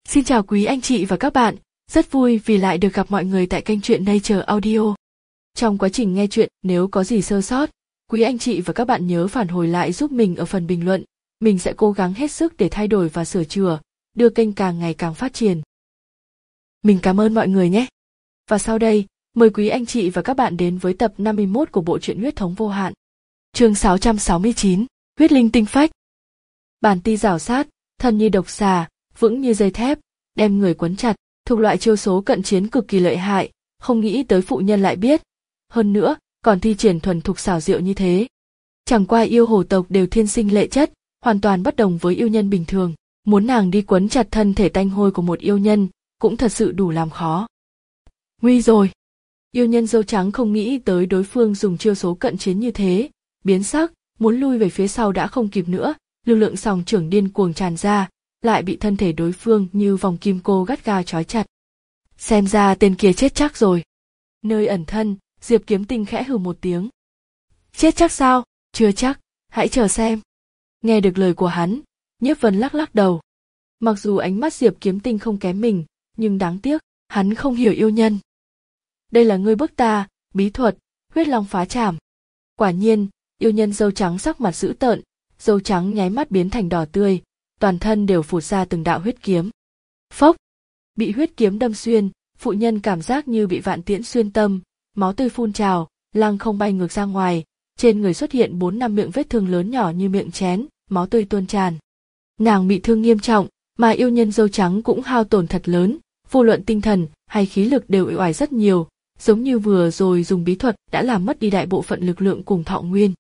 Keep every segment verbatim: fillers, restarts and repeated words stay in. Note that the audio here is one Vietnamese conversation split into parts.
Xin chào quý anh chị và các bạn, rất vui vì lại được gặp mọi người tại kênh truyện Nature Audio. Trong quá trình nghe truyện, nếu có gì sơ sót, quý anh chị và các bạn nhớ phản hồi lại giúp mình ở phần bình luận. Mình sẽ cố gắng hết sức để thay đổi và sửa chữa, đưa kênh càng ngày càng phát triển. Mình cảm ơn mọi người nhé. Và sau đây, mời quý anh chị và các bạn đến với tập năm mươi mốt của bộ truyện Huyết thống vô hạn. Chương sáu trăm sáu mươi chín, Huyết linh tinh phách. Bàn ti rảo sát, thân như độc xà, vững như dây thép, đem người quấn chặt, thuộc loại chiêu số cận chiến cực kỳ lợi hại, không nghĩ tới phụ nhân lại biết. Hơn nữa, còn thi triển thuần thục xảo diệu như thế. Chẳng qua yêu hồ tộc đều thiên sinh lệ chất, hoàn toàn bất đồng với yêu nhân bình thường. Muốn nàng đi quấn chặt thân thể tanh hôi của một yêu nhân, cũng thật sự đủ làm khó. Nguy rồi! Yêu nhân dâu trắng không nghĩ tới đối phương dùng chiêu số cận chiến như thế, biến sắc, muốn lui về phía sau đã không kịp nữa, lực lượng song trưởng điên cuồng tràn ra, lại bị thân thể đối phương như vòng kim cô gắt gao trói chặt. Xem ra tên kia chết chắc rồi. Nơi ẩn thân, Diệp Kiếm Tinh khẽ hừ một tiếng. Chết chắc sao? Chưa chắc, hãy chờ xem. Nghe được lời của hắn, Nhiếp Vân lắc lắc đầu. Mặc dù ánh mắt Diệp Kiếm Tinh không kém mình, nhưng đáng tiếc, hắn không hiểu yêu nhân. Đây là ngươi bức ta, bí thuật, huyết long phá trảm. Quả nhiên, yêu nhân dâu trắng sắc mặt dữ tợn, dâu trắng nháy mắt biến thành đỏ tươi, toàn thân đều phụt ra từng đạo huyết kiếm. Phốc! Bị huyết kiếm đâm xuyên, phụ nhân cảm giác như bị vạn tiễn xuyên tâm, máu tươi phun trào, lăng không bay ngược ra ngoài, trên người xuất hiện bốn năm miệng vết thương lớn nhỏ như miệng chén, máu tươi tuôn tràn. Nàng bị thương nghiêm trọng, mà yêu nhân dâu trắng cũng hao tổn thật lớn, vô luận tinh thần hay khí lực đều uể oải rất nhiều, giống như vừa rồi dùng bí thuật đã làm mất đi đại bộ phận lực lượng cùng thọ nguyên.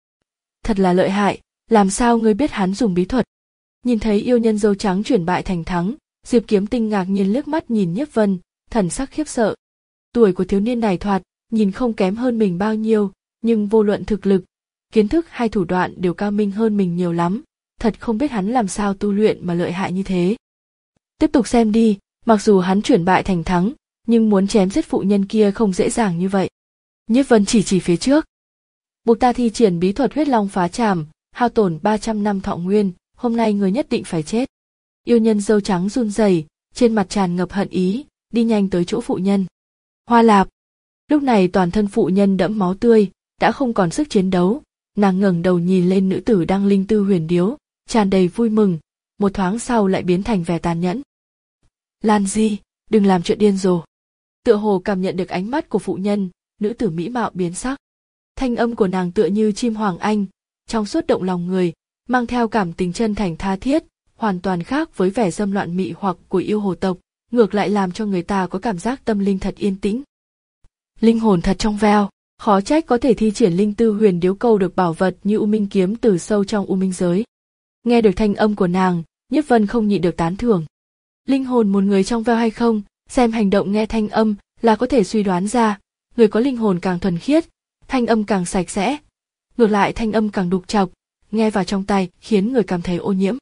Thật là lợi hại, làm sao ngươi biết hắn dùng bí thuật? Nhìn thấy yêu nhân dâu trắng chuyển bại thành thắng, Diệp Kiếm Tinh ngạc nhiên liếc mắt nhìn Nhiếp Vân, thần sắc khiếp sợ. Tuổi của thiếu niên này thoạt nhìn không kém hơn mình bao nhiêu, nhưng vô luận thực lực, kiến thức hay thủ đoạn đều cao minh hơn mình nhiều lắm, thật không biết hắn làm sao tu luyện mà lợi hại như thế. Tiếp tục xem đi, mặc dù hắn chuyển bại thành thắng, nhưng muốn chém giết phụ nhân kia không dễ dàng như vậy. Nhiếp Vân chỉ chỉ phía trước. Buộc ta thi triển bí thuật huyết long phá trảm, hao tổn ba trăm năm thọ nguyên, hôm nay người nhất định phải chết. Yêu nhân dâu trắng run rẩy, trên mặt tràn ngập hận ý, đi nhanh tới chỗ phụ nhân. Hoa Lạp. Lúc này toàn thân phụ nhân đẫm máu tươi, đã không còn sức chiến đấu, nàng ngẩng đầu nhìn lên nữ tử đang linh tư huyền điếu, tràn đầy vui mừng, một thoáng sau lại biến thành vẻ tàn nhẫn. Lan Di, đừng làm chuyện điên rồ. Tựa hồ cảm nhận được ánh mắt của phụ nhân, nữ tử mỹ mạo biến sắc. Thanh âm của nàng tựa như chim hoàng anh, trong suốt động lòng người, mang theo cảm tình chân thành tha thiết, hoàn toàn khác với vẻ dâm loạn mị hoặc của yêu hồ tộc, ngược lại làm cho người ta có cảm giác tâm linh thật yên tĩnh. Linh hồn thật trong veo, khó trách có thể thi triển linh tư huyền điếu câu được bảo vật như U Minh kiếm từ sâu trong U Minh giới. Nghe được thanh âm của nàng, Nhiếp Vân không nhịn được tán thưởng. Linh hồn một người trong veo hay không, xem hành động nghe thanh âm là có thể suy đoán ra, người có linh hồn càng thuần khiết, thanh âm càng sạch sẽ, ngược lại thanh âm càng đục chọc, nghe vào trong tai khiến người cảm thấy ô nhiễm.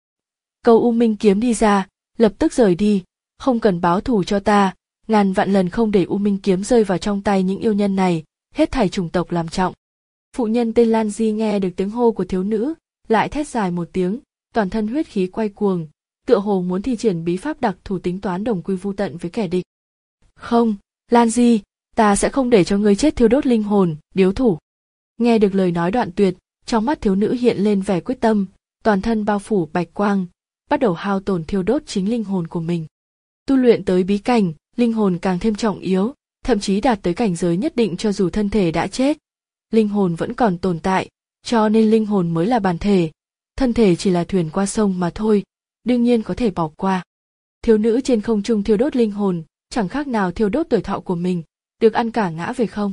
Câu U Minh kiếm đi ra, lập tức rời đi, không cần báo thù cho ta, ngàn vạn lần không để U Minh kiếm rơi vào trong tay những yêu nhân này, hết thảy chủng tộc làm trọng. Phụ nhân tên Lan Di nghe được tiếng hô của thiếu nữ, lại thét dài một tiếng, toàn thân huyết khí quay cuồng, tựa hồ muốn thi triển bí pháp đặc thù tính toán đồng quy vu tận với kẻ địch. Không, Lan Di, ta sẽ không để cho ngươi chết thiêu đốt linh hồn, điếu thủ. Nghe được lời nói đoạn tuyệt, trong mắt thiếu nữ hiện lên vẻ quyết tâm, toàn thân bao phủ bạch quang, bắt đầu hao tổn thiêu đốt chính linh hồn của mình. Tu luyện tới bí cảnh, linh hồn càng thêm trọng yếu, thậm chí đạt tới cảnh giới nhất định cho dù thân thể đã chết, linh hồn vẫn còn tồn tại, cho nên linh hồn mới là bản thể, thân thể chỉ là thuyền qua sông mà thôi, đương nhiên có thể bỏ qua. Thiếu nữ trên không trung thiêu đốt linh hồn, chẳng khác nào thiêu đốt tuổi thọ của mình, được ăn cả ngã về không.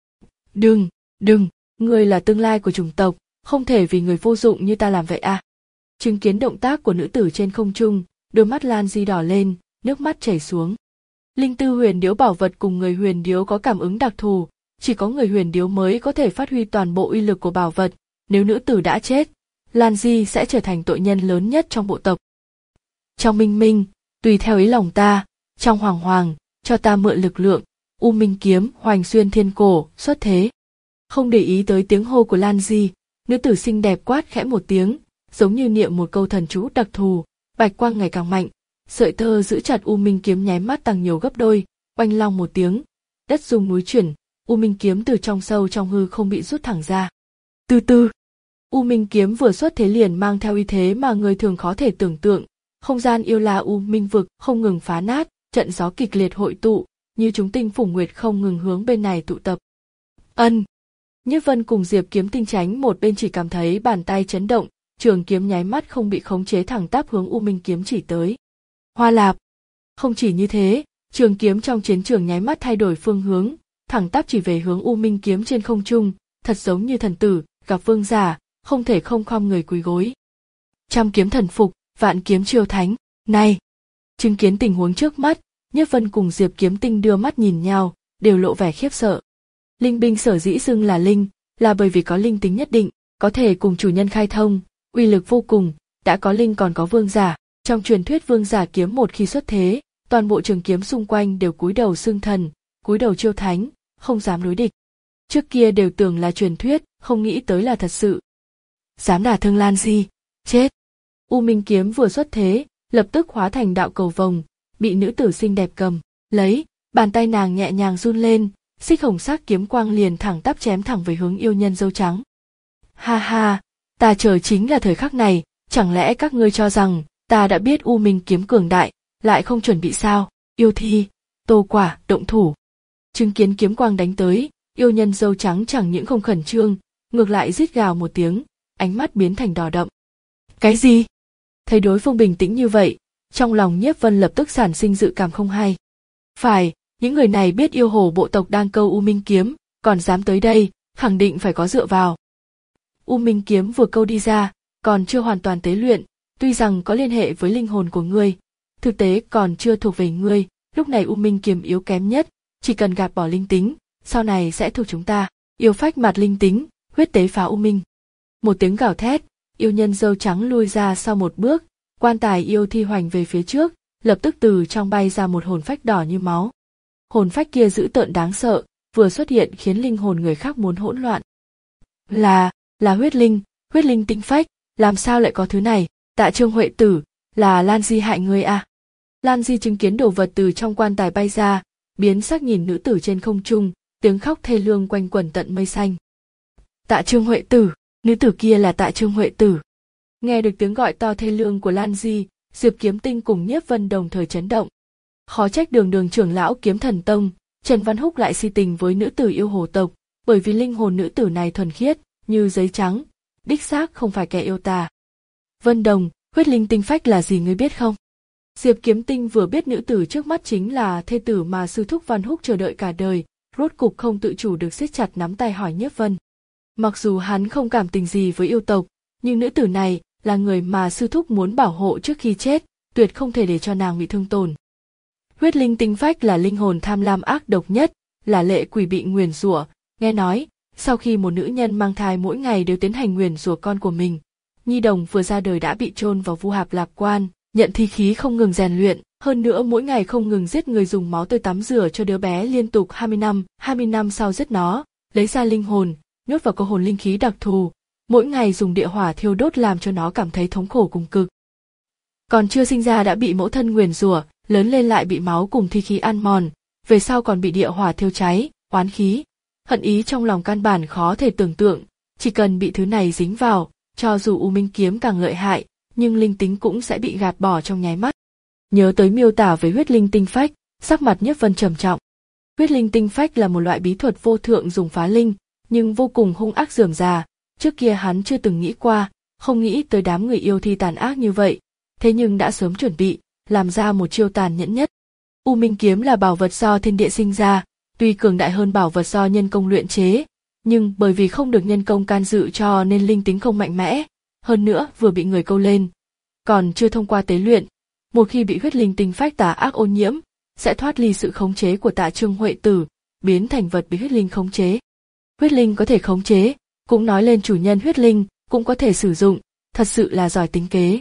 Đừng, đừng, ngươi là tương lai của chủng tộc, không thể vì người vô dụng như ta làm vậy à. Chứng kiến động tác của nữ tử trên không trung, đôi mắt Lan Di đỏ lên, nước mắt chảy xuống. Linh tư huyền điếu bảo vật cùng người huyền điếu có cảm ứng đặc thù, chỉ có người huyền điếu mới có thể phát huy toàn bộ uy lực của bảo vật, nếu nữ tử đã chết, Lan Di sẽ trở thành tội nhân lớn nhất trong bộ tộc. Trong Minh Minh, tùy theo ý lòng ta, trong Hoàng Hoàng, cho ta mượn lực lượng, U Minh kiếm hoành xuyên thiên cổ, xuất thế. Không để ý tới tiếng hô của Lan Di, nữ tử xinh đẹp quát khẽ một tiếng, giống như niệm một câu thần chú đặc thù, bạch quang ngày càng mạnh, Sợi tơ giữ chặt U Minh kiếm nháy mắt tăng nhiều gấp đôi, oanh long một tiếng, đất rung núi chuyển, U Minh kiếm từ trong sâu trong hư không bị rút thẳng ra. Từ từ, U Minh kiếm vừa xuất thế liền mang theo uy thế mà người thường khó thể tưởng tượng, không gian yêu la U Minh vực không ngừng phá nát, trận gió kịch liệt hội tụ, như chúng tinh phủng nguyệt không ngừng hướng bên này tụ tập. Ân. Nhiếp Vân cùng Diệp Kiếm Tinh tránh một bên chỉ cảm thấy bàn tay chấn động, trường kiếm nháy mắt không bị khống chế thẳng tắp hướng U Minh kiếm chỉ tới. Hoa lạp. Không chỉ như thế, trường kiếm trong chiến trường nháy mắt thay đổi phương hướng, thẳng tắp chỉ về hướng U Minh kiếm trên không trung, thật giống như thần tử gặp vương giả, không thể không khom người cúi gối. Trăm kiếm thần phục, vạn kiếm chiêu thánh. Này, chứng kiến tình huống trước mắt, Nhiếp Vân cùng Diệp Kiếm Tinh đưa mắt nhìn nhau, đều lộ vẻ khiếp sợ. Linh binh sở dĩ xưng là linh, là bởi vì có linh tính nhất định, có thể cùng chủ nhân khai thông, uy lực vô cùng, đã có linh còn có vương giả. Trong truyền thuyết vương giả kiếm một khi xuất thế, toàn bộ trường kiếm xung quanh đều cúi đầu xưng thần, cúi đầu chiêu thánh, không dám đối địch. Trước kia đều tưởng là truyền thuyết, không nghĩ tới là thật sự. Dám đả thương Lan Di, chết. U Minh kiếm vừa xuất thế, lập tức hóa thành đạo cầu vồng, bị nữ tử xinh đẹp cầm lấy, bàn tay nàng nhẹ nhàng run lên, xích hồng sắc kiếm quang liền thẳng tắp chém thẳng về hướng yêu nhân dâu trắng. Ha ha, ta chờ chính là thời khắc này, chẳng lẽ các ngươi cho rằng ta đã biết U Minh kiếm cường đại, lại không chuẩn bị sao? Yêu thi, Tô Quả, động thủ. Chứng kiến kiếm quang đánh tới, yêu nhân dâu trắng chẳng những không khẩn trương, ngược lại rít gào một tiếng, ánh mắt biến thành đỏ đậm. Cái gì? Thấy đối phương bình tĩnh như vậy, trong lòng Nhiếp Vân lập tức sản sinh dự cảm không hay. Phải, những người này biết yêu hồ bộ tộc đang câu U Minh kiếm, còn dám tới đây, khẳng định phải có dựa vào. U Minh kiếm vừa câu đi ra, còn chưa hoàn toàn tế luyện, tuy rằng có liên hệ với linh hồn của ngươi, thực tế còn chưa thuộc về ngươi, lúc này U Minh kiếm yếu kém nhất, chỉ cần gạt bỏ linh tính, sau này sẽ thuộc chúng ta. Yêu phách mặt linh tính, huyết tế phá U Minh. Một tiếng gào thét, yêu nhân dâu trắng lui ra sau một bước, quan tài yêu thi hoành về phía trước, lập tức từ trong bay ra một hồn phách đỏ như máu. Hồn phách kia dữ tợn đáng sợ, vừa xuất hiện khiến linh hồn người khác muốn hỗn loạn. Là, là huyết linh, huyết linh tinh phách, làm sao lại có thứ này? Tạ Trương Huệ tử, là Lan Di hại ngươi à? Lan Di chứng kiến đồ vật từ trong quan tài bay ra, biến sắc nhìn nữ tử trên không trung, tiếng khóc thê lương quanh quẩn tận mây xanh. Tạ Trương Huệ tử, nữ tử kia là Tạ Trương Huệ tử. Nghe được tiếng gọi to thê lương của Lan Di, Diệp Kiếm Tinh cùng Nhiếp Vân đồng thời chấn động. Khó trách đường đường trưởng lão Kiếm Thần Tông, Trần Văn Húc lại si tình với nữ tử yêu hồ tộc, bởi vì linh hồn nữ tử này thuần khiết, như giấy trắng, đích xác không phải kẻ yêu tà. Vân Đồng, huyết linh tinh phách là gì ngươi biết không? Diệp Kiếm Tinh vừa biết nữ tử trước mắt chính là thê tử mà sư thúc Văn Húc chờ đợi cả đời, rốt cục không tự chủ được siết chặt nắm tay hỏi Nhiếp Vân. Mặc dù hắn không cảm tình gì với yêu tộc, nhưng nữ tử này là người mà sư thúc muốn bảo hộ trước khi chết, tuyệt không thể để cho nàng bị thương tổn. Huyết linh tinh phách là linh hồn tham lam ác độc nhất, là lệ quỷ bị nguyền rủa. Nghe nói, sau khi một nữ nhân mang thai mỗi ngày đều tiến hành nguyền rủa con của mình, nhi đồng vừa ra đời đã bị chôn vào vu hạp lạc quan, nhận thi khí không ngừng rèn luyện, hơn nữa mỗi ngày không ngừng giết người dùng máu tươi tắm rửa cho đứa bé liên tục hai mươi năm, hai mươi năm sau giết nó, lấy ra linh hồn, nhốt vào cơ hồn linh khí đặc thù, mỗi ngày dùng địa hỏa thiêu đốt làm cho nó cảm thấy thống khổ cùng cực. Còn chưa sinh ra đã bị mẫu thân nguyền rủa, lớn lên lại bị máu cùng thi khí ăn mòn, về sau còn bị địa hỏa thiêu cháy, oán khí, hận ý trong lòng căn bản khó thể tưởng tượng, chỉ cần bị thứ này dính vào, cho dù U Minh kiếm càng lợi hại, nhưng linh tính cũng sẽ bị gạt bỏ trong nháy mắt. Nhớ tới miêu tả về huyết linh tinh phách, sắc mặt Nhiếp Vân trầm trọng. Huyết linh tinh phách là một loại bí thuật vô thượng dùng phá linh, nhưng vô cùng hung ác rườm rà, trước kia hắn chưa từng nghĩ qua, không nghĩ tới đám người yêu thi tàn ác như vậy, thế nhưng đã sớm chuẩn bị, làm ra một chiêu tàn nhẫn nhất. U Minh kiếm là bảo vật do thiên địa sinh ra, tuy cường đại hơn bảo vật do nhân công luyện chế, nhưng bởi vì không được nhân công can dự cho nên linh tính không mạnh mẽ, hơn nữa vừa bị người câu lên, còn chưa thông qua tế luyện, một khi bị huyết linh tinh phách tà ác ô nhiễm, sẽ thoát ly sự khống chế của Tạ Trương Huệ tử, biến thành vật bị huyết linh khống chế. Huyết linh có thể khống chế, cũng nói lên chủ nhân huyết linh cũng có thể sử dụng, thật sự là giỏi tính kế.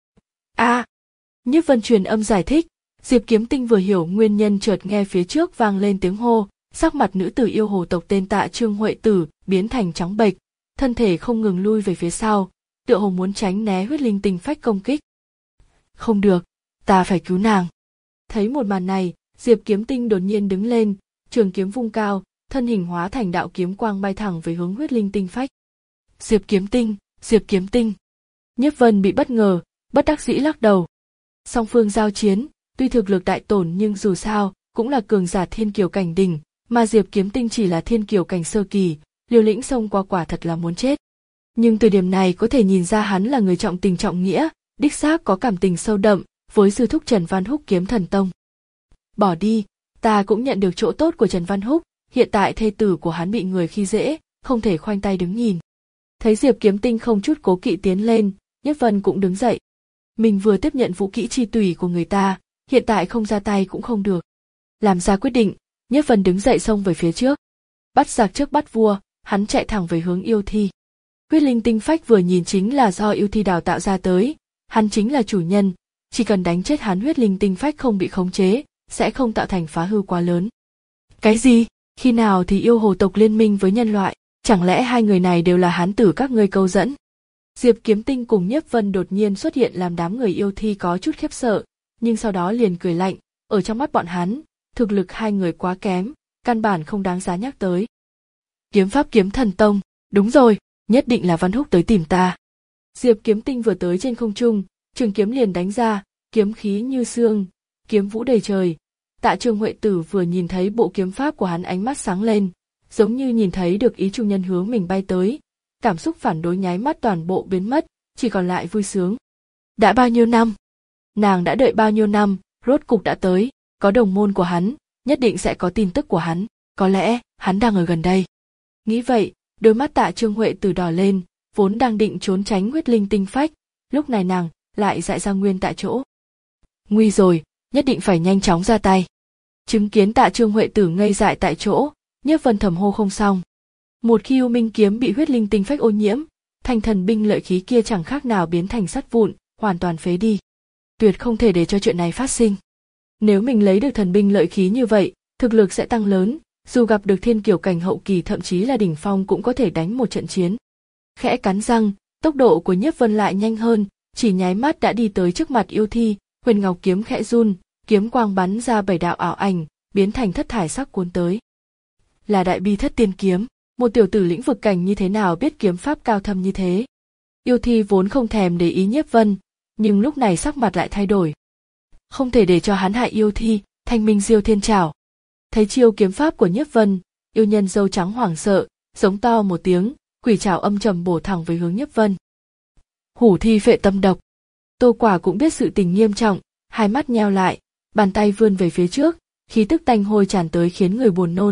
A, à, Nhiếp Vân truyền âm giải thích, Diệp Kiếm Tinh vừa hiểu nguyên nhân chợt nghe phía trước vang lên tiếng hô, sắc mặt nữ tử yêu hồ tộc tên Tạ Trương Huệ tử biến thành trắng bệch, thân thể không ngừng lui về phía sau, tựa hồ muốn tránh né huyết linh tinh phách công kích. Không được, ta phải cứu nàng. Thấy một màn này, Diệp Kiếm Tinh đột nhiên đứng lên, trường kiếm vung cao, thân hình hóa thành đạo kiếm quang bay thẳng về hướng huyết linh tinh phách. Diệp Kiếm Tinh, Diệp Kiếm Tinh. Nhiếp Vân bị bất ngờ, bất đắc dĩ lắc đầu. Song phương giao chiến, tuy thực lực đại tổn nhưng dù sao cũng là cường giả thiên kiều cảnh đỉnh, mà Diệp Kiếm Tinh chỉ là thiên kiều cảnh sơ kỳ, liều lĩnh xông qua quả thật là muốn chết. Nhưng từ điểm này có thể nhìn ra hắn là người trọng tình trọng nghĩa, đích xác có cảm tình sâu đậm với sư thúc Trần Văn Húc Kiếm Thần Tông. Bỏ đi, ta cũng nhận được chỗ tốt của Trần Văn Húc, hiện tại thê tử của hắn bị người khi dễ, không thể khoanh tay đứng nhìn. Thấy Diệp Kiếm Tinh không chút cố kỵ tiến lên, Nhiếp Vân cũng đứng dậy. Mình vừa tiếp nhận vũ kỹ chi tùy của người ta, hiện tại không ra tay cũng không được. Làm ra quyết định, Nhiếp Vân đứng dậy xông về phía trước. Bắt giặc trước bắt vua, hắn chạy thẳng về hướng yêu thi. Huyết linh tinh phách vừa nhìn chính là do yêu thi đào tạo ra tới, hắn chính là chủ nhân, chỉ cần đánh chết hắn huyết linh tinh phách không bị khống chế, sẽ không tạo thành phá hư quá lớn. Cái gì? Khi nào thì yêu hồ tộc liên minh với nhân loại, chẳng lẽ hai người này đều là hán tử các ngươi câu dẫn? Diệp Kiếm Tinh cùng Nhiếp Vân đột nhiên xuất hiện làm đám người yêu thi có chút khiếp sợ, nhưng sau đó liền cười lạnh, ở trong mắt bọn hắn, thực lực hai người quá kém, căn bản không đáng giá nhắc tới. Kiếm pháp Kiếm Thần Tông, đúng rồi, nhất định là Văn Húc tới tìm ta. Diệp Kiếm Tinh vừa tới trên không trung, trường kiếm liền đánh ra, kiếm khí như sương, kiếm vũ đầy trời. Tạ Trương Huệ Tử vừa nhìn thấy bộ kiếm pháp của hắn ánh mắt sáng lên, giống như nhìn thấy được ý trung nhân hướng mình bay tới, cảm xúc phản đối nháy mắt toàn bộ biến mất, chỉ còn lại vui sướng. Đã bao nhiêu năm? Nàng đã đợi bao nhiêu năm, rốt cục đã tới, có đồng môn của hắn, nhất định sẽ có tin tức của hắn, có lẽ hắn đang ở gần đây. Nghĩ vậy, đôi mắt Tạ Trương Huệ Tử đỏ lên, vốn đang định trốn tránh huyết linh tinh phách, lúc này nàng lại dại ra nguyên tại chỗ. Nguy rồi, nhất định phải nhanh chóng ra tay. Chứng kiến Tạ Trương Huệ Tử ngây dại tại chỗ, Nhiếp Vân thầm hô không xong. Một khi U Minh kiếm bị huyết linh tinh phách ô nhiễm, thành thần binh lợi khí kia chẳng khác nào biến thành sắt vụn, hoàn toàn phế đi. Tuyệt không thể để cho chuyện này phát sinh. Nếu mình lấy được thần binh lợi khí như vậy, thực lực sẽ tăng lớn, dù gặp được thiên kiều cảnh hậu kỳ thậm chí là đỉnh phong cũng có thể đánh một trận chiến. Khẽ cắn răng, tốc độ của Nhiếp Vân lại nhanh hơn, chỉ nháy mắt đã đi tới trước mặt yêu thi, huyền ngọc kiếm khẽ run, kiếm quang bắn ra bảy đạo ảo ảnh, biến thành thất thải sắc cuốn tới. Là Đại Bi Thất Tiên kiếm, một tiểu tử lĩnh vực cảnh như thế nào biết kiếm pháp cao thâm như thế. Yêu thi vốn không thèm để ý Nhiếp Vân, nhưng lúc này sắc mặt lại thay đổi. Không thể để cho hắn hại yêu thi, Thanh Minh Diêu Thiên Trảo. Thấy chiêu kiếm pháp của Nhiếp Vân, yêu nhân dâu trắng hoảng sợ, giống to một tiếng, quỷ trảo âm trầm bổ thẳng về hướng Nhiếp Vân. Hủ thi phệ tâm độc. Tô Quả cũng biết sự tình nghiêm trọng, hai mắt nheo lại, bàn tay vươn về phía trước, khí tức tanh hôi tràn tới khiến người buồn nôn.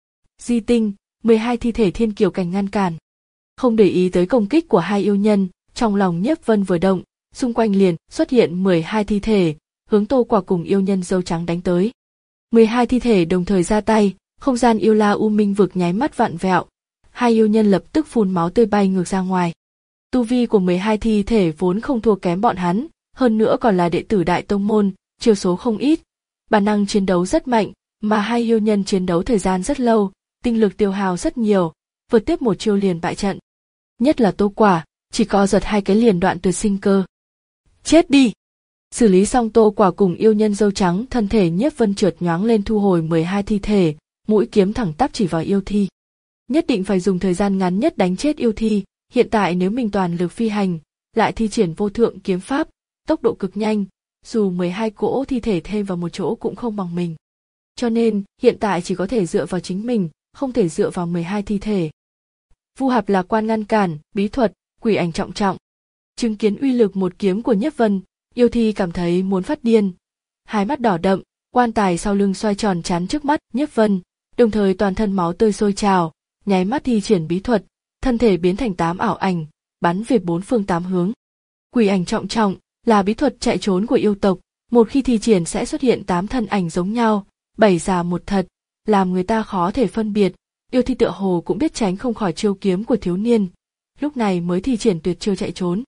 Di tinh, mười hai thi thể thiên kiều cảnh ngăn cản. Không để ý tới công kích của hai yêu nhân, trong lòng Nhiếp Vân vừa động, xung quanh liền xuất hiện mười hai thi thể, hướng Tô Quả cùng yêu nhân dâu trắng đánh tới. mười hai thi thể đồng thời ra tay, không gian yêu la u minh vực nháy mắt vặn vẹo, hai yêu nhân lập tức phun máu tươi bay ngược ra ngoài. Tu vi của mười hai thi thể vốn không thua kém bọn hắn, hơn nữa còn là đệ tử đại tông môn, chiêu số không ít, bản năng chiến đấu rất mạnh, mà hai yêu nhân chiến đấu thời gian rất lâu, tinh lực tiêu hao rất nhiều, vượt tiếp một chiêu liền bại trận. Nhất là Tô Quả, chỉ co giật hai cái liền đoạn tuyệt sinh cơ. Chết đi! Xử lý xong Tô Quả cùng yêu nhân dâu trắng, thân thể Nhiếp Vân trượt nhoáng lên thu hồi mười hai thi thể, mũi kiếm thẳng tắp chỉ vào yêu thi. Nhất định phải dùng thời gian ngắn nhất đánh chết yêu thi, hiện tại nếu mình toàn lực phi hành, lại thi triển vô thượng kiếm pháp, tốc độ cực nhanh, dù mười hai cỗ thi thể thêm vào một chỗ cũng không bằng mình. Cho nên, hiện tại chỉ có thể dựa vào chính mình, không thể dựa vào mười hai thi thể. Vu Hạp Lạc Quan ngăn cản, bí thuật, quỷ ảnh trọng trọng. Chứng kiến uy lực một kiếm của Nhiếp Vân, yêu thi cảm thấy muốn phát điên. Hai mắt đỏ đậm, quan tài sau lưng xoay tròn chắn trước mắt Nhiếp Vân, đồng thời toàn thân máu tươi sôi trào, nháy mắt thi triển bí thuật, thân thể biến thành tám ảo ảnh, bắn về bốn phương tám hướng. Quỷ ảnh trọng trọng là bí thuật chạy trốn của yêu tộc, một khi thi triển sẽ xuất hiện tám thân ảnh giống nhau, bảy già một thật, làm người ta khó thể phân biệt. Yêu thi tựa hồ cũng biết tránh không khỏi chiêu kiếm của thiếu niên, lúc này mới thi triển tuyệt chiêu chạy trốn.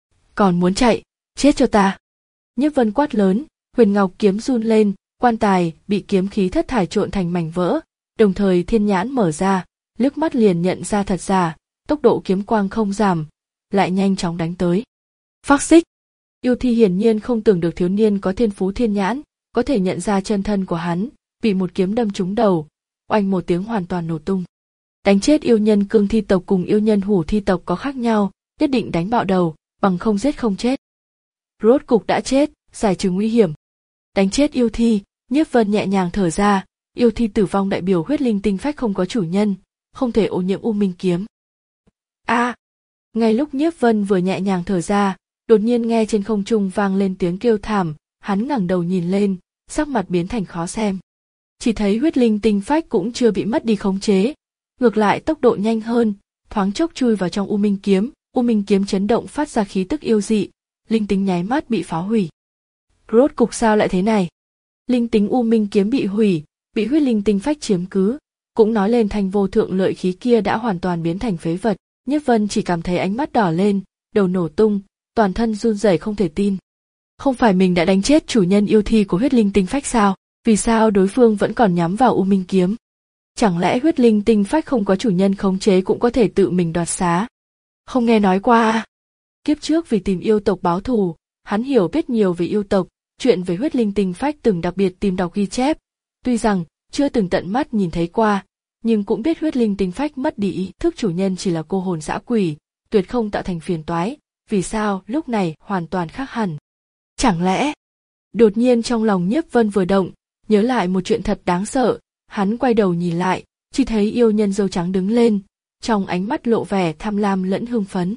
Còn muốn chạy, chết cho ta! Nhiếp Vân quát lớn, huyền ngọc kiếm run lên, quan tài bị kiếm khí thất thải trộn thành mảnh vỡ, đồng thời thiên nhãn mở ra, liếc mắt liền nhận ra thật giả, tốc độ kiếm quang không giảm, lại nhanh chóng đánh tới. Phác xích! Yêu Thi hiển nhiên không tưởng được thiếu niên có thiên phú thiên nhãn, có thể nhận ra chân thân của hắn, bị một kiếm đâm trúng đầu, oanh một tiếng hoàn toàn nổ tung. Đánh chết yêu nhân cương thi tộc cùng yêu nhân hủ thi tộc có khác nhau, nhất định đánh bạo đầu, bằng không giết không chết. Rốt cục đã chết, giải trừ nguy hiểm. Đánh chết yêu thi, Nhiếp Vân nhẹ nhàng thở ra, yêu thi tử vong đại biểu huyết linh tinh phách không có chủ nhân, không thể ô nhiễm U Minh kiếm. A! À, ngay lúc Nhiếp Vân vừa nhẹ nhàng thở ra, đột nhiên nghe trên không trung vang lên tiếng kêu thảm, hắn ngẩng đầu nhìn lên, sắc mặt biến thành khó xem. Chỉ thấy huyết linh tinh phách cũng chưa bị mất đi khống chế, ngược lại tốc độ nhanh hơn, thoáng chốc chui vào trong U Minh kiếm, U Minh kiếm chấn động phát ra khí tức yêu dị, linh tính nháy mắt bị phá hủy. Rốt cục sao lại thế này? Linh tính U Minh kiếm bị hủy, bị huyết linh tinh phách chiếm cứ, cũng nói lên thanh vô thượng lợi khí kia đã hoàn toàn biến thành phế vật. Nhiếp Vân chỉ cảm thấy ánh mắt đỏ lên, đầu nổ tung, toàn thân run rẩy không thể tin. Không phải mình đã đánh chết chủ nhân yêu thi của huyết linh tinh phách sao? Vì sao đối phương vẫn còn nhắm vào U Minh kiếm? Chẳng lẽ huyết linh tinh phách không có chủ nhân khống chế cũng có thể tự mình đoạt xá? Không nghe nói qua à? Kiếp trước vì tìm yêu tộc báo thù, hắn hiểu biết nhiều về yêu tộc, chuyện về huyết linh tinh phách từng đặc biệt tìm đọc ghi chép. Tuy rằng chưa từng tận mắt nhìn thấy qua, nhưng cũng biết huyết linh tinh phách mất đi ý thức chủ nhân chỉ là cô hồn dã quỷ, tuyệt không tạo thành phiền toái. Vì sao lúc này hoàn toàn khác hẳn? Chẳng lẽ? Đột nhiên trong lòng Nhiếp Vân vừa động, nhớ lại một chuyện thật đáng sợ, hắn quay đầu nhìn lại, chỉ thấy yêu nhân râu trắng đứng lên, trong ánh mắt lộ vẻ tham lam lẫn hưng phấn.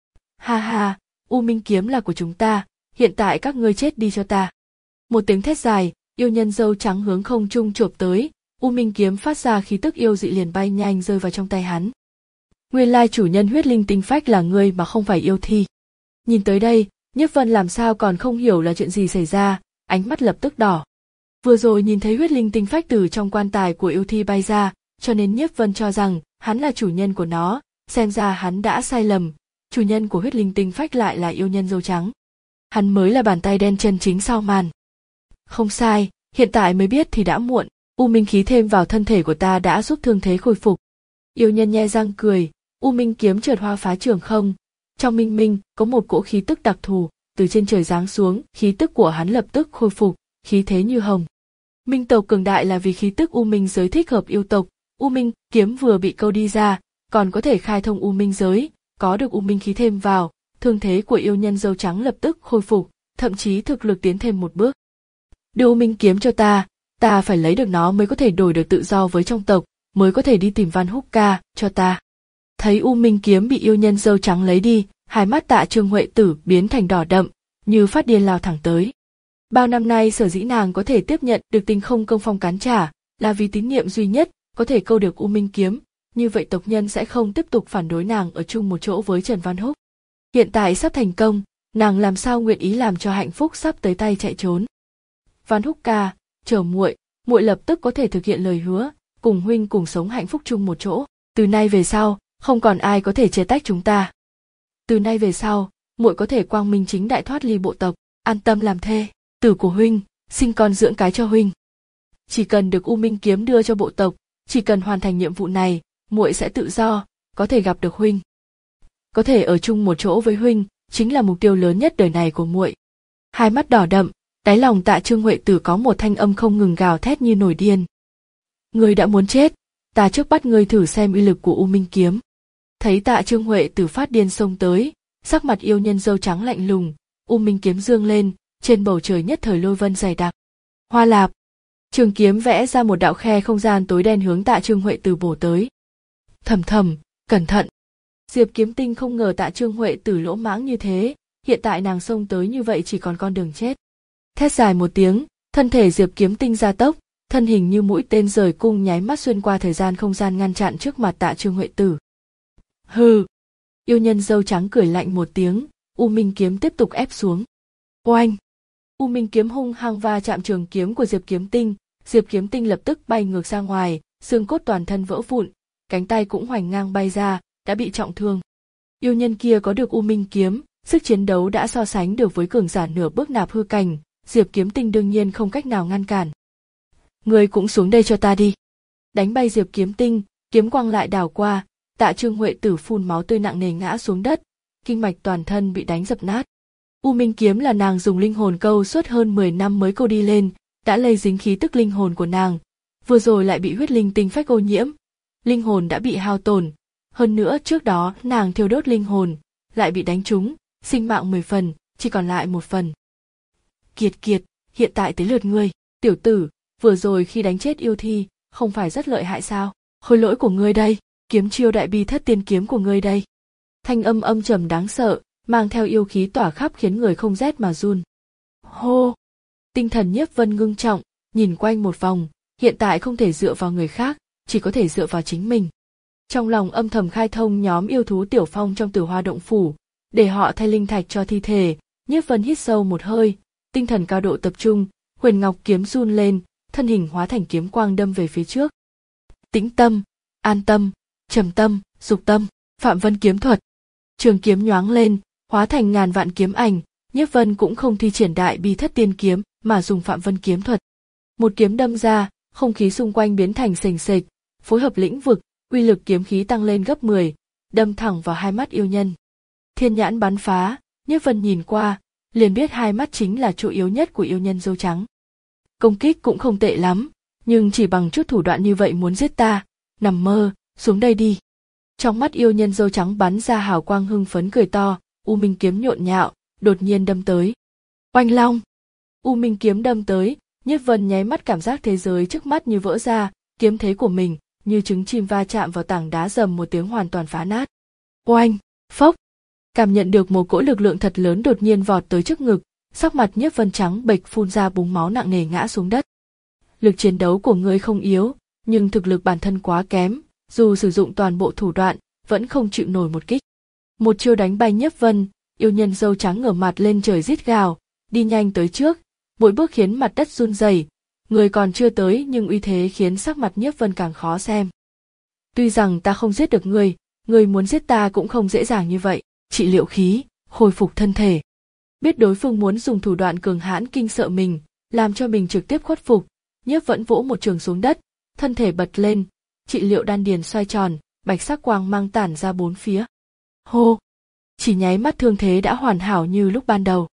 Ha ha, U Minh kiếm là của chúng ta, hiện tại các ngươi chết đi cho ta. Một tiếng thét dài, yêu nhân râu trắng hướng không trung chộp tới, U Minh kiếm phát ra khí tức yêu dị liền bay nhanh rơi vào trong tay hắn. Nguyên lai chủ nhân huyết linh tinh phách là ngươi mà không phải yêu thi. Nhìn tới đây, Nhiếp Vân làm sao còn không hiểu là chuyện gì xảy ra, ánh mắt lập tức đỏ. Vừa rồi nhìn thấy huyết linh tinh phách từ trong quan tài của yêu thi bay ra, cho nên Nhiếp Vân cho rằng hắn là chủ nhân của nó, xem ra hắn đã sai lầm, chủ nhân của huyết linh tinh phách lại là yêu nhân râu trắng. Hắn mới là bàn tay đen chân chính sau màn. Không sai, hiện tại mới biết thì đã muộn, U Minh khí thêm vào thân thể của ta đã giúp thương thế khôi phục. Yêu nhân nhe răng cười, U Minh kiếm chợt hoa phá trường không, trong minh minh có một cỗ khí tức đặc thù, từ trên trời giáng xuống, khí tức của hắn lập tức khôi phục, khí thế như hồng. Minh tộc cường đại là vì khí tức U Minh giới thích hợp yêu tộc, U Minh kiếm vừa bị câu đi ra, còn có thể khai thông U Minh giới, có được U Minh khí thêm vào, thương thế của yêu nhân râu trắng lập tức khôi phục, thậm chí thực lực tiến thêm một bước. Đưa U Minh kiếm cho ta, ta phải lấy được nó mới có thể đổi được tự do với trong tộc, mới có thể đi tìm Văn Húc ca, cho ta. Thấy U Minh kiếm bị yêu nhân râu trắng lấy đi, hai mắt Tạ Trương Huệ Tử biến thành đỏ đậm, như phát điên lao thẳng tới. Bao năm nay sở dĩ nàng có thể tiếp nhận được Tinh Không Công Phong cắn trả, là vì tín niệm duy nhất có thể câu được U Minh kiếm, như vậy tộc nhân sẽ không tiếp tục phản đối nàng ở chung một chỗ với Trần Văn Húc. Hiện tại sắp thành công, nàng làm sao nguyện ý làm cho hạnh phúc sắp tới tay chạy trốn. Văn Húc ca, chờ muội, muội lập tức có thể thực hiện lời hứa, cùng huynh cùng sống hạnh phúc chung một chỗ. Từ nay về sau, không còn ai có thể chia tách chúng ta. Từ nay về sau, muội có thể quang minh chính đại thoát ly bộ tộc, an tâm làm thê, tử của huynh, sinh con dưỡng cái cho huynh. Chỉ cần được U Minh kiếm đưa cho bộ tộc, chỉ cần hoàn thành nhiệm vụ này, muội sẽ tự do, có thể gặp được huynh. Có thể ở chung một chỗ với huynh, chính là mục tiêu lớn nhất đời này của muội. Hai mắt đỏ đậm, đáy lòng Tạ Trương Huệ Tử có một thanh âm không ngừng gào thét như nổi điên. Ngươi đã muốn chết, ta trước bắt ngươi thử xem uy lực của U Minh kiếm. Thấy Tạ Trương Huệ Tử phát điên xông tới, sắc mặt yêu nhân râu trắng lạnh lùng, U Minh kiếm dương lên, trên bầu trời nhất thời lôi vân dày đặc. Hoa lạp, trường kiếm vẽ ra một đạo khe không gian tối đen hướng Tạ Trương Huệ Tử bổ tới. Thầm thầm, cẩn thận. Diệp Kiếm Tinh không ngờ Tạ Trương Huệ Tử lỗ mãng như thế, hiện tại nàng xông tới như vậy chỉ còn con đường chết. Thét dài một tiếng, thân thể Diệp Kiếm Tinh gia tốc, thân hình như mũi tên rời cung nháy mắt xuyên qua thời gian không gian ngăn chặn trước mặt Tạ Trương Huệ Tử. Hừ. Yêu nhân râu trắng cười lạnh một tiếng, U Minh kiếm tiếp tục ép xuống. Oanh. U Minh kiếm hung hăng va chạm trường kiếm của Diệp Kiếm Tinh, Diệp Kiếm Tinh lập tức bay ngược ra ngoài, xương cốt toàn thân vỡ vụn, cánh tay cũng hoành ngang bay ra, đã bị trọng thương. Yêu nhân kia có được U Minh kiếm, sức chiến đấu đã so sánh được với cường giả nửa bước nạp hư cảnh, Diệp Kiếm Tinh đương nhiên không cách nào ngăn cản. Ngươi cũng xuống đây cho ta đi. Đánh bay Diệp Kiếm Tinh, kiếm quang lại đảo qua, Tạ Trương Huệ Tử phun máu tươi nặng nề ngã xuống đất, kinh mạch toàn thân bị đánh dập nát. U Minh kiếm là nàng dùng linh hồn câu suốt hơn mười năm mới câu đi lên, đã lây dính khí tức linh hồn của nàng, vừa rồi lại bị huyết linh tinh phách ô nhiễm, linh hồn đã bị hao tổn, hơn nữa trước đó nàng thiêu đốt linh hồn, lại bị đánh trúng, sinh mạng mười phần, chỉ còn lại một phần. Kiệt Kiệt, hiện tại tới lượt ngươi, tiểu tử, vừa rồi khi đánh chết yêu thi, không phải rất lợi hại sao? Khôi lỗi của ngươi đây, kiếm chiêu đại bi thất tiên kiếm của ngươi đây. Thanh âm âm trầm đáng sợ, mang theo yêu khí tỏa khắp khiến người không rét mà run. Hô! Tinh thần Nhiếp Vân ngưng trọng, nhìn quanh một vòng, hiện tại không thể dựa vào người khác, chỉ có thể dựa vào chính mình. Trong lòng âm thầm khai thông nhóm yêu thú tiểu phong trong Tử Hoa động phủ, để họ thay linh thạch cho thi thể. Nhiếp Vân hít sâu một hơi, tinh thần cao độ tập trung, huyền ngọc kiếm run lên, thân hình hóa thành kiếm quang đâm về phía trước. Tĩnh tâm, an tâm, trầm tâm, dục tâm, Phạm Vân kiếm thuật. Trường kiếm nhoáng lên, hóa thành ngàn vạn kiếm ảnh, Nhiếp Vân cũng không thi triển đại bi thất tiên kiếm, mà dùng Phạm Vân kiếm thuật. Một kiếm đâm ra, không khí xung quanh biến thành sền sệt, phối hợp lĩnh vực, uy lực kiếm khí tăng lên gấp mười, đâm thẳng vào hai mắt yêu nhân. Thiên nhãn bắn phá, Nhiếp Vân nhìn qua, liền biết hai mắt chính là chỗ yếu nhất của yêu nhân dâu trắng. Công kích cũng không tệ lắm, nhưng chỉ bằng chút thủ đoạn như vậy muốn giết ta, nằm mơ, xuống đây đi. Trong mắt yêu nhân dâu trắng bắn ra hào quang hưng phấn cười to, U Minh kiếm nhộn nhạo, đột nhiên đâm tới. Oanh long! U Minh kiếm đâm tới, Nhiếp Vân nháy mắt cảm giác thế giới trước mắt như vỡ ra, kiếm thế của mình như trứng chim va chạm vào tảng đá rầm một tiếng hoàn toàn phá nát. Oanh! Phốc! Cảm nhận được một cỗ lực lượng thật lớn đột nhiên vọt tới trước ngực, sắc mặt Nhiếp Vân trắng bệch phun ra búng máu nặng nề ngã xuống đất. Lực chiến đấu của ngươi không yếu, nhưng thực lực bản thân quá kém, dù sử dụng toàn bộ thủ đoạn, vẫn không chịu nổi một kích. Một chiêu đánh bay Nhiếp Vân, yêu nhân dâu trắng ngửa mặt lên trời rít gào, đi nhanh tới trước, mỗi bước khiến mặt đất run rẩy. Người còn chưa tới nhưng uy thế khiến sắc mặt Nhiếp Vân càng khó xem. Tuy rằng ta không giết được ngươi, ngươi muốn giết ta cũng không dễ dàng như vậy. Trị liệu khí, khôi phục thân thể. Biết đối phương muốn dùng thủ đoạn cường hãn kinh sợ mình, làm cho mình trực tiếp khuất phục, Nhiếp vẫn vỗ một trường xuống đất, thân thể bật lên, trị liệu đan điền xoay tròn, bạch sắc quang mang tản ra bốn phía. Hô! Chỉ nháy mắt thương thế đã hoàn hảo như lúc ban đầu.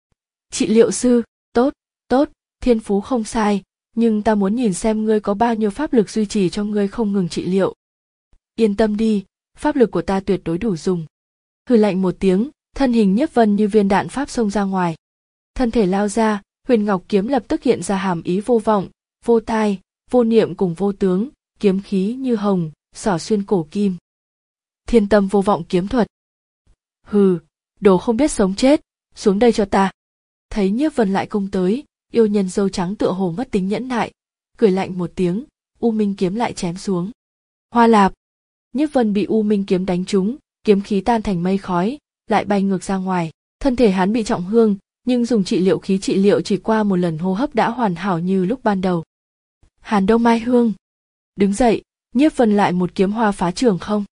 Trị liệu sư, tốt, tốt, thiên phú không sai, nhưng ta muốn nhìn xem ngươi có bao nhiêu pháp lực duy trì cho ngươi không ngừng trị liệu. Yên tâm đi, pháp lực của ta tuyệt đối đủ dùng. Hừ lạnh một tiếng, thân hình Nhiếp Vân như viên đạn pháp xông ra ngoài. Thân thể lao ra, huyền ngọc kiếm lập tức hiện ra hàm ý vô vọng, vô tai, vô niệm cùng vô tướng, kiếm khí như hồng, xỏ xuyên cổ kim. Thiên tâm vô vọng kiếm thuật. Hừ, đồ không biết sống chết, xuống đây cho ta. Thấy Nhiếp Vân lại công tới, yêu nhân dâu trắng tựa hồ mất tính nhẫn nại, cười lạnh một tiếng, U Minh kiếm lại chém xuống. Hoa lạp. Nhiếp Vân bị U Minh kiếm đánh trúng, kiếm khí tan thành mây khói, lại bay ngược ra ngoài. Thân thể hắn bị trọng thương, nhưng dùng trị liệu khí trị liệu chỉ qua một lần hô hấp đã hoàn hảo như lúc ban đầu. Hàn Đông Mai Hương. Đứng dậy, Nhiếp Vân lại một kiếm hoa phá trường không.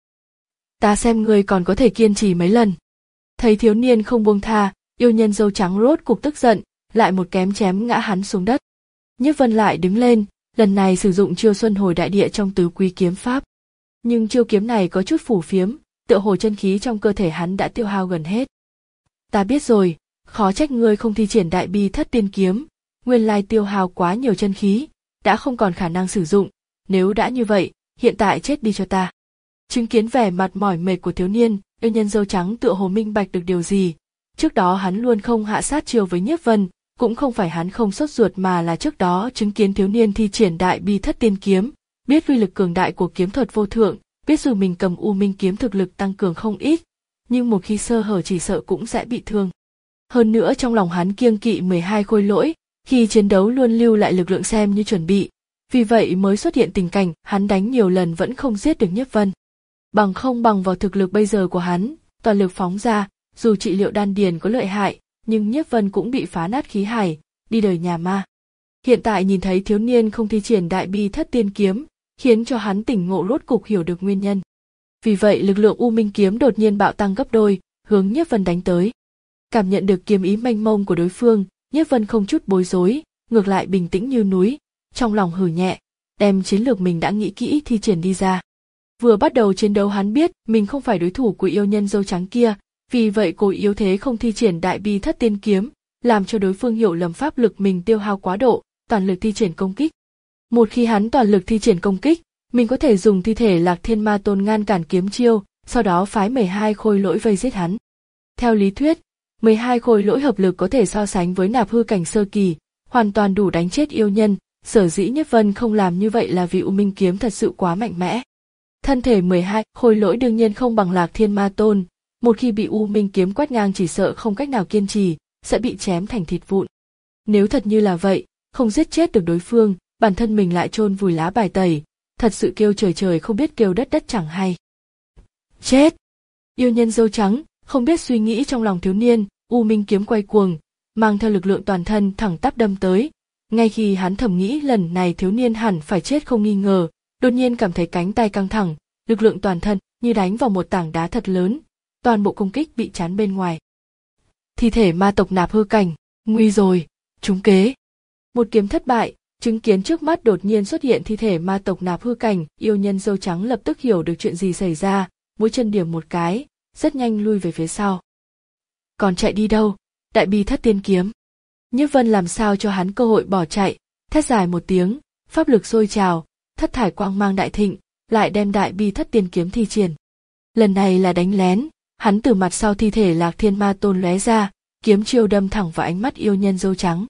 Ta xem ngươi còn có thể kiên trì mấy lần. Thấy thiếu niên không buông tha, yêu nhân dâu trắng rốt cục tức giận, lại một kém chém ngã hắn xuống đất. Nhiếp Vân lại đứng lên, lần này sử dụng chiêu Xuân Hồi Đại Địa trong tứ quý kiếm pháp. Nhưng chiêu kiếm này có chút phù phiếm, tựa hồ chân khí trong cơ thể hắn đã tiêu hao gần hết. Ta biết rồi, khó trách ngươi không thi triển đại bi thất tiên kiếm, nguyên lai tiêu hao quá nhiều chân khí, đã không còn khả năng sử dụng, nếu đã như vậy, hiện tại chết đi cho ta. Chứng kiến vẻ mặt mỏi mệt của thiếu niên, yêu nhân dâu trắng tựa hồ minh bạch được điều gì. Trước đó hắn luôn không hạ sát chiêu với Nhiếp Vân, cũng không phải hắn không sốt ruột mà là trước đó chứng kiến thiếu niên thi triển đại bi thất tiên kiếm, biết uy lực cường đại của kiếm thuật vô thượng, biết dù mình cầm U Minh kiếm thực lực tăng cường không ít, nhưng một khi sơ hở chỉ sợ cũng sẽ bị thương. Hơn nữa trong lòng hắn kiêng kỵ mười hai khôi lỗi, khi chiến đấu luôn lưu lại lực lượng xem như chuẩn bị, vì vậy mới xuất hiện tình cảnh hắn đánh nhiều lần vẫn không giết được Nhiếp Vân. Bằng không bằng vào thực lực bây giờ của hắn, toàn lực phóng ra, dù trị liệu đan điền có lợi hại, nhưng Nhiếp Vân cũng bị phá nát khí hải, đi đời nhà ma. Hiện tại nhìn thấy thiếu niên không thi triển đại bi thất tiên kiếm, khiến cho hắn tỉnh ngộ rốt cục hiểu được nguyên nhân. Vì vậy lực lượng U Minh kiếm đột nhiên bạo tăng gấp đôi, hướng Nhiếp Vân đánh tới. Cảm nhận được kiếm ý mênh mông của đối phương, Nhiếp Vân không chút bối rối, ngược lại bình tĩnh như núi, trong lòng hừ nhẹ, đem chiến lược mình đã nghĩ kỹ thi triển đi ra. Vừa bắt đầu chiến đấu hắn biết mình không phải đối thủ của yêu nhân dâu trắng kia, Vì vậy cô yếu thế không thi triển đại bi thất tiên kiếm, làm cho đối phương hiểu lầm pháp lực mình tiêu hao quá độ, toàn lực thi triển công kích. Một khi hắn toàn lực thi triển công kích, mình có thể dùng thi thể Lạc Thiên Ma Tôn ngăn cản kiếm chiêu, sau đó phái mười hai khôi lỗi vây giết hắn. Theo lý thuyết, mười hai khôi lỗi hợp lực có thể so sánh với nạp hư cảnh sơ kỳ, hoàn toàn đủ đánh chết yêu nhân, sở dĩ Nhất Vân không làm như vậy là vì U Minh kiếm thật sự quá mạnh mẽ. Thân thể mười hai khôi lỗi đương nhiên không bằng Lạc Thiên Ma Tôn, một khi bị U Minh kiếm quét ngang chỉ sợ không cách nào kiên trì, sẽ bị chém thành thịt vụn. Nếu thật như là vậy, không giết chết được đối phương, bản thân mình lại chôn vùi lá bài tẩy, thật sự kêu trời trời không biết kêu đất đất chẳng hay. Chết! Yêu nhân dâu trắng, không biết suy nghĩ trong lòng thiếu niên, U Minh kiếm quay cuồng, mang theo lực lượng toàn thân thẳng tắp đâm tới. Ngay khi hắn thầm nghĩ lần này thiếu niên hẳn phải chết không nghi ngờ, đột nhiên cảm thấy cánh tay căng thẳng, lực lượng toàn thân như đánh vào một tảng đá thật lớn, toàn bộ công kích bị chắn bên ngoài. Thi thể ma tộc nạp hư cảnh, nguy rồi, trúng kế. Một kiếm thất bại, chứng kiến trước mắt đột nhiên xuất hiện thi thể ma tộc nạp hư cảnh, yêu nhân dâu trắng lập tức hiểu được chuyện gì xảy ra, mũi chân điểm một cái, rất nhanh lui về phía sau. Còn chạy đi đâu? Đại bi thất tiên kiếm. Nhiếp Vân làm sao cho hắn cơ hội bỏ chạy, thét dài một tiếng, pháp lực sôi trào, thất thải quang mang đại thịnh, lại đem đại bi thất tiên kiếm thi triển. Lần này là đánh lén, hắn từ mặt sau thi thể Lạc Thiên Ma Tôn lóe ra, kiếm chiêu đâm thẳng vào ánh mắt yêu nhân dâu trắng.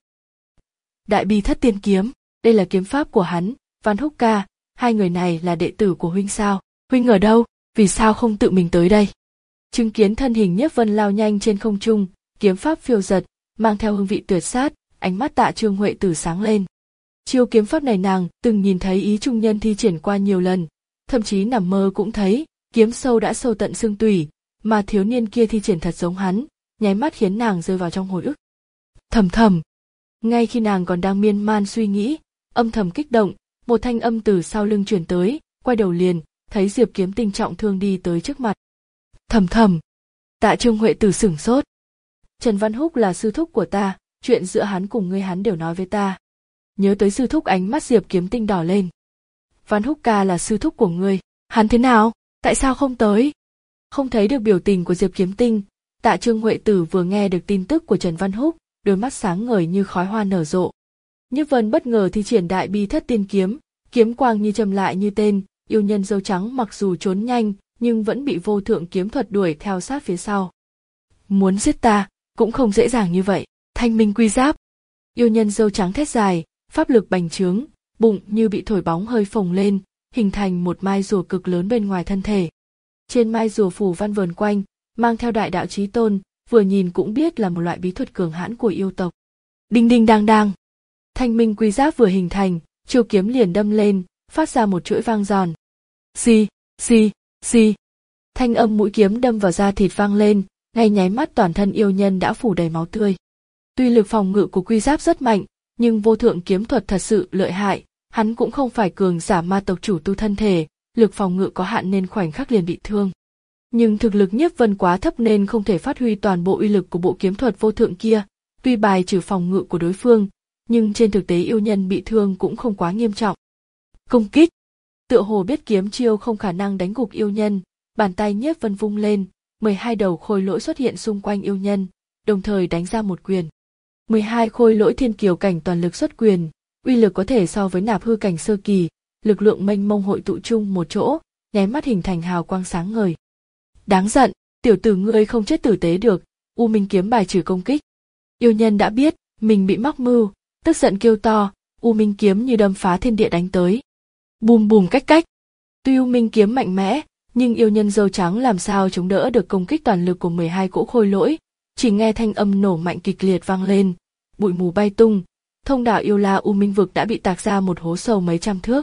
Đại bi thất tiên kiếm, đây là kiếm pháp của hắn, Văn Húc ca, hai người này là đệ tử của huynh sao? Huynh ở đâu? Vì sao không tự mình tới đây? Chứng kiến thân hình Nhiếp Vân lao nhanh trên không trung, kiếm pháp phiêu giật, mang theo hương vị tuyệt sát, ánh mắt Tạ Trương Huệ Tử sáng lên. Chiêu kiếm pháp này nàng từng nhìn thấy ý trung nhân thi triển qua nhiều lần, thậm chí nằm mơ cũng thấy, kiếm sâu đã sâu tận xương tủy, mà thiếu niên kia thi triển thật giống hắn, nháy mắt khiến nàng rơi vào trong hồi ức. Thầm thầm, ngay khi nàng còn đang miên man suy nghĩ, âm thầm kích động, một thanh âm từ sau lưng truyền tới, quay đầu liền, thấy Diệp Kiếm Tinh trọng thương đi tới trước mặt. Thầm thầm, Tạ Trương Huệ Tử sửng sốt. Trần Văn Húc là sư thúc của ta, chuyện giữa hắn cùng ngươi hắn đều nói với ta. Nhớ tới sư thúc, ánh mắt Diệp Kiếm Tinh đỏ lên. Văn Húc ca là sư thúc của ngươi, hắn thế nào, tại sao không tới? Không thấy được biểu tình của Diệp Kiếm Tinh, Tạ Trương Huệ Tử vừa nghe được tin tức của Trần Văn Húc, đôi mắt sáng ngời như khói hoa nở rộ. Nhiếp Vân bất ngờ thi triển đại bi thất tiên kiếm, kiếm quang như châm lại như tên, yêu nhân dâu trắng mặc dù trốn nhanh, nhưng vẫn bị vô thượng kiếm thuật đuổi theo sát phía sau. Muốn giết ta, cũng không dễ dàng như vậy. Thanh minh quy giáp. Yêu nhân dâu trắng thét dài, pháp lực bành trướng, bụng như bị thổi bóng hơi phồng lên, hình thành một mai rùa cực lớn bên ngoài thân thể. Trên mai rùa phủ văn vờn quanh, mang theo đại đạo chí tôn, vừa nhìn cũng biết là một loại bí thuật cường hãn của yêu tộc. Đinh đinh đang đang. Thanh minh quy giáp vừa hình thành, chiêu kiếm liền đâm lên, phát ra một chuỗi vang giòn. Xì, xì, xì. Thanh âm mũi kiếm đâm vào da thịt vang lên, ngay nháy mắt toàn thân yêu nhân đã phủ đầy máu tươi. Tuy lực phòng ngự của quy giáp rất mạnh, nhưng vô thượng kiếm thuật thật sự lợi hại, hắn cũng không phải cường giả ma tộc chủ tu thân thể, lực phòng ngự có hạn nên khoảnh khắc liền bị thương. Nhưng thực lực Nhiếp Vân quá thấp nên không thể phát huy toàn bộ uy lực của bộ kiếm thuật vô thượng kia, tuy bài trừ phòng ngự của đối phương, nhưng trên thực tế yêu nhân bị thương cũng không quá nghiêm trọng. Công kích. Tựa hồ biết kiếm chiêu không khả năng đánh gục yêu nhân, bàn tay Nhiếp Vân vung lên, mười hai đầu khôi lỗi xuất hiện xung quanh yêu nhân, đồng thời đánh ra một quyền. mười hai khôi lỗi thiên kiều cảnh toàn lực xuất quyền, uy lực có thể so với nạp hư cảnh sơ kỳ, lực lượng mênh mông hội tụ chung một chỗ, nháy mắt hình thành hào quang sáng ngời. Đáng giận, tiểu tử ngươi không chết tử tế được, U Minh kiếm bài trừ công kích. Yêu nhân đã biết mình bị mắc mưu, tức giận kêu to, U Minh kiếm như đâm phá thiên địa đánh tới. Bùm bùm cách cách. Tuy U Minh kiếm mạnh mẽ, nhưng yêu nhân dâu trắng làm sao chống đỡ được công kích toàn lực của mười hai cỗ khôi lỗi, chỉ nghe thanh âm nổ mạnh kịch liệt vang lên, bụi mù bay tung, thông đạo yêu la U Minh vực đã bị tạc ra một hố sâu mấy trăm thước.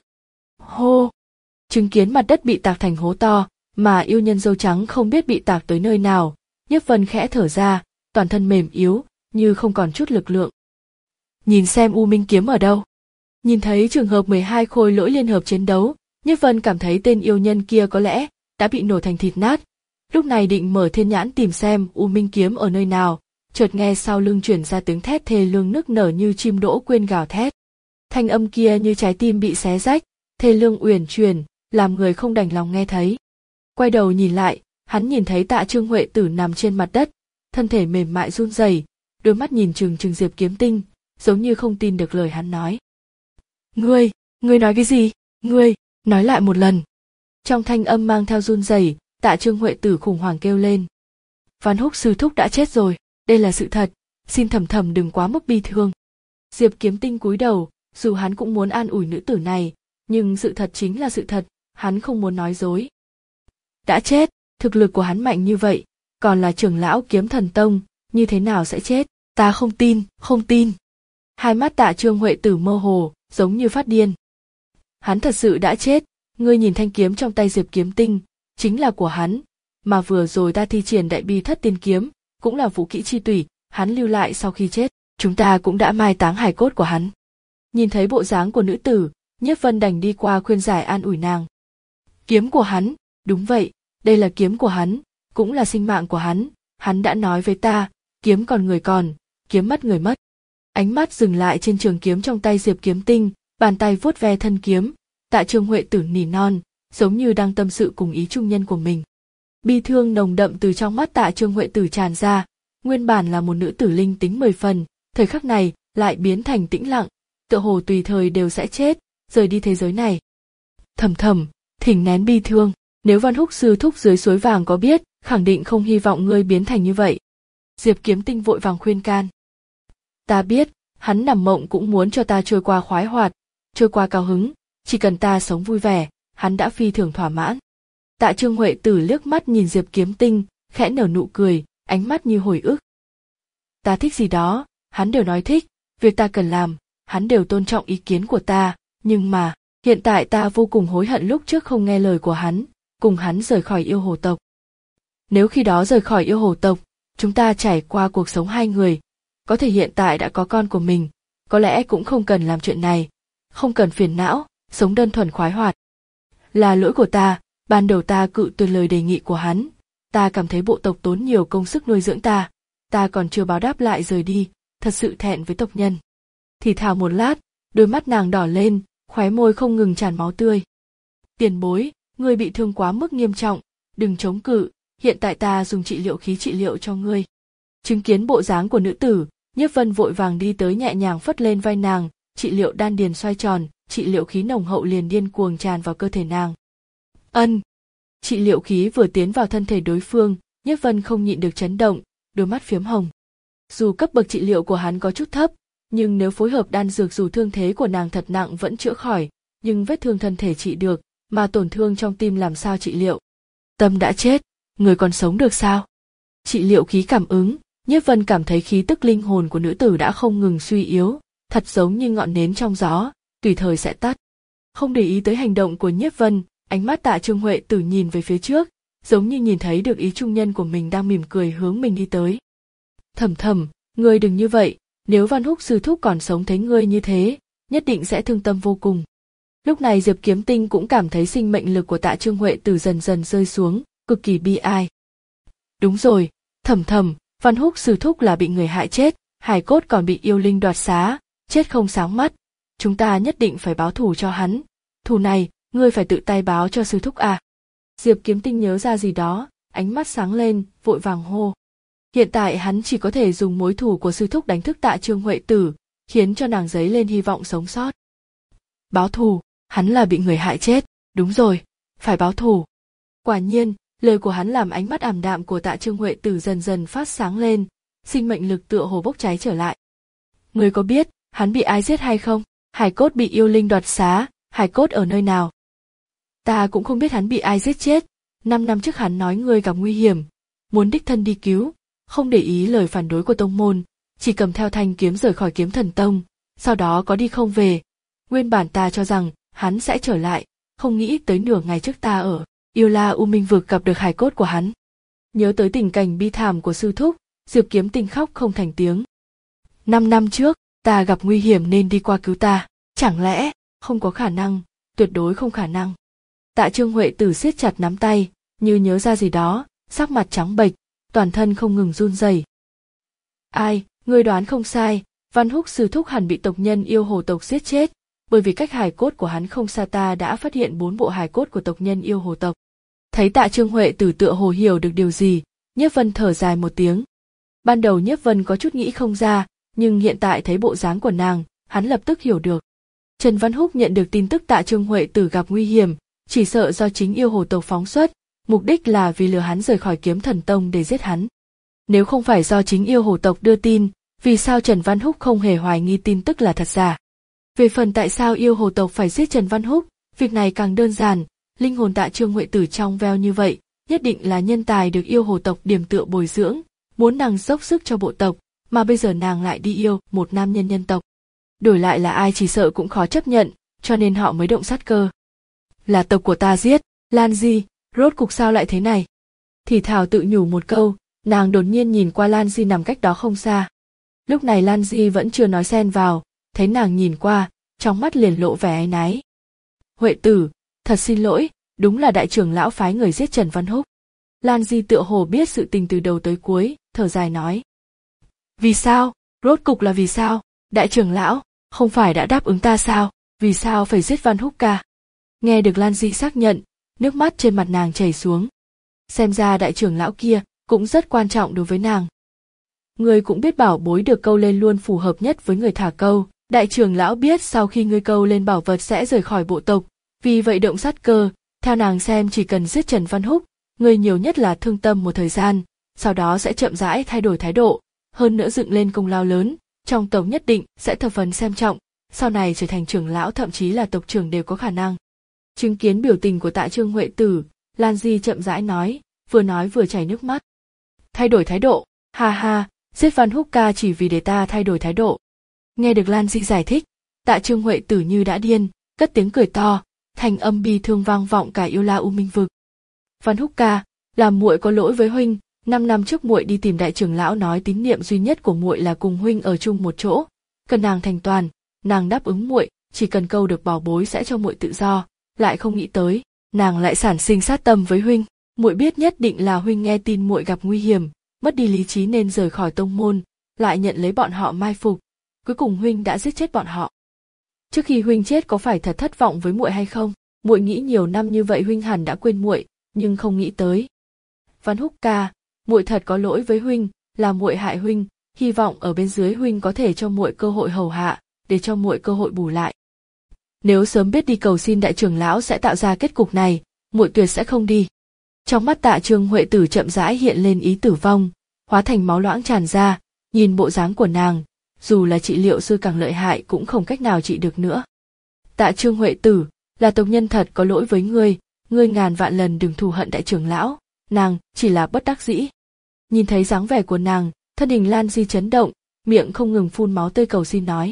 Hô! Chứng kiến mặt đất bị tạc thành hố to, mà yêu nhân dâu trắng không biết bị tạc tới nơi nào, Nhiếp Vân khẽ thở ra, toàn thân mềm yếu, như không còn chút lực lượng. Nhìn xem U Minh kiếm ở đâu. Nhìn thấy trường hợp mười hai khôi lỗi liên hợp chiến đấu, Nhiếp Vân cảm thấy tên yêu nhân kia có lẽ đã bị nổ thành thịt nát. Lúc này định mở thiên nhãn tìm xem U Minh kiếm ở nơi nào, chợt nghe sau lưng chuyển ra tiếng thét thê lương nức nở như chim đỗ quyên gào thét. Thanh âm kia như trái tim bị xé rách, thê lương uyển chuyển, làm người không đành lòng nghe thấy. Quay đầu nhìn lại, hắn nhìn thấy Tạ Trương Huệ Tử nằm trên mặt đất, thân thể mềm mại run rẩy, đôi mắt nhìn trừng trừng Diệp Kiếm Tinh, giống như không tin được lời hắn nói. Ngươi, ngươi nói cái gì? Ngươi, nói lại một lần. Trong thanh âm mang theo run rẩy, Tạ Trương Huệ Tử khủng hoảng kêu lên. Văn Húc sư thúc đã chết rồi, đây là sự thật, xin Thầm Thầm đừng quá mức bi thương. Diệp Kiếm Tinh cúi đầu, dù hắn cũng muốn an ủi nữ tử này, nhưng sự thật chính là sự thật, hắn không muốn nói dối. Đã chết, thực lực của hắn mạnh như vậy, còn là trưởng lão Kiếm Thần Tông, như thế nào sẽ chết? Ta không tin, không tin. Hai mắt Tạ Trương Huệ Tử mơ hồ, giống như phát điên. Hắn thật sự đã chết, ngươi nhìn thanh kiếm trong tay Diệp Kiếm Tinh, chính là của hắn, mà vừa rồi ta thi triển đại bi thất tiên kiếm, cũng là vũ kỹ chi tùy, hắn lưu lại sau khi chết, chúng ta cũng đã mai táng hài cốt của hắn. Nhìn thấy bộ dáng của nữ tử, Nhiếp Vân đành đi qua khuyên giải an ủi nàng. Kiếm của hắn, đúng vậy, đây là kiếm của hắn, cũng là sinh mạng của hắn, hắn đã nói với ta, kiếm còn người còn, kiếm mất người mất. Ánh mắt dừng lại trên trường kiếm trong tay Diệp Kiếm Tinh, bàn tay vuốt ve thân kiếm, Tạ Trương Huệ Tử nỉ non, giống như đang tâm sự cùng ý trung nhân của mình. Bi thương nồng đậm từ trong mắt Tạ Trương Huệ Tử tràn ra, nguyên bản là một nữ tử linh tính mười phần, thời khắc này lại biến thành tĩnh lặng, tựa hồ tùy thời đều sẽ chết, rời đi thế giới này. Thầm Thầm, thỉnh nén bi thương, nếu Văn Húc sư thúc dưới suối vàng có biết, khẳng định không hy vọng ngươi biến thành như vậy. Diệp Kiếm Tinh vội vàng khuyên can. Ta biết, hắn nằm mộng cũng muốn cho ta trôi qua khoái hoạt, trôi qua cao hứng, chỉ cần ta sống vui vẻ, hắn đã phi thường thỏa mãn. Tạ Trương Huệ Tử liếc mắt nhìn Diệp Kiếm Tinh, khẽ nở nụ cười, ánh mắt như hồi ức. Ta thích gì đó, hắn đều nói thích, việc ta cần làm, hắn đều tôn trọng ý kiến của ta, nhưng mà, hiện tại ta vô cùng hối hận lúc trước không nghe lời của hắn, cùng hắn rời khỏi yêu hồ tộc. Nếu khi đó rời khỏi yêu hồ tộc, chúng ta trải qua cuộc sống hai người, có thể hiện tại đã có con của mình, có lẽ cũng không cần làm chuyện này, không cần phiền não, sống đơn thuần khoái hoạt. Là lỗi của ta, ban đầu ta cự tuyệt lời đề nghị của hắn, ta cảm thấy bộ tộc tốn nhiều công sức nuôi dưỡng ta, ta còn chưa báo đáp lại rời đi, thật sự thẹn với tộc nhân. Thì thào một lát, đôi mắt nàng đỏ lên, khóe môi không ngừng tràn máu tươi. Tiền bối, ngươi bị thương quá mức nghiêm trọng, đừng chống cự, hiện tại ta dùng trị liệu khí trị liệu cho ngươi. Chứng kiến bộ dáng của nữ tử, Nhiếp Vân vội vàng đi tới nhẹ nhàng phất lên vai nàng, trị liệu đan điền xoay tròn, trị liệu khí nồng hậu liền điên cuồng tràn vào cơ thể nàng. Ân. Trị liệu khí vừa tiến vào thân thể đối phương, Nhiếp Vân không nhịn được chấn động, đôi mắt phiếm hồng. Dù cấp bậc trị liệu của hắn có chút thấp, nhưng nếu phối hợp đan dược dù thương thế của nàng thật nặng vẫn chữa khỏi, nhưng vết thương thân thể trị được, mà tổn thương trong tim làm sao trị liệu? Tâm đã chết, người còn sống được sao? Trị liệu khí cảm ứng, Nhiếp Vân cảm thấy khí tức linh hồn của nữ tử đã không ngừng suy yếu, thật giống như ngọn nến trong gió, tùy thời sẽ tắt. Không để ý tới hành động của Nhiếp Vân, ánh mắt Tạ Trương Huệ Tử nhìn về phía trước, giống như nhìn thấy được ý trung nhân của mình đang mỉm cười hướng mình đi tới. Thầm Thầm, ngươi đừng như vậy, nếu Văn Húc sư thúc còn sống thấy ngươi như thế, nhất định sẽ thương tâm vô cùng. Lúc này Diệp Kiếm Tinh cũng cảm thấy sinh mệnh lực của Tạ Trương Huệ Tử dần dần rơi xuống, cực kỳ bi ai. Đúng rồi, Thầm Thầm, Văn Húc sư thúc là bị người hại chết, hài cốt còn bị yêu linh đoạt xá, chết không sáng mắt. Chúng ta nhất định phải báo thù cho hắn. Thù này, ngươi phải tự tay báo cho sư thúc à. Diệp Kiếm Tinh nhớ ra gì đó, ánh mắt sáng lên, vội vàng hô. Hiện tại hắn chỉ có thể dùng mối thù của sư thúc đánh thức Tạ Trương Huệ Tử, khiến cho nàng dấy lên hy vọng sống sót. Báo thù, hắn là bị người hại chết, đúng rồi, phải báo thù. Quả nhiên, lời của hắn làm ánh mắt ảm đạm của Tạ Trương Huệ Tử dần dần phát sáng lên, sinh mệnh lực tựa hồ bốc cháy trở lại. Ngươi có biết, hắn bị ai giết hay không? Hài cốt bị yêu linh đoạt xá, hài cốt ở nơi nào? Ta cũng không biết hắn bị ai giết chết, năm năm trước hắn nói ngươi gặp nguy hiểm, muốn đích thân đi cứu, không để ý lời phản đối của tông môn, chỉ cầm theo thanh kiếm rời khỏi Kiếm Thần Tông, sau đó có đi không về. Nguyên bản ta cho rằng hắn sẽ trở lại, không nghĩ tới nửa ngày trước ta ở Yêu La U Minh vực gặp được hài cốt của hắn. Nhớ tới tình cảnh bi thảm của sư thúc, Diệp Kiếm Tinh khóc không thành tiếng. Năm năm trước, ta gặp nguy hiểm nên đi qua cứu ta, chẳng lẽ, không có khả năng, tuyệt đối không khả năng. Tạ Trương Huệ Tử siết chặt nắm tay, như nhớ ra gì đó, sắc mặt trắng bệch, toàn thân không ngừng run rẩy. Ai, ngươi đoán không sai, Văn Húc sư thúc hẳn bị tộc nhân yêu hồ tộc giết chết, bởi vì cách hài cốt của hắn không xa ta đã phát hiện bốn bộ hài cốt của tộc nhân yêu hồ tộc. Thấy Tạ Trương Huệ Tử tựa hồ hiểu được điều gì, Nhiếp Vân thở dài một tiếng. Ban đầu Nhiếp Vân có chút nghĩ không ra, nhưng hiện tại thấy bộ dáng của nàng, hắn lập tức hiểu được. Trần Văn Húc nhận được tin tức Tạ Trương Huệ Tử gặp nguy hiểm, chỉ sợ do chính yêu hồ tộc phóng xuất, mục đích là vì lừa hắn rời khỏi Kiếm Thần Tông để giết hắn. Nếu không phải do chính yêu hồ tộc đưa tin, vì sao Trần Văn Húc không hề hoài nghi tin tức là thật giả? Về phần tại sao yêu hồ tộc phải giết Trần Văn Húc, việc này càng đơn giản, linh hồn Tạ Trương Huệ Tử trong veo như vậy, nhất định là nhân tài được yêu hồ tộc điểm tựa bồi dưỡng, muốn nàng dốc sức cho bộ tộc, mà bây giờ nàng lại đi yêu một nam nhân nhân tộc. Đổi lại là ai chỉ sợ cũng khó chấp nhận, cho nên họ mới động sát cơ. Là tộc của ta giết, Lan Di, rốt cục sao lại thế này? Thì thào tự nhủ một câu, nàng đột nhiên nhìn qua Lan Di nằm cách đó không xa. Lúc này Lan Di vẫn chưa nói xen vào, thấy nàng nhìn qua, trong mắt liền lộ vẻ áy náy. Huệ Tử, thật xin lỗi, đúng là đại trưởng lão phái người giết Trần Văn Húc. Lan Di tựa hồ biết sự tình từ đầu tới cuối, thở dài nói. Vì sao? Rốt cục là vì sao? Đại trưởng lão, không phải đã đáp ứng ta sao? Vì sao phải giết Văn Húc ca? Nghe được Lan Di xác nhận, nước mắt trên mặt nàng chảy xuống. Xem ra đại trưởng lão kia cũng rất quan trọng đối với nàng. Ngươi cũng biết bảo bối được câu lên luôn phù hợp nhất với người thả câu. Đại trưởng lão biết sau khi ngươi câu lên bảo vật sẽ rời khỏi bộ tộc, vì vậy động sát cơ, theo nàng xem chỉ cần giết Trần Văn Húc, ngươi nhiều nhất là thương tâm một thời gian, sau đó sẽ chậm rãi thay đổi thái độ, hơn nữa dựng lên công lao lớn, trong tộc nhất định sẽ thập phần xem trọng, sau này trở thành trưởng lão thậm chí là tộc trưởng đều có khả năng. Chứng kiến biểu tình của Tạ Trương Huệ Tử, Lan Di chậm rãi nói, vừa nói vừa chảy nước mắt. Thay đổi thái độ, ha ha, giết Văn Húc ca chỉ vì để ta thay đổi thái độ. Nghe được Lan Di giải thích, Tạ Trương Huệ Tử như đã điên, cất tiếng cười to, thành âm bi thương vang vọng cả Yêu La U Minh vực. Văn Húc ca, làm muội có lỗi với huynh, năm năm trước muội đi tìm đại trưởng lão nói tín niệm duy nhất của muội là cùng huynh ở chung một chỗ, cần nàng thành toàn, nàng đáp ứng muội, chỉ cần câu được bảo bối sẽ cho muội tự do, lại không nghĩ tới, nàng lại sản sinh sát tâm với huynh, muội biết nhất định là huynh nghe tin muội gặp nguy hiểm, mất đi lý trí nên rời khỏi tông môn, lại nhận lấy bọn họ mai phục, cuối cùng huynh đã giết chết bọn họ. Trước khi huynh chết có phải thật thất vọng với muội hay không? Muội nghĩ nhiều năm như vậy huynh hẳn đã quên muội, nhưng không nghĩ tới. Văn Húc ca, muội thật có lỗi với huynh, là muội hại huynh, hy vọng ở bên dưới huynh có thể cho muội cơ hội hầu hạ, để cho muội cơ hội bù lại. Nếu sớm biết đi cầu xin đại trưởng lão sẽ tạo ra kết cục này, muội tuyệt sẽ không đi. Trong mắt Tạ Trương Huệ Tử chậm rãi hiện lên ý tử vong, hóa thành máu loãng tràn ra, nhìn bộ dáng của nàng, dù là trị liệu sư càng lợi hại cũng không cách nào trị được nữa. Tạ Trương Huệ Tử, là tộc nhân thật có lỗi với ngươi, ngươi ngàn vạn lần đừng thù hận đại trưởng lão, nàng chỉ là bất đắc dĩ. Nhìn thấy dáng vẻ của nàng, thân hình Lan Di chấn động, miệng không ngừng phun máu tươi cầu xin nói.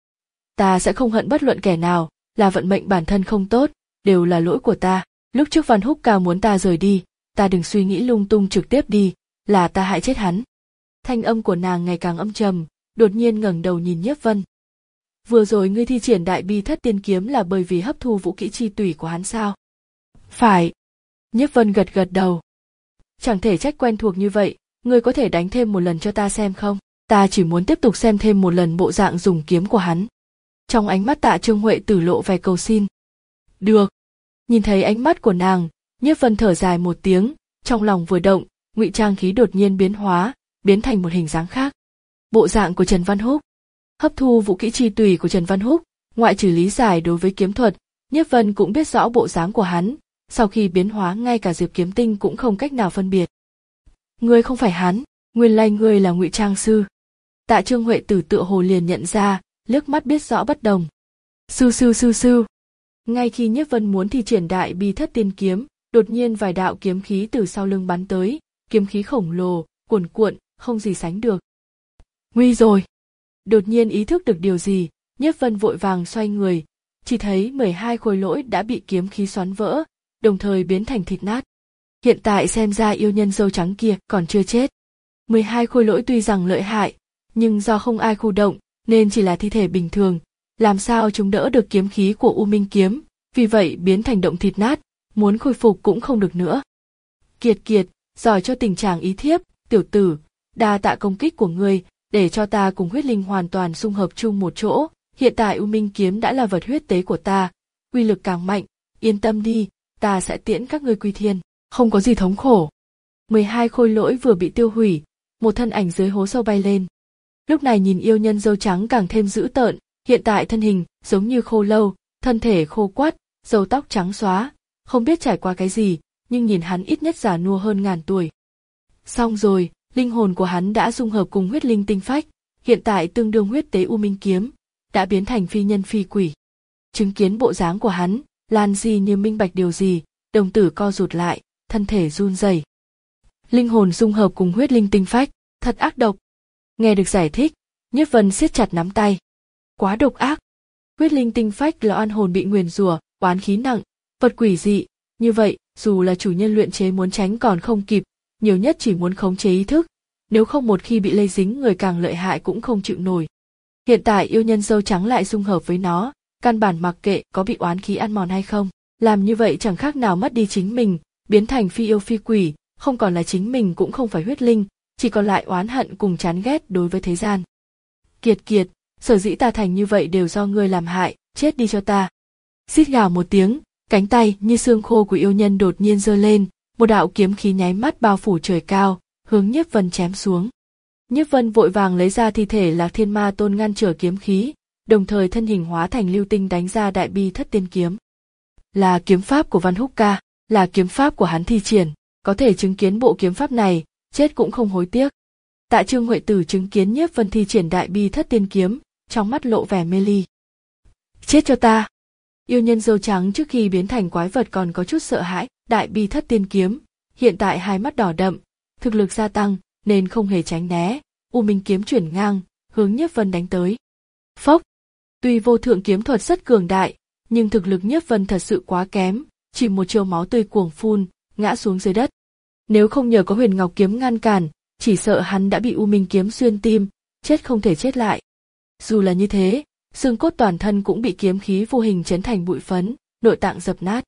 Ta sẽ không hận bất luận kẻ nào, là vận mệnh bản thân không tốt, đều là lỗi của ta. Lúc trước Văn Húc ca muốn ta rời đi, ta đừng suy nghĩ lung tung trực tiếp đi, là ta hại chết hắn. Thanh âm của nàng ngày càng âm trầm, đột nhiên ngẩng đầu nhìn Nhiếp Vân. Vừa rồi ngươi thi triển đại bi thất tiên kiếm là bởi vì hấp thu vũ kỹ chi tủy của hắn sao? Phải. Nhiếp Vân gật gật đầu. Chẳng thể trách quen thuộc như vậy, ngươi có thể đánh thêm một lần cho ta xem không? Ta chỉ muốn tiếp tục xem thêm một lần bộ dạng dùng kiếm của hắn. Trong ánh mắt Tạ Trương Huệ Tử lộ vẻ cầu xin. Được. Nhìn thấy ánh mắt của nàng, Nhiếp Vân thở dài một tiếng, trong lòng vừa động, ngụy trang khí đột nhiên biến hóa, biến thành một hình dáng khác. Bộ dạng của Trần Văn Húc. Hấp thu vũ kỹ chi tùy của Trần Văn Húc, ngoại trừ lý giải đối với kiếm thuật, Nhiếp Vân cũng biết rõ bộ dáng của hắn, sau khi biến hóa ngay cả Diệp Kiếm Tinh cũng không cách nào phân biệt. Ngươi không phải hắn, nguyên lai ngươi là ngụy trang sư. Tạ Trương Huệ Tử tựa hồ liền nhận ra, liếc mắt biết rõ bất đồng. Sư sư sư sư. Ngay khi Nhiếp Vân muốn thi triển đại bi thất tiên kiếm, đột nhiên vài đạo kiếm khí từ sau lưng bắn tới, kiếm khí khổng lồ, cuồn cuộn, không gì sánh được. Nguy rồi. Đột nhiên ý thức được điều gì, Nhiếp Vân vội vàng xoay người, chỉ thấy mười hai khối lỗi đã bị kiếm khí xoắn vỡ, đồng thời biến thành thịt nát. Hiện tại xem ra yêu nhân dâu trắng kia còn chưa chết. mười hai khối lỗi tuy rằng lợi hại, nhưng do không ai khu động, nên chỉ là thi thể bình thường, làm sao chúng đỡ được kiếm khí của U Minh kiếm, vì vậy biến thành động thịt nát, muốn khôi phục cũng không được nữa. Kiệt kiệt, giỏi cho tình trạng ý thiếp, tiểu tử, đa tạ công kích của ngươi, để cho ta cùng huyết linh hoàn toàn xung hợp chung một chỗ, hiện tại U Minh kiếm đã là vật huyết tế của ta, uy lực càng mạnh, yên tâm đi, ta sẽ tiễn các ngươi quy thiên. Không có gì thống khổ. mười hai khôi lỗi vừa bị tiêu hủy, một thân ảnh dưới hố sâu bay lên. Lúc này nhìn yêu nhân râu trắng càng thêm dữ tợn, hiện tại thân hình giống như khô lâu, thân thể khô quắt, râu tóc trắng xóa, không biết trải qua cái gì, nhưng nhìn hắn ít nhất già nua hơn ngàn tuổi. Xong rồi, linh hồn của hắn đã dung hợp cùng huyết linh tinh phách, hiện tại tương đương huyết tế U Minh kiếm, đã biến thành phi nhân phi quỷ. Chứng kiến bộ dáng của hắn, Lan Di như minh bạch điều gì, đồng tử co rụt lại, thân thể run rẩy. Linh hồn dung hợp cùng huyết linh tinh phách, thật ác độc. Nghe được giải thích, Nhiếp Vân siết chặt nắm tay. Quá độc ác. Huyết linh tinh phách là oan hồn bị nguyền rủa, oán khí nặng, vật quỷ dị, như vậy, dù là chủ nhân luyện chế muốn tránh còn không kịp, nhiều nhất chỉ muốn khống chế ý thức, nếu không một khi bị lây dính người càng lợi hại cũng không chịu nổi. Hiện tại yêu nhân râu trắng lại dung hợp với nó, căn bản mặc kệ có bị oán khí ăn mòn hay không, làm như vậy chẳng khác nào mất đi chính mình, biến thành phi yêu phi quỷ, không còn là chính mình cũng không phải huyết linh, chỉ còn lại oán hận cùng chán ghét đối với thế gian. Kiệt kiệt, sở dĩ ta thành như vậy đều do ngươi làm hại, chết đi cho ta. Rít gào một tiếng, cánh tay như xương khô của yêu nhân đột nhiên giơ lên, một đạo kiếm khí nháy mắt bao phủ trời cao, hướng Nhiếp Vân chém xuống. Nhiếp Vân vội vàng lấy ra thi thể Lạc Thiên Ma Tôn ngăn trở kiếm khí, đồng thời thân hình hóa thành lưu tinh đánh ra đại bi thất tiên kiếm. Là kiếm pháp của Văn Húc Ca, là kiếm pháp của hắn thi triển, có thể chứng kiến bộ kiếm pháp này, chết cũng không hối tiếc. Tạ Trương Huệ Tử chứng kiến Nhiếp Vân thi triển đại bi thất tiên kiếm, trong mắt lộ vẻ mê ly. Chết cho ta! Yêu nhân râu trắng trước khi biến thành quái vật còn có chút sợ hãi, đại bi thất tiên kiếm, hiện tại hai mắt đỏ đậm, thực lực gia tăng, nên không hề tránh né, U Minh kiếm chuyển ngang, hướng Nhiếp Vân đánh tới. Phốc! Tuy vô thượng kiếm thuật rất cường đại, nhưng thực lực Nhiếp Vân thật sự quá kém, chỉ một chiêu máu tươi cuồng phun, ngã xuống dưới đất. Nếu không nhờ có Huyền Ngọc kiếm ngăn cản, chỉ sợ hắn đã bị U Minh kiếm xuyên tim, chết không thể chết lại. Dù là như thế, xương cốt toàn thân cũng bị kiếm khí vô hình chấn thành bụi phấn, nội tạng dập nát.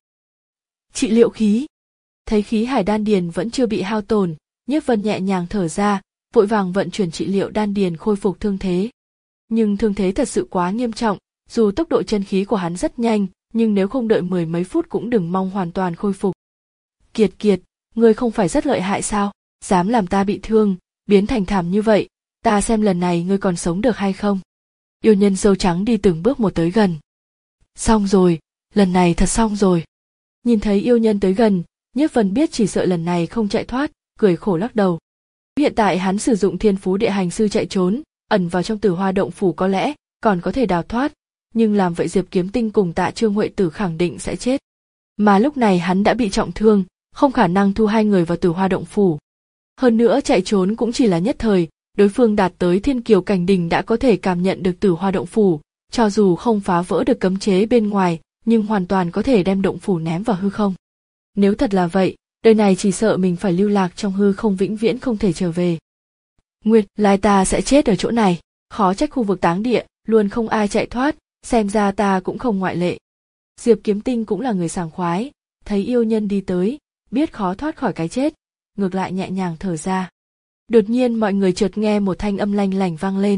Trị liệu khí. Thấy khí hải đan điền vẫn chưa bị hao tổn, Nhiếp Vân nhẹ nhàng thở ra, vội vàng vận chuyển trị liệu đan điền khôi phục thương thế. Nhưng thương thế thật sự quá nghiêm trọng, dù tốc độ chân khí của hắn rất nhanh, nhưng nếu không đợi mười mấy phút cũng đừng mong hoàn toàn khôi phục. Kiệt kiệt, ngươi không phải rất lợi hại sao, dám làm ta bị thương, biến thành thảm như vậy, ta xem lần này ngươi còn sống được hay không. Yêu nhân râu trắng đi từng bước một tới gần. Xong rồi, lần này thật xong rồi. Nhìn thấy yêu nhân tới gần, Nhiếp Vân biết chỉ sợ lần này không chạy thoát, cười khổ lắc đầu. Hiện tại hắn sử dụng thiên phú địa hành sư chạy trốn, ẩn vào trong Tử Hoa động phủ có lẽ còn có thể đào thoát, nhưng làm vậy Diệp Kiếm Tinh cùng Tạ Trương Huệ Tử khẳng định sẽ chết. Mà lúc này hắn đã bị trọng thương, không khả năng thu hai người vào Tử Hoa động phủ. Hơn nữa chạy trốn cũng chỉ là nhất thời, đối phương đạt tới thiên kiều cảnh đỉnh đã có thể cảm nhận được Tử Hoa động phủ, cho dù không phá vỡ được cấm chế bên ngoài, nhưng hoàn toàn có thể đem động phủ ném vào hư không. Nếu thật là vậy, đời này chỉ sợ mình phải lưu lạc trong hư không vĩnh viễn không thể trở về. Nguyệt, lai ta sẽ chết ở chỗ này, khó trách khu vực táng địa, luôn không ai chạy thoát, xem ra ta cũng không ngoại lệ. Diệp Kiếm Tinh cũng là người sảng khoái, thấy yêu nhân đi tới, biết khó thoát khỏi cái chết, ngược lại nhẹ nhàng thở ra. Đột nhiên mọi người chợt nghe một thanh âm lanh lảnh vang lên.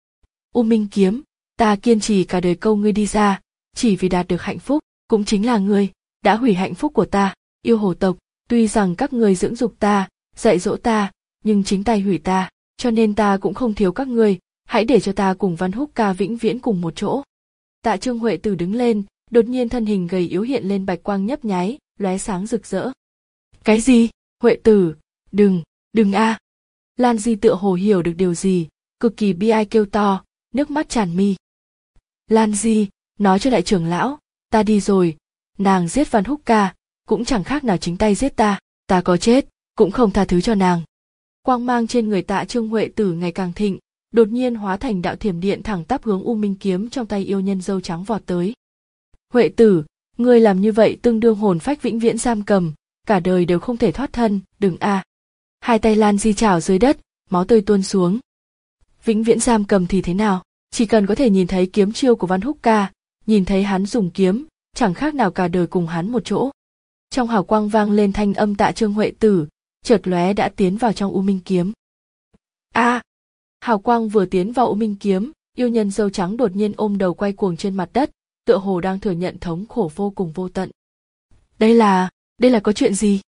U Minh kiếm, ta kiên trì cả đời câu ngươi đi ra, chỉ vì đạt được hạnh phúc, cũng chính là ngươi, đã hủy hạnh phúc của ta, yêu hồ tộc, tuy rằng các ngươi dưỡng dục ta, dạy dỗ ta, nhưng chính tay hủy ta, cho nên ta cũng không thiếu các ngươi, hãy để cho ta cùng Văn Húc Ca vĩnh viễn cùng một chỗ. Tạ Trương Huệ Tử đứng lên, đột nhiên thân hình gầy yếu hiện lên bạch quang nhấp nháy, lóe sáng rực rỡ. Cái gì? Huệ Tử, đừng, đừng a! Lan Di tựa hồ hiểu được điều gì, cực kỳ bi ai kêu to, nước mắt tràn mi. Lan Di, nói cho đại trưởng lão, ta đi rồi, nàng giết Văn Húc Ca, cũng chẳng khác nào chính tay giết ta, ta có chết, cũng không tha thứ cho nàng. Quang mang trên người Tạ Trương Huệ Tử ngày càng thịnh, đột nhiên hóa thành đạo thiểm điện thẳng tắp hướng U Minh kiếm trong tay yêu nhân râu trắng vọt tới. Huệ Tử, ngươi làm như vậy tương đương hồn phách vĩnh viễn giam cầm, cả đời đều không thể thoát thân, đừng a! Hai tay Lan Di chảo dưới đất, máu tươi tuôn xuống. Vĩnh viễn giam cầm thì thế nào? Chỉ cần có thể nhìn thấy kiếm chiêu của Văn Húc Ca, nhìn thấy hắn dùng kiếm, chẳng khác nào cả đời cùng hắn một chỗ. Trong hào quang vang lên thanh âm Tạ Trương Huệ Tử, chợt lóe đã tiến vào trong U Minh kiếm. A! À, hào quang vừa tiến vào U Minh kiếm, yêu nhân râu trắng đột nhiên ôm đầu quay cuồng trên mặt đất, tựa hồ đang thừa nhận thống khổ vô cùng vô tận. Đây là, đây là có chuyện gì?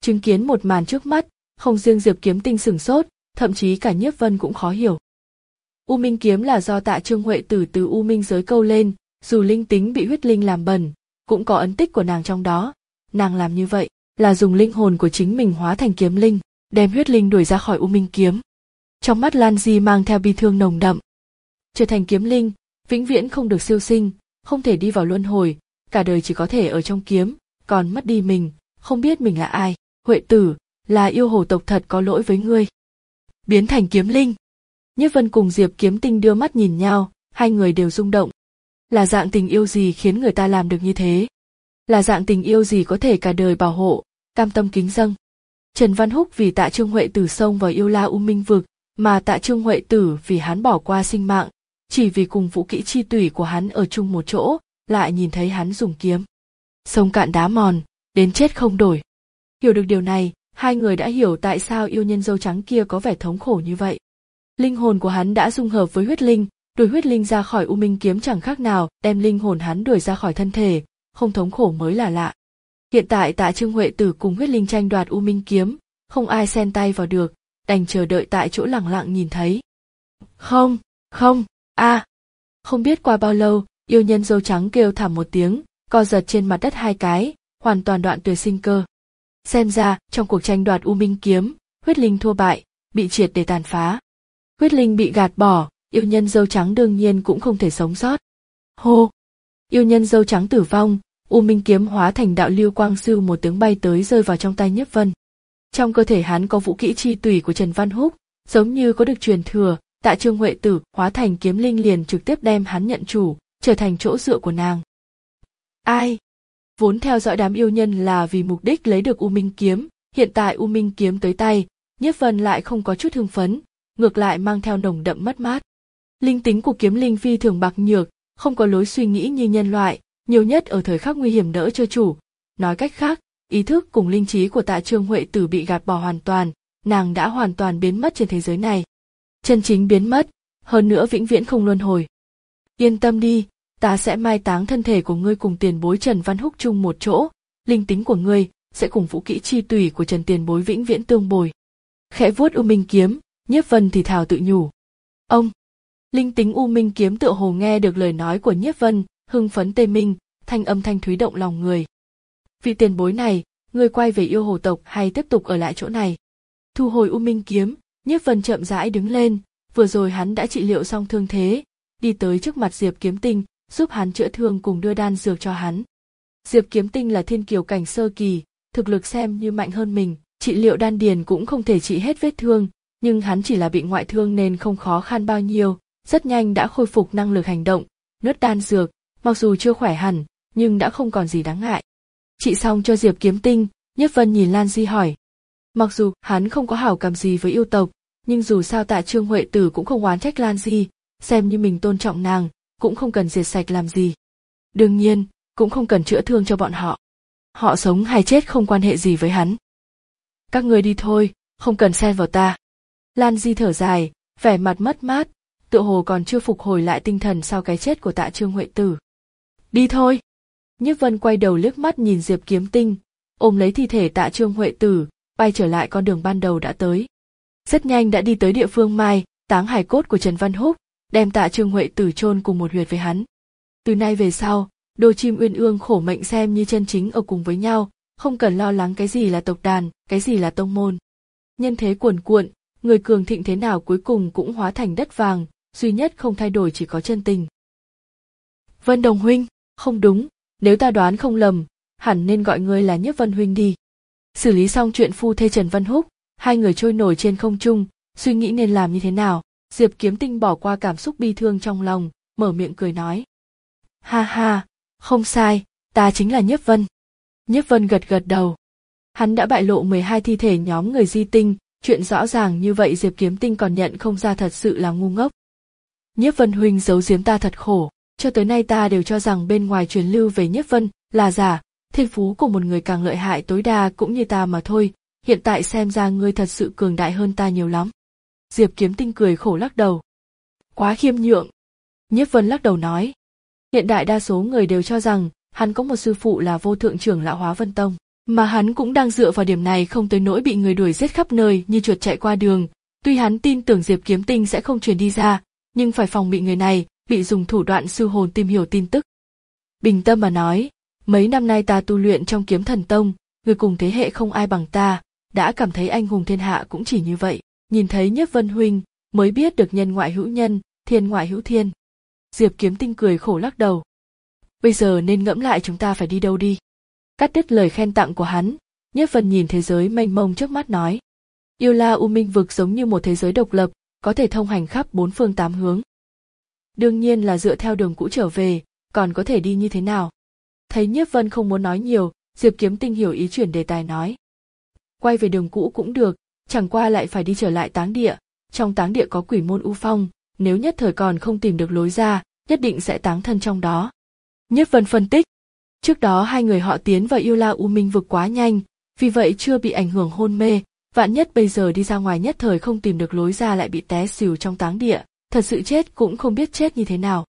Chứng kiến một màn trước mắt, không riêng Diệp Kiếm Tinh sửng sốt, thậm chí cả Nhiếp Vân cũng khó hiểu. U Minh kiếm là do Tạ Trương Huệ Tử từ U Minh giới câu lên, dù linh tính bị huyết linh làm bẩn, cũng có ấn tích của nàng trong đó. Nàng làm như vậy là dùng linh hồn của chính mình hóa thành kiếm linh, đem huyết linh đuổi ra khỏi U Minh kiếm. Trong mắt Lan Di mang theo bi thương nồng đậm. Trở thành kiếm linh, vĩnh viễn không được siêu sinh, không thể đi vào luân hồi, cả đời chỉ có thể ở trong kiếm, còn mất đi mình, không biết mình là ai. Huệ Tử, là yêu hồ tộc thật có lỗi với ngươi. Biến thành kiếm linh. Nhiếp Vân cùng Diệp Kiếm Tinh đưa mắt nhìn nhau, hai người đều rung động. Là dạng tình yêu gì khiến người ta làm được như thế? Là dạng tình yêu gì có thể cả đời bảo hộ, cam tâm kính dâng? Trần Văn Húc vì Tạ Trương Huệ Tử xông vào yêu la U Minh vực, mà Tạ Trương Huệ Tử vì hắn bỏ qua sinh mạng, chỉ vì cùng vũ kỹ chi tủy của hắn ở chung một chỗ, lại nhìn thấy hắn dùng kiếm. Sông cạn đá mòn, đến chết không đổi. Hiểu được điều này, hai người đã hiểu tại sao yêu nhân dâu trắng kia có vẻ thống khổ như vậy. Linh hồn của hắn đã dung hợp với huyết linh, đuổi huyết linh ra khỏi U Minh kiếm chẳng khác nào đem linh hồn hắn đuổi ra khỏi thân thể, không thống khổ mới là lạ. Hiện tại Tạ Trương Huệ Tử cùng huyết linh tranh đoạt U Minh kiếm, không ai xen tay vào được, đành chờ đợi tại chỗ lẳng lặng nhìn thấy. Không, không, a. À. Không biết qua bao lâu, yêu nhân dâu trắng kêu thảm một tiếng, co giật trên mặt đất hai cái, hoàn toàn đoạn tuyệt sinh cơ. Xem ra, trong cuộc tranh đoạt U Minh kiếm, huyết linh thua bại, bị triệt để tàn phá. Huyết linh bị gạt bỏ, yêu nhân dâu trắng đương nhiên cũng không thể sống sót. Hô! Yêu nhân dâu trắng tử vong, U Minh kiếm hóa thành đạo lưu quang sưu một tiếng bay tới rơi vào trong tay Nhiếp Vân. Trong cơ thể hắn có vũ kỹ chi tủy của Trần Văn Húc, giống như có được truyền thừa, Tạ Trương Huệ Tử hóa thành kiếm linh liền trực tiếp đem hắn nhận chủ, trở thành chỗ dựa của nàng. Ai? Vốn theo dõi đám yêu nhân là vì mục đích lấy được U Minh kiếm, hiện tại U Minh kiếm tới tay, Nhiếp Vân lại không có chút hưng phấn, ngược lại mang theo nồng đậm mất mát. Linh tính của kiếm linh phi thường bạc nhược, không có lối suy nghĩ như nhân loại, nhiều nhất ở thời khắc nguy hiểm đỡ cho chủ. Nói cách khác, ý thức cùng linh trí của Tạ Trương Huệ Tử bị gạt bỏ hoàn toàn, nàng đã hoàn toàn biến mất trên thế giới này. Chân chính biến mất, hơn nữa vĩnh viễn không luân hồi. Yên tâm đi, ta sẽ mai táng thân thể của ngươi cùng tiền bối Trần Văn Húc chung một chỗ, linh tính của ngươi sẽ cùng vũ kỹ chi tủy của Trần tiền bối vĩnh viễn tương bồi. Khẽ vuốt U Minh kiếm, Nhiếp Vân thì thào tự nhủ. Ông! Linh tính U Minh kiếm tựa hồ nghe được lời nói của Nhiếp Vân, hưng phấn tê minh, thanh âm thanh thúy động lòng người. Vị tiền bối này, ngươi quay về yêu hồ tộc hay tiếp tục ở lại chỗ này? Thu hồi U Minh kiếm, Nhiếp Vân chậm rãi đứng lên, vừa rồi hắn đã trị liệu xong thương thế, đi tới trước mặt Diệp Kiếm Tinh, giúp hắn chữa thương cùng đưa đan dược cho hắn. Diệp Kiếm Tinh là thiên kiều cảnh sơ kỳ, thực lực xem như mạnh hơn mình, trị liệu đan điền cũng không thể trị hết vết thương, nhưng hắn chỉ là bị ngoại thương nên không khó khăn bao nhiêu, rất nhanh đã khôi phục năng lực hành động, nuốt đan dược, mặc dù chưa khỏe hẳn, nhưng đã không còn gì đáng ngại. Trị xong cho Diệp Kiếm Tinh, Nhiếp Vân nhìn Lan Di hỏi. Mặc dù hắn không có hảo cảm gì với yêu tộc, nhưng dù sao Tạ Trương Huệ Tử cũng không oán trách Lan Di, xem như mình tôn trọng nàng, cũng không cần diệt sạch làm gì. Đương nhiên, cũng không cần chữa thương cho bọn họ. Họ sống hay chết không quan hệ gì với hắn. Các người đi thôi, không cần xen vào ta. Lan Di thở dài, vẻ mặt mất mát, tựa hồ còn chưa phục hồi lại tinh thần sau cái chết của Tạ Trương Huệ Tử. Đi thôi. Nhiếp Vân quay đầu liếc mắt nhìn Diệp Kiếm Tinh, ôm lấy thi thể Tạ Trương Huệ Tử, bay trở lại con đường ban đầu đã tới. Rất nhanh đã đi tới địa phương mai táng hài cốt của Trần Văn Húc, đem Tạ Trương Huệ Tử chôn cùng một huyệt với hắn. Từ nay về sau, đôi chim uyên ương khổ mệnh xem như chân chính ở cùng với nhau, không cần lo lắng cái gì là tộc đàn, cái gì là tông môn. Nhân thế cuồn cuộn, người cường thịnh thế nào cuối cùng cũng hóa thành đất vàng, duy nhất không thay đổi chỉ có chân tình. Vân Đồng huynh, không đúng, nếu ta đoán không lầm, hẳn nên gọi ngươi là Nhiếp Vân huynh đi. Xử lý xong chuyện phu thê Trần Văn Húc, hai người trôi nổi trên không trung, suy nghĩ nên làm như thế nào. Diệp Kiếm Tinh bỏ qua cảm xúc bi thương trong lòng, mở miệng cười nói. Ha ha, không sai, ta chính là Nhiếp Vân. Nhiếp Vân gật gật đầu. Hắn đã bại lộ mười hai thi thể nhóm người di tinh, chuyện rõ ràng như vậy Diệp Kiếm Tinh còn nhận không ra thật sự là ngu ngốc. Nhiếp Vân huynh giấu giếm ta thật khổ, cho tới nay ta đều cho rằng bên ngoài truyền lưu về Nhiếp Vân là giả, thiên phú của một người càng lợi hại tối đa cũng như ta mà thôi, hiện tại xem ra ngươi thật sự cường đại hơn ta nhiều lắm. Diệp Kiếm Tinh cười khổ lắc đầu. Quá khiêm nhượng. Nhiếp Vân lắc đầu nói. Hiện đại đa số người đều cho rằng hắn có một sư phụ là vô thượng trưởng lão Hóa Vân Tông. Mà hắn cũng đang dựa vào điểm này không tới nỗi bị người đuổi giết khắp nơi như chuột chạy qua đường. Tuy hắn tin tưởng Diệp Kiếm Tinh sẽ không truyền đi ra, nhưng phải phòng bị người này bị dùng thủ đoạn sư hồn tìm hiểu tin tức. Bình tâm mà nói, mấy năm nay ta tu luyện trong Kiếm Thần Tông, người cùng thế hệ không ai bằng ta, đã cảm thấy anh hùng thiên hạ cũng chỉ như vậy. Nhìn thấy Nhiếp Vân huynh, mới biết được nhân ngoại hữu nhân, thiên ngoại hữu thiên. Diệp Kiếm Tinh cười khổ lắc đầu. Bây giờ nên ngẫm lại chúng ta phải đi đâu đi. Cắt đứt lời khen tặng của hắn, Nhiếp Vân nhìn thế giới mênh mông trước mắt nói. Yêu La U Minh vực giống như một thế giới độc lập, có thể thông hành khắp bốn phương tám hướng. Đương nhiên là dựa theo đường cũ trở về, còn có thể đi như thế nào? Thấy Nhiếp Vân không muốn nói nhiều, Diệp Kiếm Tinh hiểu ý chuyển đề tài nói. Quay về đường cũ cũng được, chẳng qua lại phải đi trở lại táng địa. Trong táng địa có quỷ môn U Phong, nếu nhất thời còn không tìm được lối ra, nhất định sẽ táng thân trong đó. Nhiếp Vân phân tích. Trước đó hai người họ tiến vào Yêu La U Minh vực quá nhanh, vì vậy chưa bị ảnh hưởng hôn mê. Vạn nhất bây giờ đi ra ngoài nhất thời không tìm được lối ra lại bị té xỉu trong táng địa, thật sự chết cũng không biết chết như thế nào.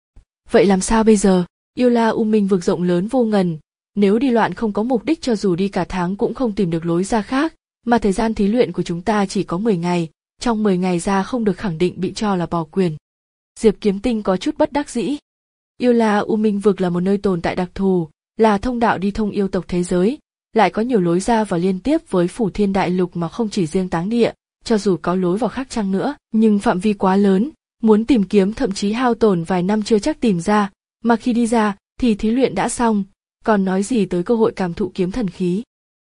Vậy làm sao bây giờ? Yêu La U Minh vực rộng lớn vô ngần, nếu đi loạn không có mục đích cho dù đi cả tháng cũng không tìm được lối ra khác, mà thời gian thí luyện của chúng ta chỉ có mười ngày, trong mười ngày ra không được khẳng định bị cho là bỏ quyền. Diệp Kiếm Tinh có chút bất đắc dĩ. Yêu La U Minh vực là một nơi tồn tại đặc thù, là thông đạo đi thông yêu tộc thế giới, lại có nhiều lối ra vào liên tiếp với Phủ Thiên Đại Lục mà không chỉ riêng táng địa, cho dù có lối vào khác chăng nữa, nhưng phạm vi quá lớn, muốn tìm kiếm thậm chí hao tổn vài năm chưa chắc tìm ra, mà khi đi ra thì thí luyện đã xong, còn nói gì tới cơ hội cảm thụ kiếm thần khí.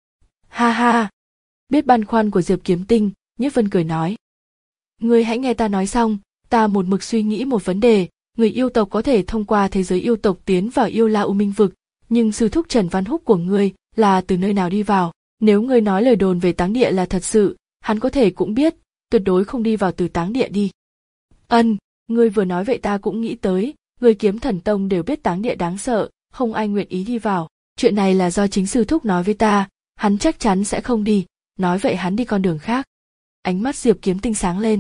Ha ha, biết băn khoăn của Diệp Kiếm Tinh, Nhiếp Vân cười nói. Ngươi hãy nghe ta nói xong, ta một mực suy nghĩ một vấn đề, người yêu tộc có thể thông qua thế giới yêu tộc tiến vào Yêu La U Minh vực, nhưng sư thúc Trần Văn Húc của ngươi là từ nơi nào đi vào? Nếu ngươi nói lời đồn về táng địa là thật sự, hắn có thể cũng biết, tuyệt đối không đi vào từ táng địa đi. Ân, ngươi vừa nói vậy ta cũng nghĩ tới, người Kiếm Thần Tông đều biết táng địa đáng sợ, không ai nguyện ý đi vào. Chuyện này là do chính sư thúc nói với ta, hắn chắc chắn sẽ không đi, nói vậy hắn đi con đường khác. Ánh mắt Diệp Kiếm Tinh sáng lên.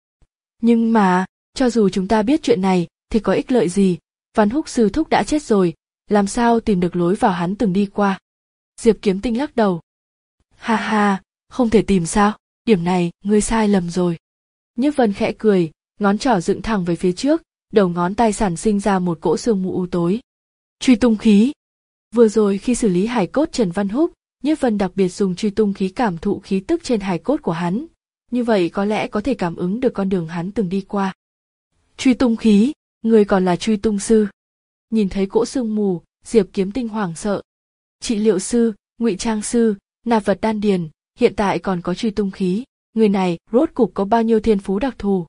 Nhưng mà, cho dù chúng ta biết chuyện này, thì có ích lợi gì? Văn Húc sư thúc đã chết rồi, làm sao tìm được lối vào hắn từng đi qua? Diệp Kiếm Tinh lắc đầu. Ha ha, không thể tìm sao? Điểm này, ngươi sai lầm rồi. Nhiếp Vân khẽ cười, ngón trỏ dựng thẳng về phía trước, đầu ngón tay sản sinh ra một cỗ sương mù u tối. Truy tung khí. Vừa rồi khi xử lý hài cốt Trần Văn Húc, Nhiếp Vân đặc biệt dùng truy tung khí cảm thụ khí tức trên hài cốt của hắn. Như vậy có lẽ có thể cảm ứng được con đường hắn từng đi qua. Truy tung khí, người còn là truy tung sư. Nhìn thấy cỗ sương mù, Diệp Kiếm Tinh hoảng sợ. Trị liệu sư, ngụy trang sư, nạp vật đan điền, hiện tại còn có truy tung khí. Người này rốt cục có bao nhiêu thiên phú đặc thù?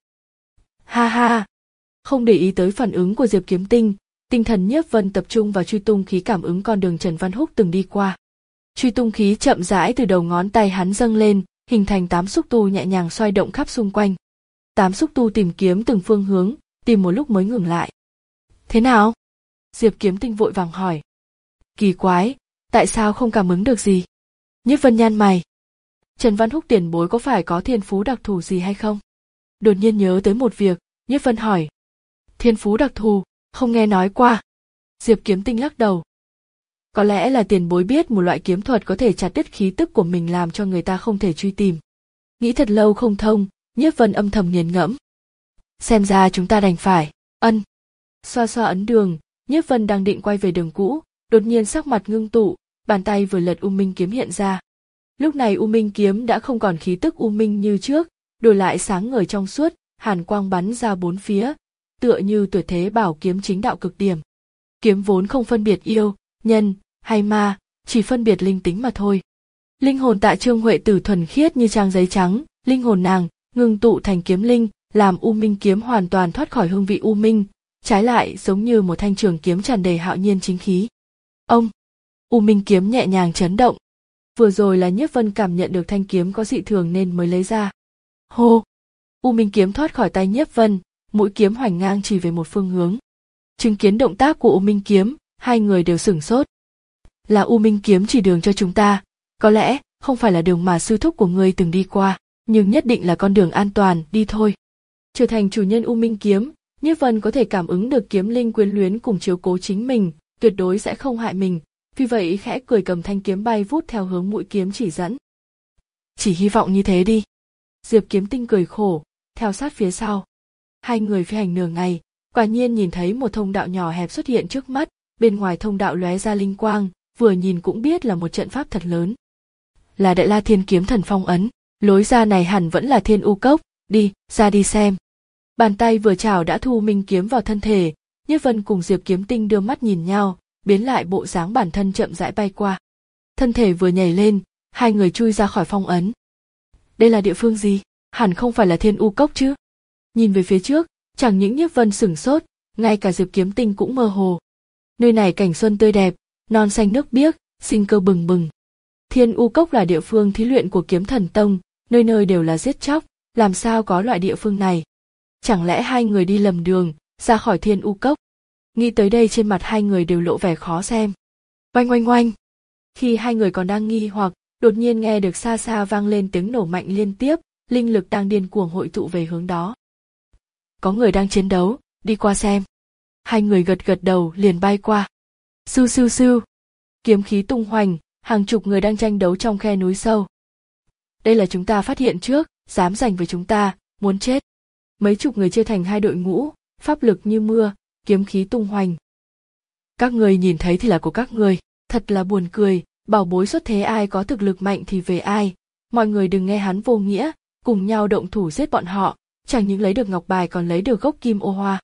Ha ha! Không để ý tới phản ứng của Diệp Kiếm Tinh, tinh thần Nhiếp Vân tập trung vào truy tung khí cảm ứng con đường Trần Văn Húc từng đi qua. Truy tung khí chậm rãi từ đầu ngón tay hắn dâng lên, hình thành tám xúc tu nhẹ nhàng xoay động khắp xung quanh. Tám xúc tu tìm kiếm từng phương hướng, tìm một lúc mới ngừng lại. Thế nào? Diệp Kiếm Tinh vội vàng hỏi. Kỳ quái, tại sao không cảm ứng được gì? Nhiếp Vân nhăn mày. Trần Văn Húc tiền bối có phải có thiên phú đặc thù gì hay không? Đột nhiên nhớ tới một việc, Nhiếp Vân hỏi. Thiên phú đặc thù, không nghe nói qua. Diệp Kiếm Tinh lắc đầu. Có lẽ là tiền bối biết một loại kiếm thuật có thể chặt đứt khí tức của mình làm cho người ta không thể truy tìm. Nghĩ thật lâu không thông, Nhiếp Vân âm thầm nghiền ngẫm. Xem ra chúng ta đành phải, ân. Xoa xoa ấn đường, Nhiếp Vân đang định quay về đường cũ, đột nhiên sắc mặt ngưng tụ, bàn tay vừa lật U Minh kiếm hiện ra. Lúc này U Minh kiếm đã không còn khí tức U Minh như trước, đổi lại sáng ngời trong suốt, hàn quang bắn ra bốn phía, tựa như tuyệt thế bảo kiếm chính đạo cực điểm. Kiếm vốn không phân biệt yêu, nhân hay ma, chỉ phân biệt linh tính mà thôi. Linh hồn Tạ Trương Huệ Tử thuần khiết như trang giấy trắng, linh hồn nàng ngưng tụ thành kiếm linh, làm U Minh kiếm hoàn toàn thoát khỏi hương vị U Minh, trái lại giống như một thanh trường kiếm tràn đầy hạo nhiên chính khí. Ông, U Minh kiếm nhẹ nhàng chấn động. Vừa rồi là Nhiếp Vân cảm nhận được thanh kiếm có dị thường nên mới lấy ra. Hô, U Minh kiếm thoát khỏi tay Nhiếp Vân, mũi kiếm hoành ngang chỉ về một phương hướng. Chứng kiến động tác của U Minh kiếm, hai người đều sửng sốt. Là U Minh kiếm chỉ đường cho chúng ta, có lẽ không phải là đường mà sư thúc của ngươi từng đi qua, nhưng nhất định là con đường an toàn, đi thôi. Trở thành chủ nhân U Minh kiếm, Nhiếp Vân có thể cảm ứng được kiếm linh quyến luyến cùng chiếu cố chính mình, tuyệt đối sẽ không hại mình, vì vậy khẽ cười cầm thanh kiếm bay vút theo hướng mũi kiếm chỉ dẫn. Chỉ hy vọng như thế đi. Diệp Kiếm Tinh cười khổ, theo sát phía sau. Hai người phi hành nửa ngày, quả nhiên nhìn thấy một thông đạo nhỏ hẹp xuất hiện trước mắt, bên ngoài thông đạo lóe ra linh quang, vừa nhìn cũng biết là một trận pháp thật lớn. Là Đại La Thiên Kiếm Thần Phong ấn, lối ra này hẳn vẫn là Thiên U Cốc, đi, ra đi xem. Bàn tay vừa chảo đã thu minh kiếm vào thân thể, Nhiếp Vân cùng Diệp Kiếm Tinh đưa mắt nhìn nhau, biến lại bộ dáng bản thân chậm rãi bay qua. Thân thể vừa nhảy lên, hai người chui ra khỏi phong ấn. Đây là địa phương gì? Hẳn không phải là Thiên U Cốc chứ? Nhìn về phía trước, chẳng những Nhiếp Vân sửng sốt, ngay cả Diệp Kiếm Tinh cũng mơ hồ. Nơi này cảnh xuân tươi đẹp, non xanh nước biếc, sinh cơ bừng bừng. Thiên U Cốc là địa phương thí luyện của Kiếm Thần Tông, nơi nơi đều là giết chóc, làm sao có loại địa phương này? Chẳng lẽ hai người đi lầm đường, ra khỏi Thiên U Cốc? Nghĩ tới đây trên mặt hai người đều lộ vẻ khó xem. Oanh oanh oanh! Khi hai người còn đang nghi hoặc, đột nhiên nghe được xa xa vang lên tiếng nổ mạnh liên tiếp, linh lực đang điên cuồng hội tụ về hướng đó. Có người đang chiến đấu, đi qua xem. Hai người gật gật đầu liền bay qua. Sưu sưu sưu! Kiếm khí tung hoành, hàng chục người đang tranh đấu trong khe núi sâu. Đây là chúng ta phát hiện trước, dám giành với chúng ta, muốn chết. Mấy chục người chia thành hai đội ngũ, pháp lực như mưa, kiếm khí tung hoành. Các người nhìn thấy thì là của các người, thật là buồn cười, bảo bối xuất thế ai có thực lực mạnh thì về ai. Mọi người đừng nghe hắn vô nghĩa, cùng nhau động thủ giết bọn họ, chẳng những lấy được ngọc bài còn lấy được gốc kim ô hoa.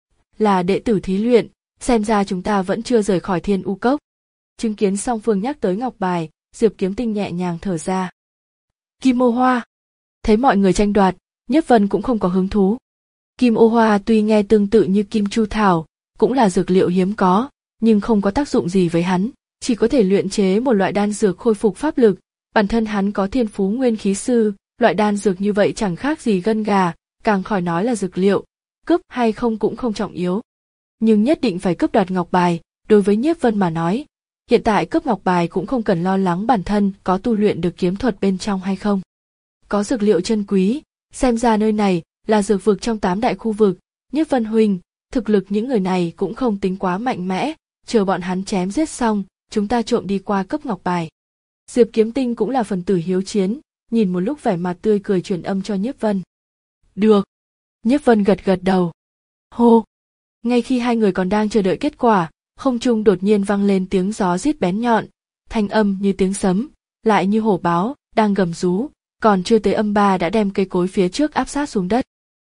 Là đệ tử thí luyện, xem ra chúng ta vẫn chưa rời khỏi Thiên U Cốc. Chứng kiến song phương nhắc tới ngọc bài, Diệp Kiếm Tinh nhẹ nhàng thở ra. Kim ô hoa. Thấy mọi người tranh đoạt, Nhiếp Vân cũng không có hứng thú. Kim ô hoa tuy nghe tương tự như kim chu thảo, cũng là dược liệu hiếm có, nhưng không có tác dụng gì với hắn, chỉ có thể luyện chế một loại đan dược khôi phục pháp lực. Bản thân hắn có thiên phú nguyên khí sư, loại đan dược như vậy chẳng khác gì gân gà, càng khỏi nói là dược liệu, cướp hay không cũng không trọng yếu. Nhưng nhất định phải cướp đoạt ngọc bài, đối với Nhiếp Vân mà nói, hiện tại cướp ngọc bài cũng không cần lo lắng bản thân có tu luyện được kiếm thuật bên trong hay không. Có dược liệu chân quý, xem ra nơi này là dược vực trong tám đại khu vực, Nhiếp Vân huynh, thực lực những người này cũng không tính quá mạnh mẽ, chờ bọn hắn chém giết xong, chúng ta trộm đi qua cướp ngọc bài. Diệp Kiếm Tinh cũng là phần tử hiếu chiến, nhìn một lúc vẻ mặt tươi cười truyền âm cho Nhiếp Vân. Được. Nhiếp Vân gật gật đầu. Hô. Ngay khi hai người còn đang chờ đợi kết quả, không trung đột nhiên vang lên tiếng gió rít bén nhọn, thanh âm như tiếng sấm, lại như hổ báo đang gầm rú, còn chưa tới âm ba đã đem cây cối phía trước áp sát xuống đất.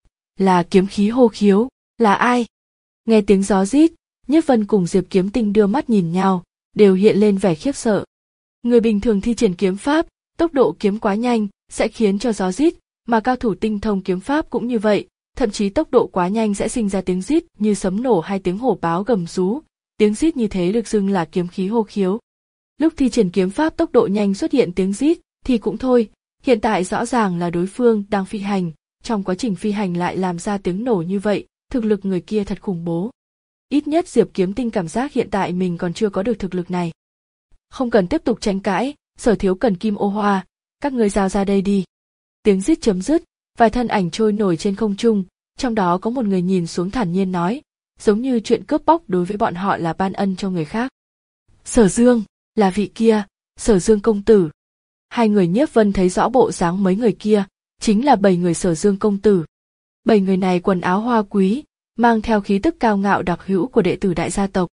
Là kiếm khí hô khiếu, là ai? Nghe tiếng gió rít, Nhiếp Vân cùng Diệp Kiếm Tinh đưa mắt nhìn nhau, đều hiện lên vẻ khiếp sợ. Người bình thường thi triển kiếm pháp, tốc độ kiếm quá nhanh sẽ khiến cho gió rít, mà cao thủ tinh thông kiếm pháp cũng như vậy, thậm chí tốc độ quá nhanh sẽ sinh ra tiếng rít như sấm nổ hay tiếng hổ báo gầm rú. Tiếng rít như thế được xưng là kiếm khí hô khiếu. Lúc thi triển kiếm pháp tốc độ nhanh xuất hiện tiếng rít thì cũng thôi, hiện tại rõ ràng là đối phương đang phi hành, trong quá trình phi hành lại làm ra tiếng nổ như vậy, thực lực người kia thật khủng bố. Ít nhất Diệp Kiếm Tinh cảm giác hiện tại mình còn chưa có được thực lực này. Không cần tiếp tục tranh cãi, Sở thiếu cần kim ô hoa, các người giao ra đây đi. Tiếng rít chấm dứt, vài thân ảnh trôi nổi trên không trung, trong đó có một người nhìn xuống thản nhiên nói, giống như chuyện cướp bóc đối với bọn họ là ban ân cho người khác. Sở Dương, là vị kia, Sở Dương công tử. Hai người Nhiếp Vân thấy rõ bộ dáng mấy người kia, chính là bảy người Sở Dương công tử. Bảy người này quần áo hoa quý, mang theo khí tức cao ngạo đặc hữu của đệ tử đại gia tộc.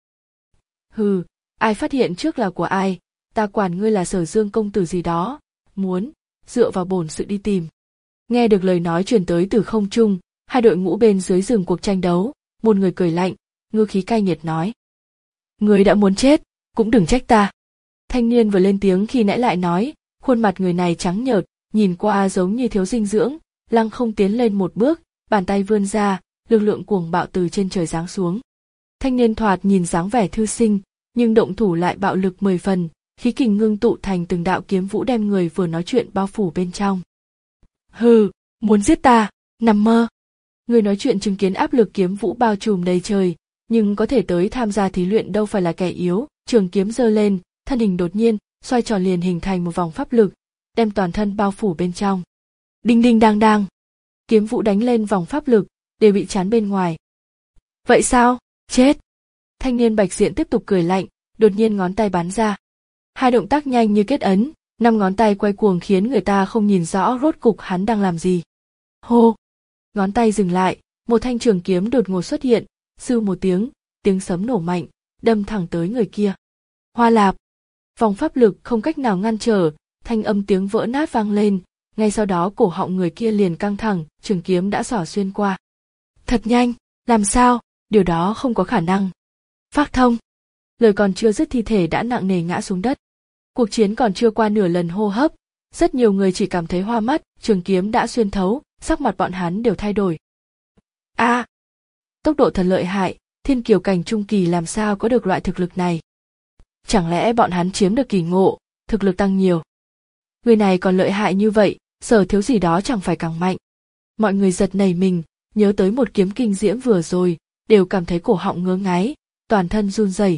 Hừ, ai phát hiện trước là của ai, ta quản ngươi là Sở Dương công tử gì đó, muốn, dựa vào bổn sự đi tìm. Nghe được lời nói truyền tới từ không trung, hai đội ngũ bên dưới dừng cuộc tranh đấu, một người cười lạnh, ngư khí cay nghiệt nói. Ngươi đã muốn chết, cũng đừng trách ta. Thanh niên vừa lên tiếng khi nãy lại nói, khuôn mặt người này trắng nhợt, nhìn qua giống như thiếu dinh dưỡng, lăng không tiến lên một bước, bàn tay vươn ra, lực lượng cuồng bạo từ trên trời giáng xuống. Thanh niên thoạt nhìn dáng vẻ thư sinh, nhưng động thủ lại bạo lực mười phần, khí kình ngưng tụ thành từng đạo kiếm vũ đem người vừa nói chuyện bao phủ bên trong. Hừ, muốn giết ta, nằm mơ. Người nói chuyện chứng kiến áp lực kiếm vũ bao trùm đầy trời, nhưng có thể tới tham gia thí luyện đâu phải là kẻ yếu, trường kiếm giơ lên, thân hình đột nhiên, xoay tròn liền hình thành một vòng pháp lực, đem toàn thân bao phủ bên trong. Đinh đinh đang đang. Kiếm vũ đánh lên vòng pháp lực, đều bị chắn bên ngoài. Vậy sao? Chết! Thanh niên bạch diện tiếp tục cười lạnh, đột nhiên ngón tay bắn ra. Hai động tác nhanh như kết ấn, năm ngón tay quay cuồng khiến người ta không nhìn rõ rốt cục hắn đang làm gì. Hô! Ngón tay dừng lại, một thanh trường kiếm đột ngột xuất hiện, sưu một tiếng, tiếng sấm nổ mạnh, đâm thẳng tới người kia. Hoa lạp! Vòng pháp lực không cách nào ngăn trở, thanh âm tiếng vỡ nát vang lên, ngay sau đó cổ họng người kia liền căng thẳng, trường kiếm đã xỏ xuyên qua. Thật nhanh, làm sao, điều đó không có khả năng. Phác thông! Lời còn chưa dứt thi thể đã nặng nề ngã xuống đất. Cuộc chiến còn chưa qua nửa lần hô hấp, rất nhiều người chỉ cảm thấy hoa mắt, trường kiếm đã xuyên thấu, sắc mặt bọn hắn đều thay đổi. A! À, tốc độ thật lợi hại, thiên kiều cảnh trung kỳ làm sao có được loại thực lực này? Chẳng lẽ bọn hắn chiếm được kỳ ngộ, thực lực tăng nhiều? Người này còn lợi hại như vậy, Sở Thiếu gì đó chẳng phải càng mạnh? Mọi người giật nảy mình, nhớ tới một kiếm kinh diễm vừa rồi, đều cảm thấy cổ họng ngứa ngáy, toàn thân run rẩy.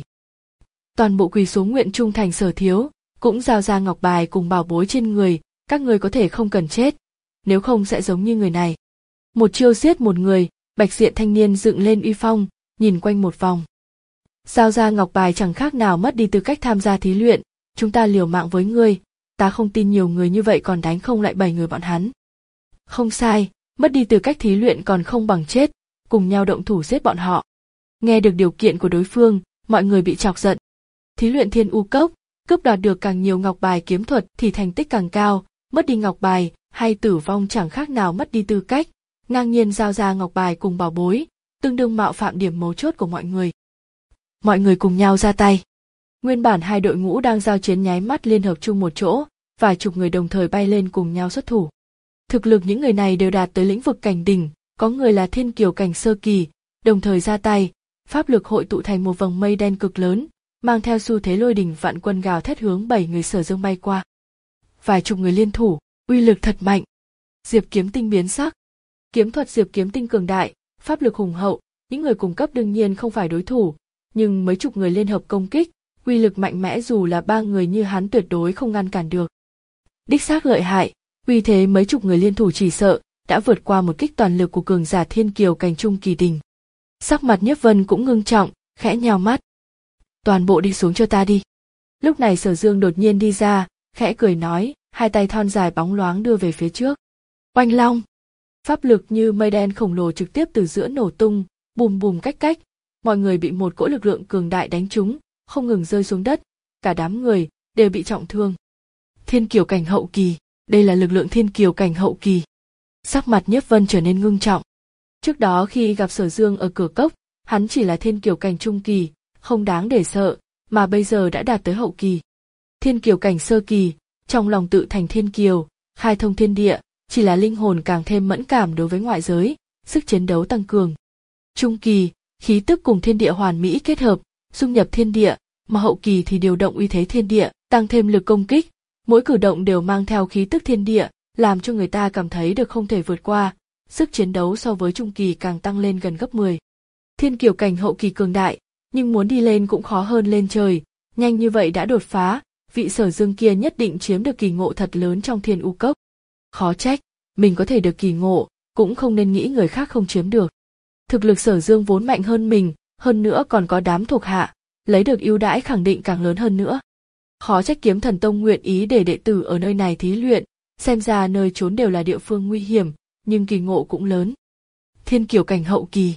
Toàn bộ quỳ xuống nguyện trung thành Sở Thiếu, cũng giao ra ngọc bài cùng bảo bối trên người, các người có thể không cần chết, nếu không sẽ giống như người này. Một chiêu giết một người, bạch diện thanh niên dựng lên uy phong, nhìn quanh một vòng. Giao ra ngọc bài chẳng khác nào mất đi tư cách tham gia thí luyện, chúng ta liều mạng với ngươi, ta không tin nhiều người như vậy còn đánh không lại bảy người bọn hắn. Không sai, mất đi tư cách thí luyện còn không bằng chết, cùng nhau động thủ giết bọn họ. Nghe được điều kiện của đối phương, mọi người bị chọc giận. Thí luyện Thiên U Cốc, cướp đoạt được càng nhiều ngọc bài kiếm thuật thì thành tích càng cao, mất đi ngọc bài hay tử vong chẳng khác nào mất đi tư cách, ngang nhiên giao ra ngọc bài cùng bảo bối, tương đương mạo phạm điểm mấu chốt của mọi người. Mọi người cùng nhau ra tay. Nguyên bản hai đội ngũ đang giao chiến nháy mắt liên hợp chung một chỗ, vài chục người đồng thời bay lên cùng nhau xuất thủ. Thực lực những người này đều đạt tới lĩnh vực cảnh đỉnh, có người là thiên kiều cảnh sơ kỳ, đồng thời ra tay, pháp lực hội tụ thành một vầng mây đen cực lớn, mang theo xu thế lôi đỉnh vạn quân gào thét hướng bảy người Sở Dương bay qua. Vài chục người liên thủ, uy lực thật mạnh. Diệp Kiếm Tinh biến sắc. Kiếm thuật Diệp Kiếm Tinh cường đại, pháp lực hùng hậu, những người cùng cấp đương nhiên không phải đối thủ, nhưng mấy chục người liên hợp công kích, uy lực mạnh mẽ dù là ba người như hắn tuyệt đối không ngăn cản được. Đích xác lợi hại, uy thế mấy chục người liên thủ chỉ sợ đã vượt qua một kích toàn lực của cường giả thiên kiều cảnh trung kỳ đỉnh. Sắc mặt Nhiếp Vân cũng ngưng trọng, khẽ nheo mắt. Toàn bộ đi xuống cho ta đi. Lúc này Sở Dương đột nhiên đi ra, khẽ cười nói, hai tay thon dài bóng loáng đưa về phía trước. Oanh long! Pháp lực như mây đen khổng lồ trực tiếp từ giữa nổ tung, bùm bùm cách cách, mọi người bị một cỗ lực lượng cường đại đánh trúng, không ngừng rơi xuống đất, cả đám người đều bị trọng thương. Thiên kiều cảnh hậu kỳ, đây là lực lượng thiên kiều cảnh hậu kỳ. Sắc mặt Nhiếp Vân trở nên ngưng trọng. Trước đó khi gặp Sở Dương ở cửa cốc, hắn chỉ là thiên kiều cảnh trung kỳ, không đáng để sợ, mà bây giờ đã đạt tới hậu kỳ. Thiên kiều cảnh sơ kỳ, trong lòng tự thành thiên kiều, khai thông thiên địa, chỉ là linh hồn càng thêm mẫn cảm đối với ngoại giới, sức chiến đấu tăng cường. Trung kỳ, khí tức cùng thiên địa hoàn mỹ kết hợp, dung nhập thiên địa, mà hậu kỳ thì điều động uy thế thiên địa, tăng thêm lực công kích, mỗi cử động đều mang theo khí tức thiên địa, làm cho người ta cảm thấy được không thể vượt qua, sức chiến đấu so với trung kỳ càng tăng lên gần gấp mười. Thiên kiều cảnh hậu kỳ cường đại, nhưng muốn đi lên cũng khó hơn lên trời, nhanh như vậy đã đột phá, vị Sở Dương kia nhất định chiếm được kỳ ngộ thật lớn trong Thiên U Cốc. Khó trách, mình có thể được kỳ ngộ, cũng không nên nghĩ người khác không chiếm được. Thực lực Sở Dương vốn mạnh hơn mình, hơn nữa còn có đám thuộc hạ, lấy được ưu đãi khẳng định càng lớn hơn nữa. Khó trách Kiếm Thần Tông nguyện ý để đệ tử ở nơi này thí luyện, xem ra nơi trốn đều là địa phương nguy hiểm, nhưng kỳ ngộ cũng lớn. Thiên kiều cảnh hậu kỳ.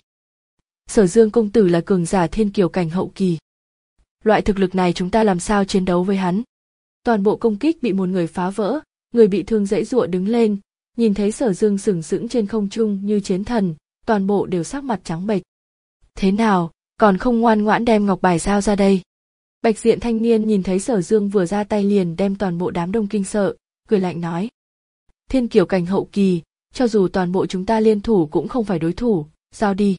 Sở Dương công tử là cường giả thiên kiều cảnh hậu kỳ. Loại thực lực này chúng ta làm sao chiến đấu với hắn? Toàn bộ công kích bị một người phá vỡ, người bị thương giãy giụa đứng lên, nhìn thấy Sở Dương sừng sững trên không trung như chiến thần, toàn bộ đều sắc mặt trắng bệch. Thế nào, còn không ngoan ngoãn đem ngọc bài giao ra đây? Bạch diện thanh niên nhìn thấy Sở Dương vừa ra tay liền đem toàn bộ đám đông kinh sợ, cười lạnh nói. Thiên kiều cảnh hậu kỳ, cho dù toàn bộ chúng ta liên thủ cũng không phải đối thủ, giao đi.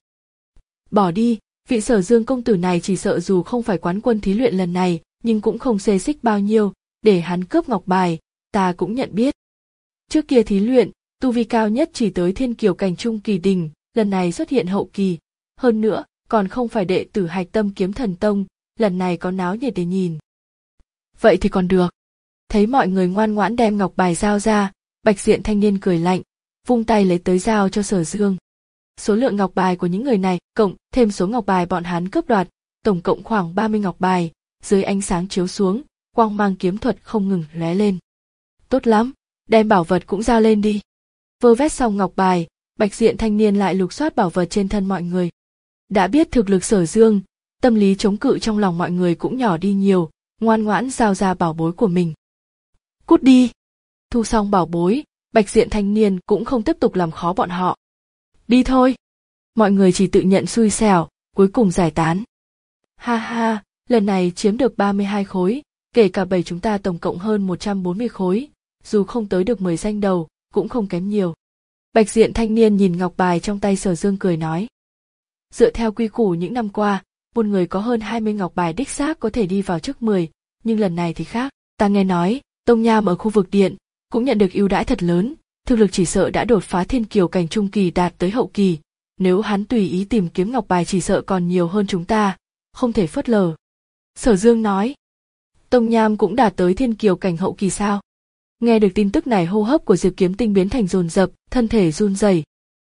Bỏ đi, vị Sở Dương công tử này chỉ sợ dù không phải quán quân thí luyện lần này, nhưng cũng không xê xích bao nhiêu, để hắn cướp ngọc bài, ta cũng nhận biết. Trước kia thí luyện, tu vi cao nhất chỉ tới thiên kiều cảnh trung kỳ đỉnh, lần này xuất hiện hậu kỳ, hơn nữa, còn không phải đệ tử Hạch Tâm Kiếm Thần Tông, lần này có náo nhiệt để nhìn. Vậy thì còn được. Thấy mọi người ngoan ngoãn đem ngọc bài giao ra, bạch diện thanh niên cười lạnh, vung tay lấy tới giao cho Sở Dương. Số lượng ngọc bài của những người này, cộng thêm số ngọc bài bọn hắn cướp đoạt, tổng cộng khoảng ba mươi ngọc bài, dưới ánh sáng chiếu xuống, quang mang kiếm thuật không ngừng lóe lên. Tốt lắm, đem bảo vật cũng giao lên đi. Vơ vét xong ngọc bài, bạch diện thanh niên lại lục soát bảo vật trên thân mọi người. Đã biết thực lực Sở Dương, tâm lý chống cự trong lòng mọi người cũng nhỏ đi nhiều, ngoan ngoãn giao ra bảo bối của mình. Cút đi! Thu xong bảo bối, bạch diện thanh niên cũng không tiếp tục làm khó bọn họ. Đi thôi! Mọi người chỉ tự nhận xui xẻo, cuối cùng giải tán. Ha ha, lần này chiếm được ba mươi hai khối, kể cả bảy chúng ta tổng cộng hơn một trăm bốn mươi khối, dù không tới được mười danh đầu, cũng không kém nhiều. Bạch diện thanh niên nhìn ngọc bài trong tay Sở Dương cười nói. Dựa theo quy củ những năm qua, một người có hơn hai mươi ngọc bài đích xác có thể đi vào trước mười, nhưng lần này thì khác. Ta nghe nói, Tông Nham ở khu vực điện cũng nhận được ưu đãi thật lớn, thực lực chỉ sợ đã đột phá thiên kiều cảnh trung kỳ đạt tới hậu kỳ, nếu hắn tùy ý tìm kiếm ngọc bài chỉ sợ còn nhiều hơn chúng ta, không thể phớt lờ. Sở Dương nói. Tông Nham cũng đạt tới thiên kiều cảnh hậu kỳ sao? Nghe được tin tức này, hô hấp của Diệp Kiếm Tinh biến thành dồn dập, thân thể run rẩy.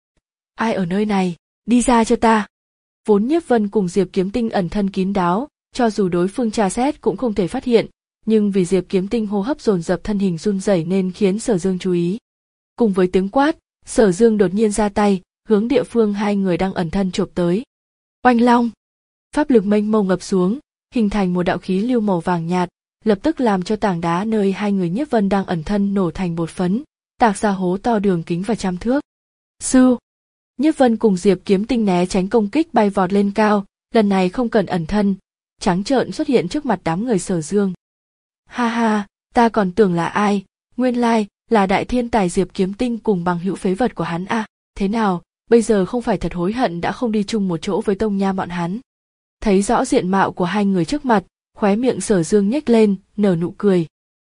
Ai ở nơi này, đi ra cho ta. Vốn Nhiếp Vân cùng Diệp Kiếm Tinh ẩn thân kín đáo, cho dù đối phương tra xét cũng không thể phát hiện, nhưng vì Diệp Kiếm Tinh hô hấp dồn dập thân hình run rẩy nên khiến Sở Dương chú ý. Cùng với tiếng quát, Sở Dương đột nhiên ra tay, hướng địa phương hai người đang ẩn thân chộp tới. Oanh long! Pháp lực mênh mông ngập xuống, hình thành một đạo khí lưu màu vàng nhạt, lập tức làm cho tảng đá nơi hai người Nhiếp Vân đang ẩn thân nổ thành bột phấn, tạc ra hố to đường kính và trăm thước. Sư! Nhiếp Vân cùng Diệp Kiếm Tinh né tránh công kích bay vọt lên cao, lần này không cần ẩn thân, trắng trợn xuất hiện trước mặt đám người Sở Dương. Ha ha, ta còn tưởng là ai, nguyên lai là đại thiên tài Diệp Kiếm Tinh cùng bằng hữu phế vật của hắn à, thế nào, bây giờ không phải thật hối hận đã không đi chung một chỗ với Tông Nham bọn hắn. Thấy rõ diện mạo của hai người trước mặt, khóe miệng Sở Dương nhếch lên, nở nụ cười.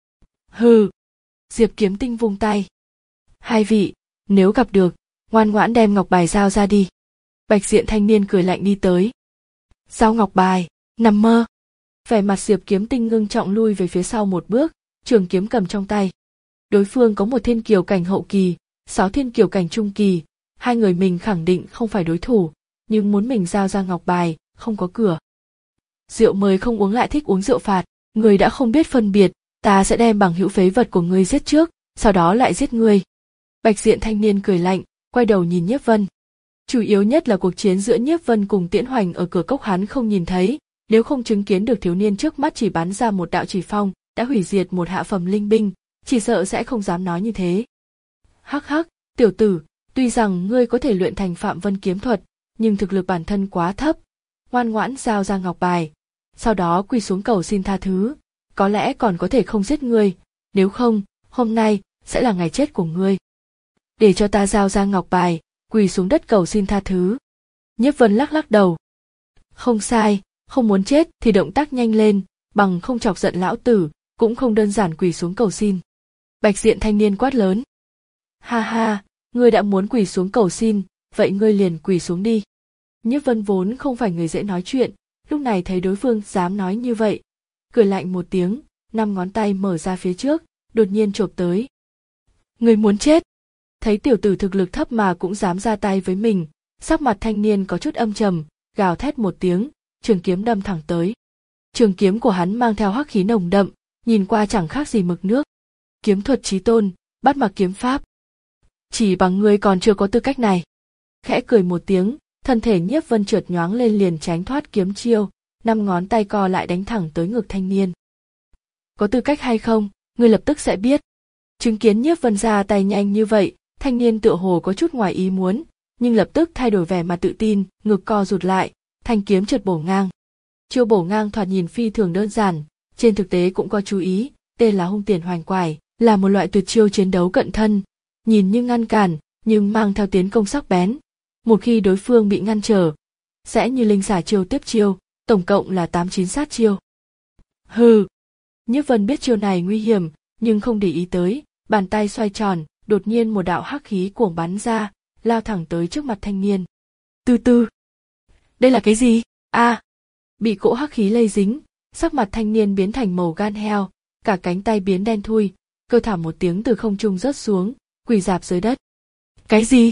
Hừ! Diệp Kiếm Tinh vung tay. Hai vị, nếu gặp được, ngoan ngoãn đem ngọc bài giao ra đi. Bạch diện thanh niên cười lạnh đi tới. Giao ngọc bài, nằm mơ. Vẻ mặt Diệp Kiếm Tinh ngưng trọng lui về phía sau một bước, trường kiếm cầm trong tay. Đối phương có một thiên kiều cảnh hậu kỳ, sáu thiên kiều cảnh trung kỳ, hai người mình khẳng định không phải đối thủ, nhưng muốn mình giao ra ngọc bài, không có cửa. Rượu mời không uống lại thích uống rượu phạt, người đã không biết phân biệt, ta sẽ đem bằng hữu phế vật của ngươi giết trước, sau đó lại giết ngươi. Bạch diện thanh niên cười lạnh, quay đầu nhìn Nhiếp Vân. Chủ yếu nhất là cuộc chiến giữa Nhiếp Vân cùng Tiễn Hoành ở cửa cốc hắn không nhìn thấy, nếu không chứng kiến được thiếu niên trước mắt chỉ bắn ra một đạo chỉ phong, đã hủy diệt một hạ phẩm linh binh, chỉ sợ sẽ không dám nói như thế. Hắc hắc, tiểu tử, tuy rằng ngươi có thể luyện thành Phạm Vân kiếm thuật, nhưng thực lực bản thân quá thấp, ngoan ngoãn giao ra ngọc bài, sau đó quỳ xuống cầu xin tha thứ, có lẽ còn có thể không giết ngươi, nếu không, hôm nay sẽ là ngày chết của ngươi. Để cho ta giao ra ngọc bài, quỳ xuống đất cầu xin tha thứ. Nhiếp Vân lắc lắc đầu. Không sai, không muốn chết thì động tác nhanh lên, bằng không chọc giận lão tử, cũng không đơn giản quỳ xuống cầu xin. Bạch diện thanh niên quát lớn. Ha ha, ngươi đã muốn quỳ xuống cầu xin, vậy ngươi liền quỳ xuống đi. Nhiếp Vân vốn không phải người dễ nói chuyện, lúc này thấy đối phương dám nói như vậy, cười lạnh một tiếng, năm ngón tay mở ra phía trước, đột nhiên chộp tới. Ngươi muốn chết? Thấy tiểu tử thực lực thấp mà cũng dám ra tay với mình, sắc mặt thanh niên có chút âm trầm, gào thét một tiếng, trường kiếm đâm thẳng tới. Trường kiếm của hắn mang theo hắc khí nồng đậm, nhìn qua chẳng khác gì mực nước. Kiếm thuật chí tôn, bắt mặc kiếm pháp. Chỉ bằng ngươi còn chưa có tư cách này. Khẽ cười một tiếng, thân thể Nhiếp Vân trượt nhoáng lên liền tránh thoát kiếm chiêu, năm ngón tay co lại đánh thẳng tới ngực thanh niên. Có tư cách hay không, ngươi lập tức sẽ biết. Chứng kiến Nhiếp Vân ra tay nhanh như vậy, thanh niên tựa hồ có chút ngoài ý muốn, nhưng lập tức thay đổi vẻ mặt tự tin, ngực co rụt lại, thanh kiếm trượt bổ ngang. Chiêu bổ ngang thoạt nhìn phi thường đơn giản, trên thực tế cũng có chú ý, tên là hung tiền hoành quải, là một loại tuyệt chiêu chiến đấu cận thân, nhìn như ngăn cản, nhưng mang theo tiến công sắc bén. Một khi đối phương bị ngăn trở, sẽ như linh xả chiêu tiếp chiêu, tổng cộng là tám chín sát chiêu. Hừ! Nhiếp Vân biết chiêu này nguy hiểm, nhưng không để ý tới, bàn tay xoay tròn, đột nhiên một đạo hắc khí cuồng bắn ra, lao thẳng tới trước mặt thanh niên. Từ từ! Đây là cái gì? A! À, bị cỗ hắc khí lây dính, sắc mặt thanh niên biến thành màu gan heo, cả cánh tay biến đen thui, kêu thảm một tiếng từ không trung rớt xuống, quỳ rạp dưới đất. Cái gì?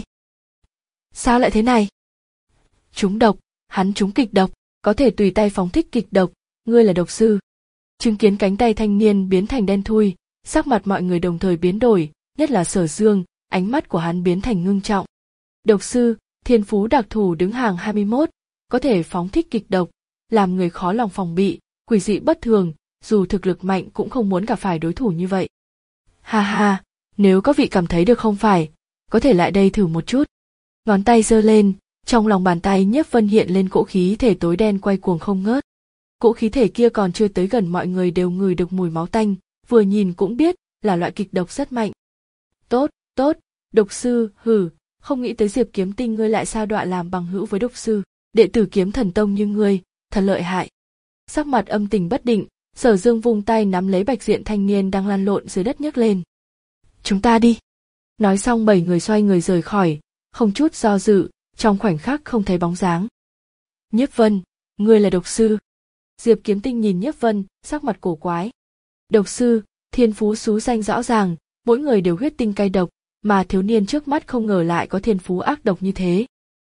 Sao lại thế này? Trúng độc, hắn trúng kịch độc, có thể tùy tay phóng thích kịch độc, ngươi là độc sư, Chứng kiến cánh tay thanh niên biến thành đen thui, sắc mặt mọi người đồng thời biến đổi, nhất là Sở Dương, ánh mắt của hắn biến thành ngưng trọng. Độc sư, thiên phú đặc thù đứng hàng hai mươi mốt, có thể phóng thích kịch độc, làm người khó lòng phòng bị, quỷ dị bất thường, dù thực lực mạnh cũng không muốn gặp phải đối thủ như vậy. Ha ha, nếu các vị cảm thấy được không phải, có thể lại đây thử một chút. Ngón tay giơ lên, trong lòng bàn tay Nhiếp Vân hiện lên cỗ khí thể tối đen quay cuồng không ngớt. Cỗ khí thể kia còn chưa tới gần mọi người đều ngửi được mùi máu tanh, vừa nhìn cũng biết là loại kịch độc rất mạnh. Tốt, tốt, độc sư, hừ, không nghĩ tới Diệp Kiếm Tinh ngươi lại sa đọa làm bằng hữu với độc sư, đệ tử Kiếm Thần Tông như ngươi, thật lợi hại. Sắc mặt âm tình bất định, Sở Dương vung tay nắm lấy bạch diện thanh niên đang lăn lộn dưới đất nhấc lên. Chúng ta đi. Nói xong bảy người xoay người rời khỏi, không chút do dự, trong khoảnh khắc không thấy bóng dáng. Nhiếp Vân, ngươi là độc sư. Diệp Kiếm Tinh nhìn Nhiếp Vân, sắc mặt cổ quái. Độc sư, thiên phú xú danh rõ ràng, mỗi người đều huyết tinh cay độc, mà thiếu niên trước mắt không ngờ lại có thiên phú ác độc như thế.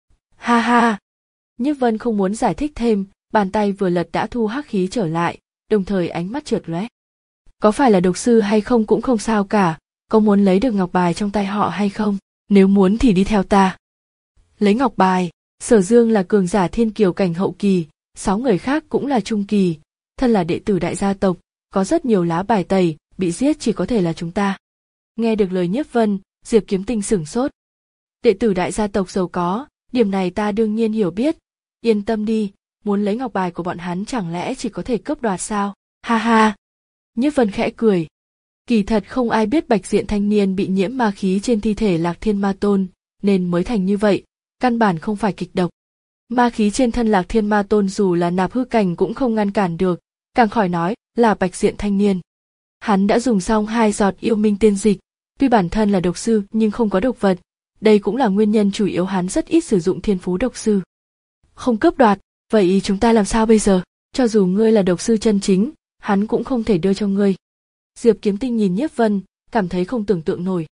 Ha ha. Nhiếp Vân không muốn giải thích thêm, bàn tay vừa lật đã thu hắc khí trở lại, đồng thời ánh mắt trượt lóe. Có phải là độc sư hay không cũng không sao cả, có muốn lấy được ngọc bài trong tay họ hay không? Nếu muốn thì đi theo ta. Lấy ngọc bài, Sở Dương là cường giả thiên kiều cảnh hậu kỳ, sáu người khác cũng là trung kỳ, thân là đệ tử đại gia tộc, có rất nhiều lá bài tẩy, bị giết chỉ có thể là chúng ta. Nghe được lời Nhiếp Vân, Diệp Kiếm Tinh sửng sốt. Đệ tử đại gia tộc giàu có, điểm này ta đương nhiên hiểu biết. Yên tâm đi, muốn lấy ngọc bài của bọn hắn chẳng lẽ chỉ có thể cướp đoạt sao? Ha ha. Nhiếp Vân khẽ cười. Kỳ thật không ai biết bạch diện thanh niên bị nhiễm ma khí trên thi thể Lạc Thiên Ma Tôn, nên mới thành như vậy, căn bản không phải kịch độc. Ma khí trên thân Lạc Thiên Ma Tôn dù là nạp hư cảnh cũng không ngăn cản được, càng khỏi nói là bạch diện thanh niên. Hắn đã dùng xong hai giọt yêu minh tiên dịch, tuy bản thân là độc sư nhưng không có độc vật, đây cũng là nguyên nhân chủ yếu hắn rất ít sử dụng thiên phú độc sư. Không cướp đoạt, vậy chúng ta làm sao bây giờ? Cho dù ngươi là độc sư chân chính, hắn cũng không thể đưa cho ngươi. Diệp Kiếm Tinh nhìn Nhiếp Vân, cảm thấy không tưởng tượng nổi.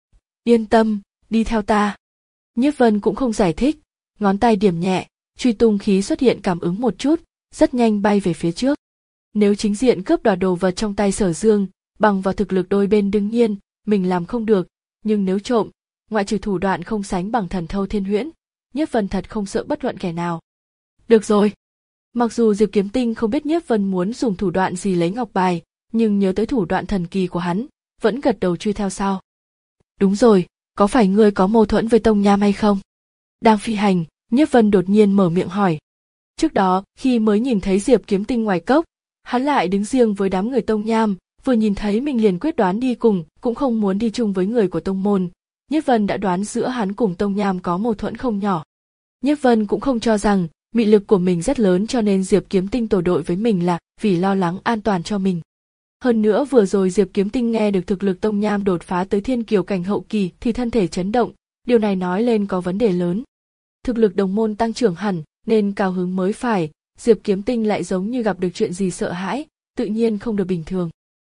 Yên tâm, đi theo ta. Nhiếp Vân cũng không giải thích, ngón tay điểm nhẹ, truy tung khí xuất hiện cảm ứng một chút, rất nhanh bay về phía trước. Nếu chính diện cướp đoạt đồ vật trong tay Sở Dương, bằng vào thực lực đôi bên đương nhiên, mình làm không được, nhưng nếu trộm, ngoại trừ thủ đoạn không sánh bằng thần thâu thiên huyễn, Nhiếp Vân thật không sợ bất luận kẻ nào. Được rồi. Mặc dù Diệp Kiếm Tinh không biết Nhiếp Vân muốn dùng thủ đoạn gì lấy ngọc bài, nhưng nhớ tới thủ đoạn thần kỳ của hắn, vẫn gật đầu truy theo sau. Đúng rồi, có phải ngươi có mâu thuẫn với Tông Nham hay không? Đang phi hành, Nhiếp Vân đột nhiên mở miệng hỏi. Trước đó, khi mới nhìn thấy Diệp Kiếm Tinh ngoài cốc, hắn lại đứng riêng với đám người Tông Nham, vừa nhìn thấy mình liền quyết đoán đi cùng, cũng không muốn đi chung với người của Tông Môn. Nhiếp Vân đã đoán giữa hắn cùng Tông Nham có mâu thuẫn không nhỏ. Nhiếp Vân cũng không cho rằng mị lực của mình rất lớn cho nên Diệp Kiếm Tinh tổ đội với mình là vì lo lắng an toàn cho mình. Hơn nữa vừa rồi Diệp Kiếm Tinh nghe được thực lực Tông Nham đột phá tới thiên kiều cảnh hậu kỳ thì thân thể chấn động, điều này nói lên có vấn đề lớn. Thực lực đồng môn tăng trưởng hẳn nên cao hứng mới phải, Diệp Kiếm Tinh lại giống như gặp được chuyện gì sợ hãi, tự nhiên không được bình thường.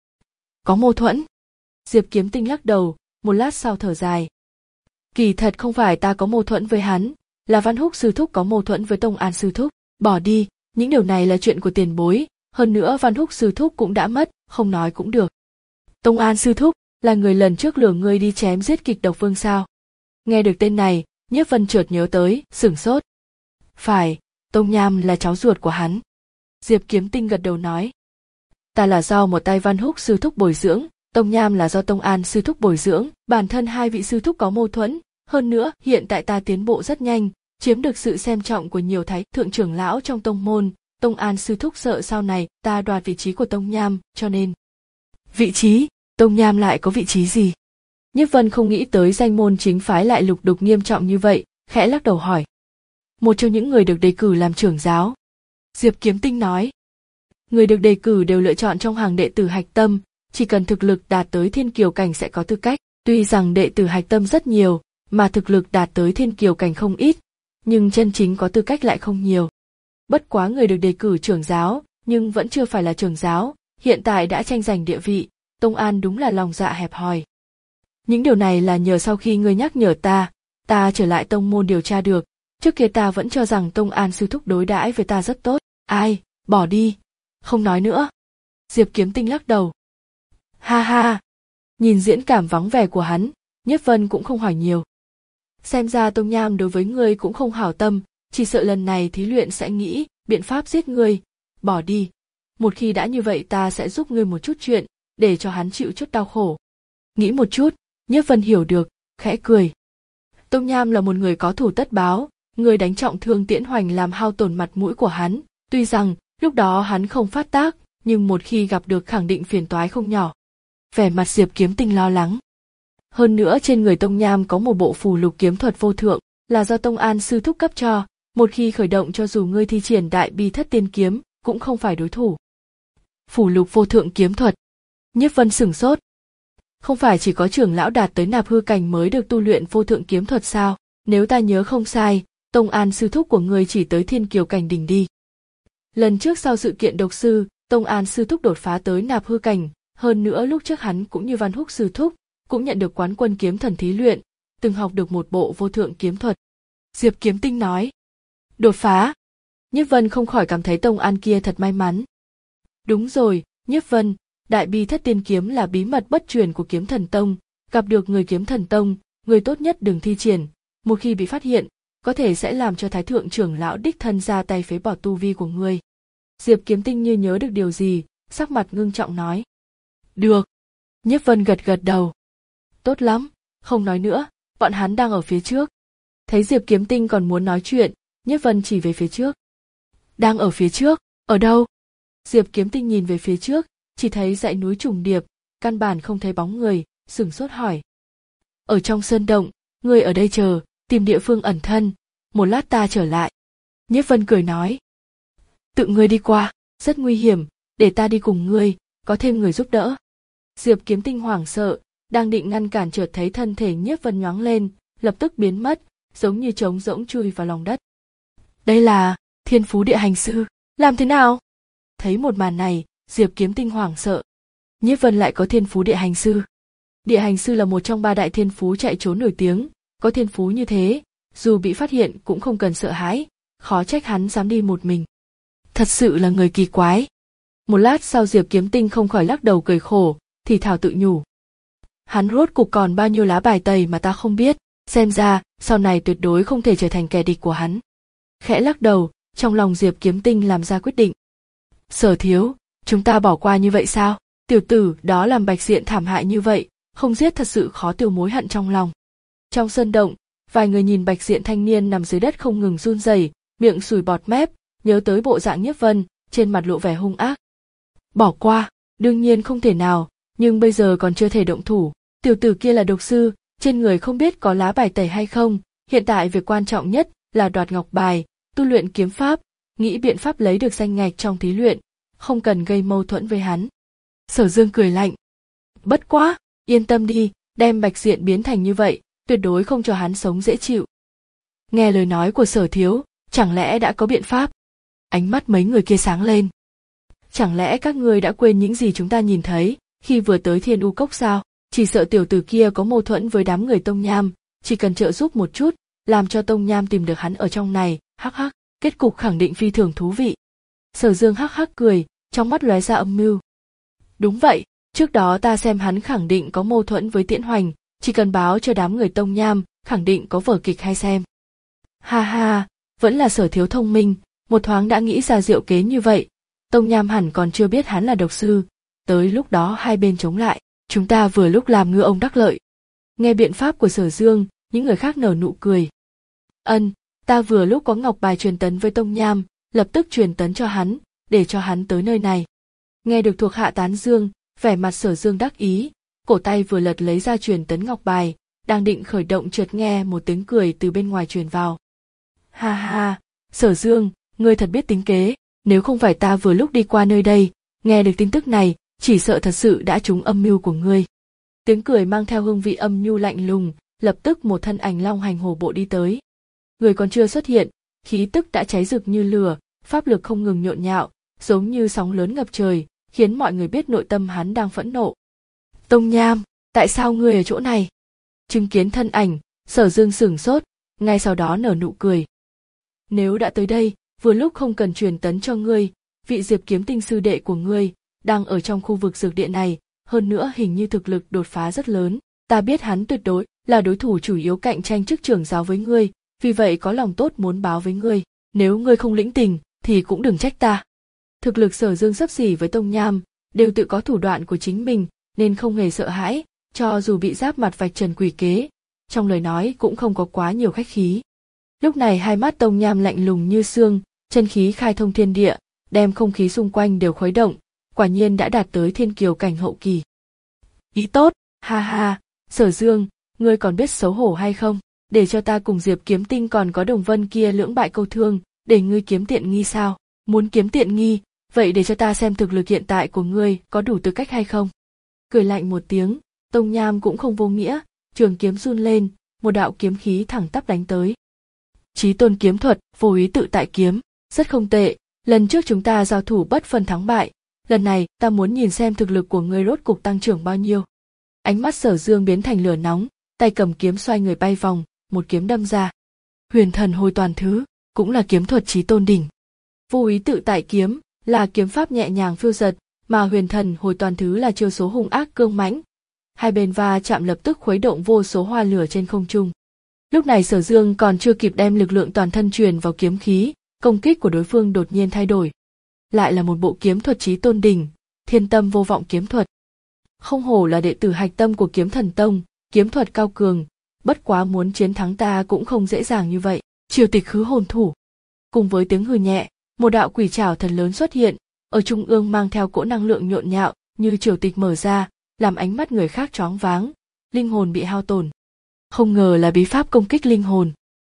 Có mâu thuẫn? Diệp Kiếm Tinh lắc đầu, một lát sau thở dài. Kỳ thật không phải ta có mâu thuẫn với hắn, là Văn Húc sư thúc có mâu thuẫn với Tông An sư thúc. Bỏ đi, những điều này là chuyện của tiền bối, hơn nữa Văn Húc sư thúc cũng đã mất, không nói cũng được. Tông An sư thúc là người lần trước lừa ngươi đi chém giết kịch độc vương sao? Nghe được tên này, Nhiếp Vân chợt nhớ tới, sửng sốt. Phải, Tông Nham là cháu ruột của hắn. Diệp Kiếm Tinh gật đầu nói. Ta là do một tay Văn Húc sư thúc bồi dưỡng, Tông Nham là do Tông An sư thúc bồi dưỡng, bản thân hai vị sư thúc có mâu thuẫn, hơn nữa hiện tại ta tiến bộ rất nhanh, chiếm được sự xem trọng của nhiều thái thượng trưởng lão trong tông môn, Tông An sư thúc sợ sau này ta đoạt vị trí của Tông Nham, cho nên. Vị trí? Tông Nham lại có vị trí gì? Nhiếp Vân không nghĩ tới danh môn chính phái lại lục đục nghiêm trọng như vậy, khẽ lắc đầu hỏi. Một trong những người được đề cử làm trưởng giáo. Diệp Kiếm Tinh nói. Người được đề cử đều lựa chọn trong hàng đệ tử hạch tâm, chỉ cần thực lực đạt tới thiên kiều cảnh sẽ có tư cách. Tuy rằng đệ tử hạch tâm rất nhiều, mà thực lực đạt tới thiên kiều cảnh không ít, nhưng chân chính có tư cách lại không nhiều. Bất quá người được đề cử trưởng giáo, nhưng vẫn chưa phải là trưởng giáo, hiện tại đã tranh giành địa vị, Tông An đúng là lòng dạ hẹp hòi. Những điều này là nhờ sau khi ngươi nhắc nhở ta, ta trở lại tông môn điều tra được, trước kia ta vẫn cho rằng Tông An sư thúc đối đãi với ta rất tốt. Ai, bỏ đi, không nói nữa. Diệp Kiếm Tinh lắc đầu. Ha ha, nhìn diễn cảm vắng vẻ của hắn, Nhiếp Vân cũng không hỏi nhiều. Xem ra Tông Nham đối với ngươi cũng không hảo tâm, chỉ sợ lần này thí luyện sẽ nghĩ biện pháp giết ngươi. Bỏ đi, một khi đã như vậy ta sẽ giúp ngươi một chút chuyện, để cho hắn chịu chút đau khổ. Nghĩ một chút, Nhiếp Vân hiểu được, khẽ cười. Tông Nham là một người có thủ tất báo, người đánh trọng thương Tiễn Hoành làm hao tổn mặt mũi của hắn, tuy rằng lúc đó hắn không phát tác, nhưng một khi gặp được khẳng định phiền toái không nhỏ. Vẻ mặt Diệp Kiếm Tinh lo lắng. Hơn nữa trên người Tông Nham có một bộ phù lục kiếm thuật vô thượng, là do Tông An sư thúc cấp cho, một khi khởi động cho dù ngươi thi triển đại bi thất tiên kiếm, cũng không phải đối thủ. Phù lục vô thượng kiếm thuật. Nhiếp Vân sửng sốt. Không phải chỉ có trưởng lão đạt tới nạp hư cảnh mới được tu luyện vô thượng kiếm thuật sao? Nếu ta nhớ không sai, Tông An sư thúc của ngươi chỉ tới thiên kiều cảnh đỉnh đi. Lần trước sau sự kiện độc sư, Tông An sư thúc đột phá tới nạp hư cảnh, hơn nữa lúc trước hắn cũng như Văn Húc sư thúc, cũng nhận được quán quân kiếm thần thí luyện, từng học được một bộ vô thượng kiếm thuật. Diệp Kiếm Tinh nói. Đột phá. Nhiếp Vân không khỏi cảm thấy Tông An kia thật may mắn. Đúng rồi, Nhiếp Vân, đại bi thất tiên kiếm là bí mật bất truyền của kiếm thần tông, gặp được người kiếm thần tông, người tốt nhất đừng thi triển, một khi bị phát hiện, có thể sẽ làm cho thái thượng trưởng lão đích thân ra tay phế bỏ tu vi của ngươi. Diệp Kiếm Tinh như nhớ được điều gì, sắc mặt ngưng trọng nói. Được. Nhiếp Vân gật gật đầu. Tốt lắm, không nói nữa, bọn hắn đang ở phía trước. Thấy Diệp Kiếm Tinh còn muốn nói chuyện, Nhiếp Vân chỉ về phía trước. Đang ở phía trước, ở đâu? Diệp Kiếm Tinh nhìn về phía trước, chỉ thấy dãy núi trùng điệp, căn bản không thấy bóng người, sửng sốt hỏi. Ở trong sơn động, ngươi ở đây chờ, tìm địa phương ẩn thân, một lát ta trở lại. Nhiếp Vân cười nói. Tự ngươi đi qua, rất nguy hiểm, để ta đi cùng ngươi, có thêm người giúp đỡ. Diệp Kiếm Tinh hoảng sợ, đang định ngăn cản chợt thấy thân thể Nhiếp Vân nhoáng lên, lập tức biến mất, giống như trống rỗng chui vào lòng đất. Đây là Thiên Phú Địa Hành Sư, làm thế nào? Thấy một màn này, Diệp Kiếm Tinh hoảng sợ. Nhiếp Vân lại có Thiên Phú Địa Hành Sư. Địa Hành Sư là một trong ba đại thiên phú chạy trốn nổi tiếng, có thiên phú như thế, dù bị phát hiện cũng không cần sợ hãi, khó trách hắn dám đi một mình. Thật sự là người kỳ quái. Một lát sau Diệp Kiếm Tinh không khỏi lắc đầu cười khổ, thì thào tự nhủ. Hắn rốt cục còn bao nhiêu lá bài tẩy mà ta không biết, xem ra sau này tuyệt đối không thể trở thành kẻ địch của hắn. Khẽ lắc đầu, trong lòng Diệp Kiếm Tinh làm ra quyết định. Sở thiếu, chúng ta bỏ qua như vậy sao? Tiểu tử đó làm Bạch Diện thảm hại như vậy, không giết thật sự khó tiêu mối hận trong lòng. Trong sân động, vài người nhìn Bạch Diện thanh niên nằm dưới đất không ngừng run rẩy, miệng sùi bọt mép, nhớ tới bộ dạng Nhiếp Vân, trên mặt lộ vẻ hung ác. Bỏ qua, đương nhiên không thể nào, nhưng bây giờ còn chưa thể động thủ, tiểu tử kia là độc sư, trên người không biết có lá bài tẩy hay không, hiện tại việc quan trọng nhất là đoạt ngọc bài, tu luyện kiếm pháp, nghĩ biện pháp lấy được danh ngạch trong thí luyện, không cần gây mâu thuẫn với hắn. Sở Dương cười lạnh. Bất quá, yên tâm đi, đem Bạch Diện biến thành như vậy, tuyệt đối không cho hắn sống dễ chịu. Nghe lời nói của Sở thiếu, chẳng lẽ đã có biện pháp? Ánh mắt mấy người kia sáng lên. Chẳng lẽ các ngươi đã quên những gì chúng ta nhìn thấy khi vừa tới Thiên U Cốc sao? Chỉ sợ tiểu tử kia có mâu thuẫn với đám người Tông Nham, chỉ cần trợ giúp một chút, làm cho Tông Nham tìm được hắn ở trong này, hắc hắc, kết cục khẳng định phi thường thú vị. Sở Dương hắc hắc cười, trong mắt lóe ra âm mưu. Đúng vậy, trước đó ta xem hắn khẳng định có mâu thuẫn với Tiễn Hoành, chỉ cần báo cho đám người Tông Nham, khẳng định có vở kịch hay xem. Ha ha, vẫn là Sở thiếu thông minh, một thoáng đã nghĩ ra diệu kế như vậy. Tông Nham hẳn còn chưa biết hắn là độc sư, tới lúc đó hai bên chống lại, chúng ta vừa lúc làm ngư ông đắc lợi. Nghe biện pháp của Sở Dương, những người khác nở nụ cười. Ân, ta vừa lúc có ngọc bài truyền tấn với Tông Nham, lập tức truyền tấn cho hắn, để cho hắn tới nơi này. Nghe được thuộc hạ tán dương, vẻ mặt Sở Dương đắc ý, cổ tay vừa lật lấy ra truyền tấn ngọc bài, đang định khởi động chợt nghe một tiếng cười từ bên ngoài truyền vào. Ha ha, Sở Dương, ngươi thật biết tính kế, nếu không phải ta vừa lúc đi qua nơi đây, nghe được tin tức này, chỉ sợ thật sự đã trúng âm mưu của ngươi. Tiếng cười mang theo hương vị âm nhu lạnh lùng, lập tức một thân ảnh long hành hổ bộ đi tới. Người còn chưa xuất hiện, khí tức đã cháy rực như lửa, pháp lực không ngừng nhộn nhạo, giống như sóng lớn ngập trời, khiến mọi người biết nội tâm hắn đang phẫn nộ. Tông Nham, tại sao ngươi ở chỗ này? Chứng kiến thân ảnh, Sở Dương sửng sốt, ngay sau đó nở nụ cười. Nếu đã tới đây, vừa lúc không cần truyền tấn cho ngươi, vị Diệp Kiếm Tinh sư đệ của ngươi, đang ở trong khu vực dược điện này, hơn nữa hình như thực lực đột phá rất lớn. Ta biết hắn tuyệt đối là đối thủ chủ yếu cạnh tranh chức trưởng giáo với ngươi, vì vậy có lòng tốt muốn báo với ngươi, nếu ngươi không lĩnh tình thì cũng đừng trách ta. Thực lực Sở Dương xấp xỉ với Tông Nham, đều tự có thủ đoạn của chính mình nên không hề sợ hãi, cho dù bị giáp mặt vạch trần quỷ kế, trong lời nói cũng không có quá nhiều khách khí. Lúc này hai mắt Tông Nham lạnh lùng như xương, chân khí khai thông thiên địa, đem không khí xung quanh đều khuấy động, quả nhiên đã đạt tới thiên kiều cảnh hậu kỳ. Ý tốt, ha ha, Sở Dương, ngươi còn biết xấu hổ hay không? Để cho ta cùng Diệp Kiếm Tinh còn có Đồng Vân kia lưỡng bại câu thương, để ngươi kiếm tiện nghi sao? Muốn kiếm tiện nghi, vậy để cho ta xem thực lực hiện tại của ngươi có đủ tư cách hay không? Cười lạnh một tiếng, Tông Nham cũng không vô nghĩa, trường kiếm run lên, một đạo kiếm khí thẳng tắp đánh tới. Chí tôn kiếm thuật, vô ý tự tại kiếm, rất không tệ, lần trước chúng ta giao thủ bất phân thắng bại, lần này ta muốn nhìn xem thực lực của ngươi rốt cục tăng trưởng bao nhiêu. Ánh mắt Sở Dương biến thành lửa nóng, tay cầm kiếm xoay người bay vòng, một kiếm đâm ra. Huyền thần hồi toàn thứ, cũng là kiếm thuật chí tôn đỉnh. Vô ý tự tại kiếm là kiếm pháp nhẹ nhàng phiêu dật, mà huyền thần hồi toàn thứ là chiêu số hung ác cương mãnh. Hai bên va chạm lập tức khuấy động vô số hoa lửa trên không trung. Lúc này Sở Dương còn chưa kịp đem lực lượng toàn thân truyền vào kiếm khí, công kích của đối phương đột nhiên thay đổi. Lại là một bộ kiếm thuật chí tôn đỉnh, thiên tâm vô vọng kiếm thuật. Không hổ là đệ tử hạch tâm của Kiếm Thần Tông, kiếm thuật cao cường, bất quá muốn chiến thắng ta cũng không dễ dàng như vậy. Triều Tịch Khứ Hồn Thủ. Cùng với tiếng hừ nhẹ, một đạo quỷ trảo thần lớn xuất hiện, ở trung ương mang theo cỗ năng lượng nhộn nhạo, như triều tịch mở ra, làm ánh mắt người khác choáng váng, linh hồn bị hao tổn. Không ngờ là bí pháp công kích linh hồn.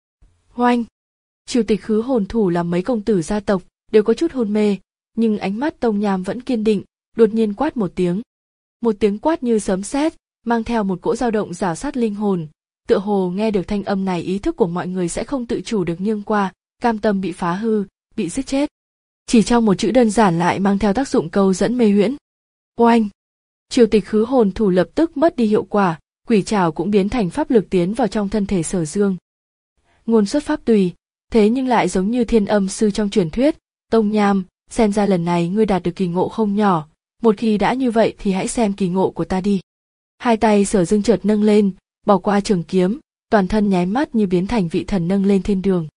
Hoanh! Triều Tịch Khứ Hồn Thủ làm mấy công tử gia tộc đều có chút hôn mê, nhưng ánh mắt Tông Nham vẫn kiên định, đột nhiên quát một tiếng. Một tiếng quát như sấm sét, mang theo một cỗ dao động rảo sát linh hồn, tựa hồ nghe được thanh âm này ý thức của mọi người sẽ không tự chủ được nghiêng qua, cam tâm bị phá hư, bị giết chết. Chỉ trong một chữ đơn giản lại mang theo tác dụng câu dẫn mê huyễn. Oanh! Triều Tịch Khứ Hồn Thủ lập tức mất đi hiệu quả, quỷ trảo cũng biến thành pháp lực tiến vào trong thân thể Sở Dương. Ngôn xuất pháp tùy, thế nhưng lại giống như Thiên Âm sư trong truyền thuyết. Tông Nham, xem ra lần này ngươi đạt được kỳ ngộ không nhỏ, một khi đã như vậy thì hãy xem kỳ ngộ của ta đi. Hai tay Sở Dương chợt nâng lên, bỏ qua trường kiếm, toàn thân nháy mắt như biến thành vị thần nâng lên thiên đường.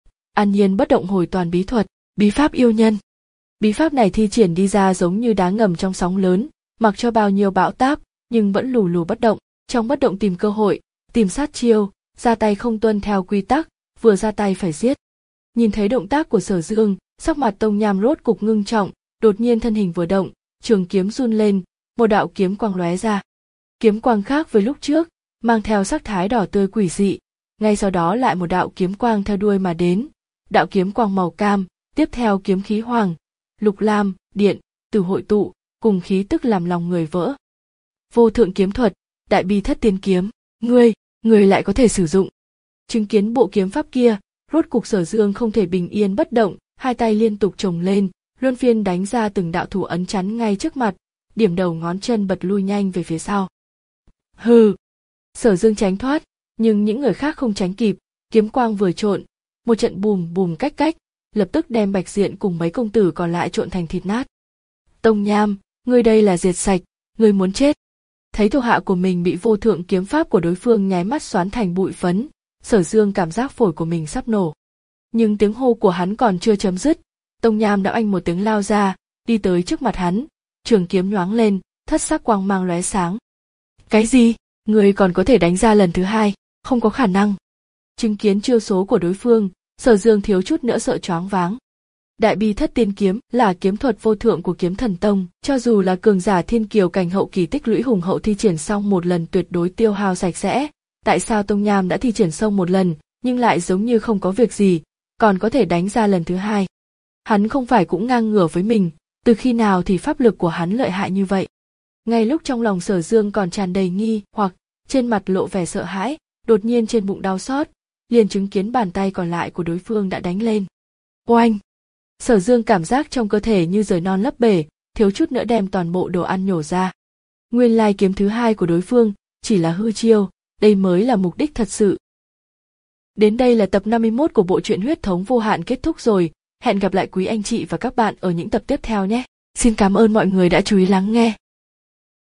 An nhiên bất động hồi toàn bí thuật, bí pháp yêu nhân. Bí pháp này thi triển đi ra giống như đá ngầm trong sóng lớn, mặc cho bao nhiêu bão táp, nhưng vẫn lù lù bất động, trong bất động tìm cơ hội, tìm sát chiêu, ra tay không tuân theo quy tắc, vừa ra tay phải giết. Nhìn thấy động tác của Sở Dương, sắc mặt Tông Nham rốt cục ngưng trọng, đột nhiên thân hình vừa động, trường kiếm run lên, một đạo kiếm quang lóe ra. Kiếm quang khác với lúc trước, mang theo sắc thái đỏ tươi quỷ dị, ngay sau đó lại một đạo kiếm quang theo đuôi mà đến, đạo kiếm quang màu cam, tiếp theo kiếm khí hoàng, lục lam, điện, từ hội tụ, cùng khí tức làm lòng người vỡ. Vô thượng kiếm thuật, đại bi thất tiên kiếm, ngươi, ngươi lại có thể sử dụng. Chứng kiến bộ kiếm pháp kia, rốt cục Sở Dương không thể bình yên bất động, hai tay liên tục chồng lên, luân phiên đánh ra từng đạo thủ ấn chắn ngay trước mặt, điểm đầu ngón chân bật lui nhanh về phía sau. Hừ! Sở Dương tránh thoát, nhưng những người khác không tránh kịp, kiếm quang vừa trộn, một trận bùm bùm cách cách, lập tức đem Bạch Diện cùng mấy công tử còn lại trộn thành thịt nát. Tông Nham, ngươi đây là diệt sạch, ngươi muốn chết. Thấy thuộc hạ của mình bị vô thượng kiếm pháp của đối phương nháy mắt xoắn thành bụi phấn, Sở Dương cảm giác phổi của mình sắp nổ. Nhưng tiếng hô của hắn còn chưa chấm dứt, Tông Nham đã oanh một tiếng lao ra, đi tới trước mặt hắn, trường kiếm nhoáng lên, thất sắc quang mang lóe sáng. Cái gì? Ngươi còn có thể đánh ra lần thứ hai? Không có khả năng. Chứng kiến chiêu số của đối phương, Sở Dương thiếu chút nữa sợ choáng váng. Đại bi thất tiên kiếm là kiếm thuật vô thượng của Kiếm Thần Tông, cho dù là cường giả thiên kiều cảnh hậu kỳ tích lũy hùng hậu thi triển xong một lần tuyệt đối tiêu hao sạch sẽ. Tại sao Tông Nham đã thi triển xong một lần, nhưng lại giống như không có việc gì, còn có thể đánh ra lần thứ hai? Hắn không phải cũng ngang ngửa với mình, từ khi nào thì pháp lực của hắn lợi hại như vậy? Ngay lúc trong lòng Sở Dương còn tràn đầy nghi hoặc, trên mặt lộ vẻ sợ hãi, đột nhiên trên bụng đau xót, liền chứng kiến bàn tay còn lại của đối phương đã đánh lên. Oanh! Sở Dương cảm giác trong cơ thể như rời non lấp bể, thiếu chút nữa đem toàn bộ đồ ăn nhổ ra. Nguyên lai kiếm thứ hai của đối phương chỉ là hư chiêu, đây mới là mục đích thật sự. Đến đây là tập năm mươi mốt của bộ truyện Huyết Thống Vô Hạn kết thúc rồi, hẹn gặp lại quý anh chị và các bạn ở những tập tiếp theo nhé. Xin cảm ơn mọi người đã chú ý lắng nghe.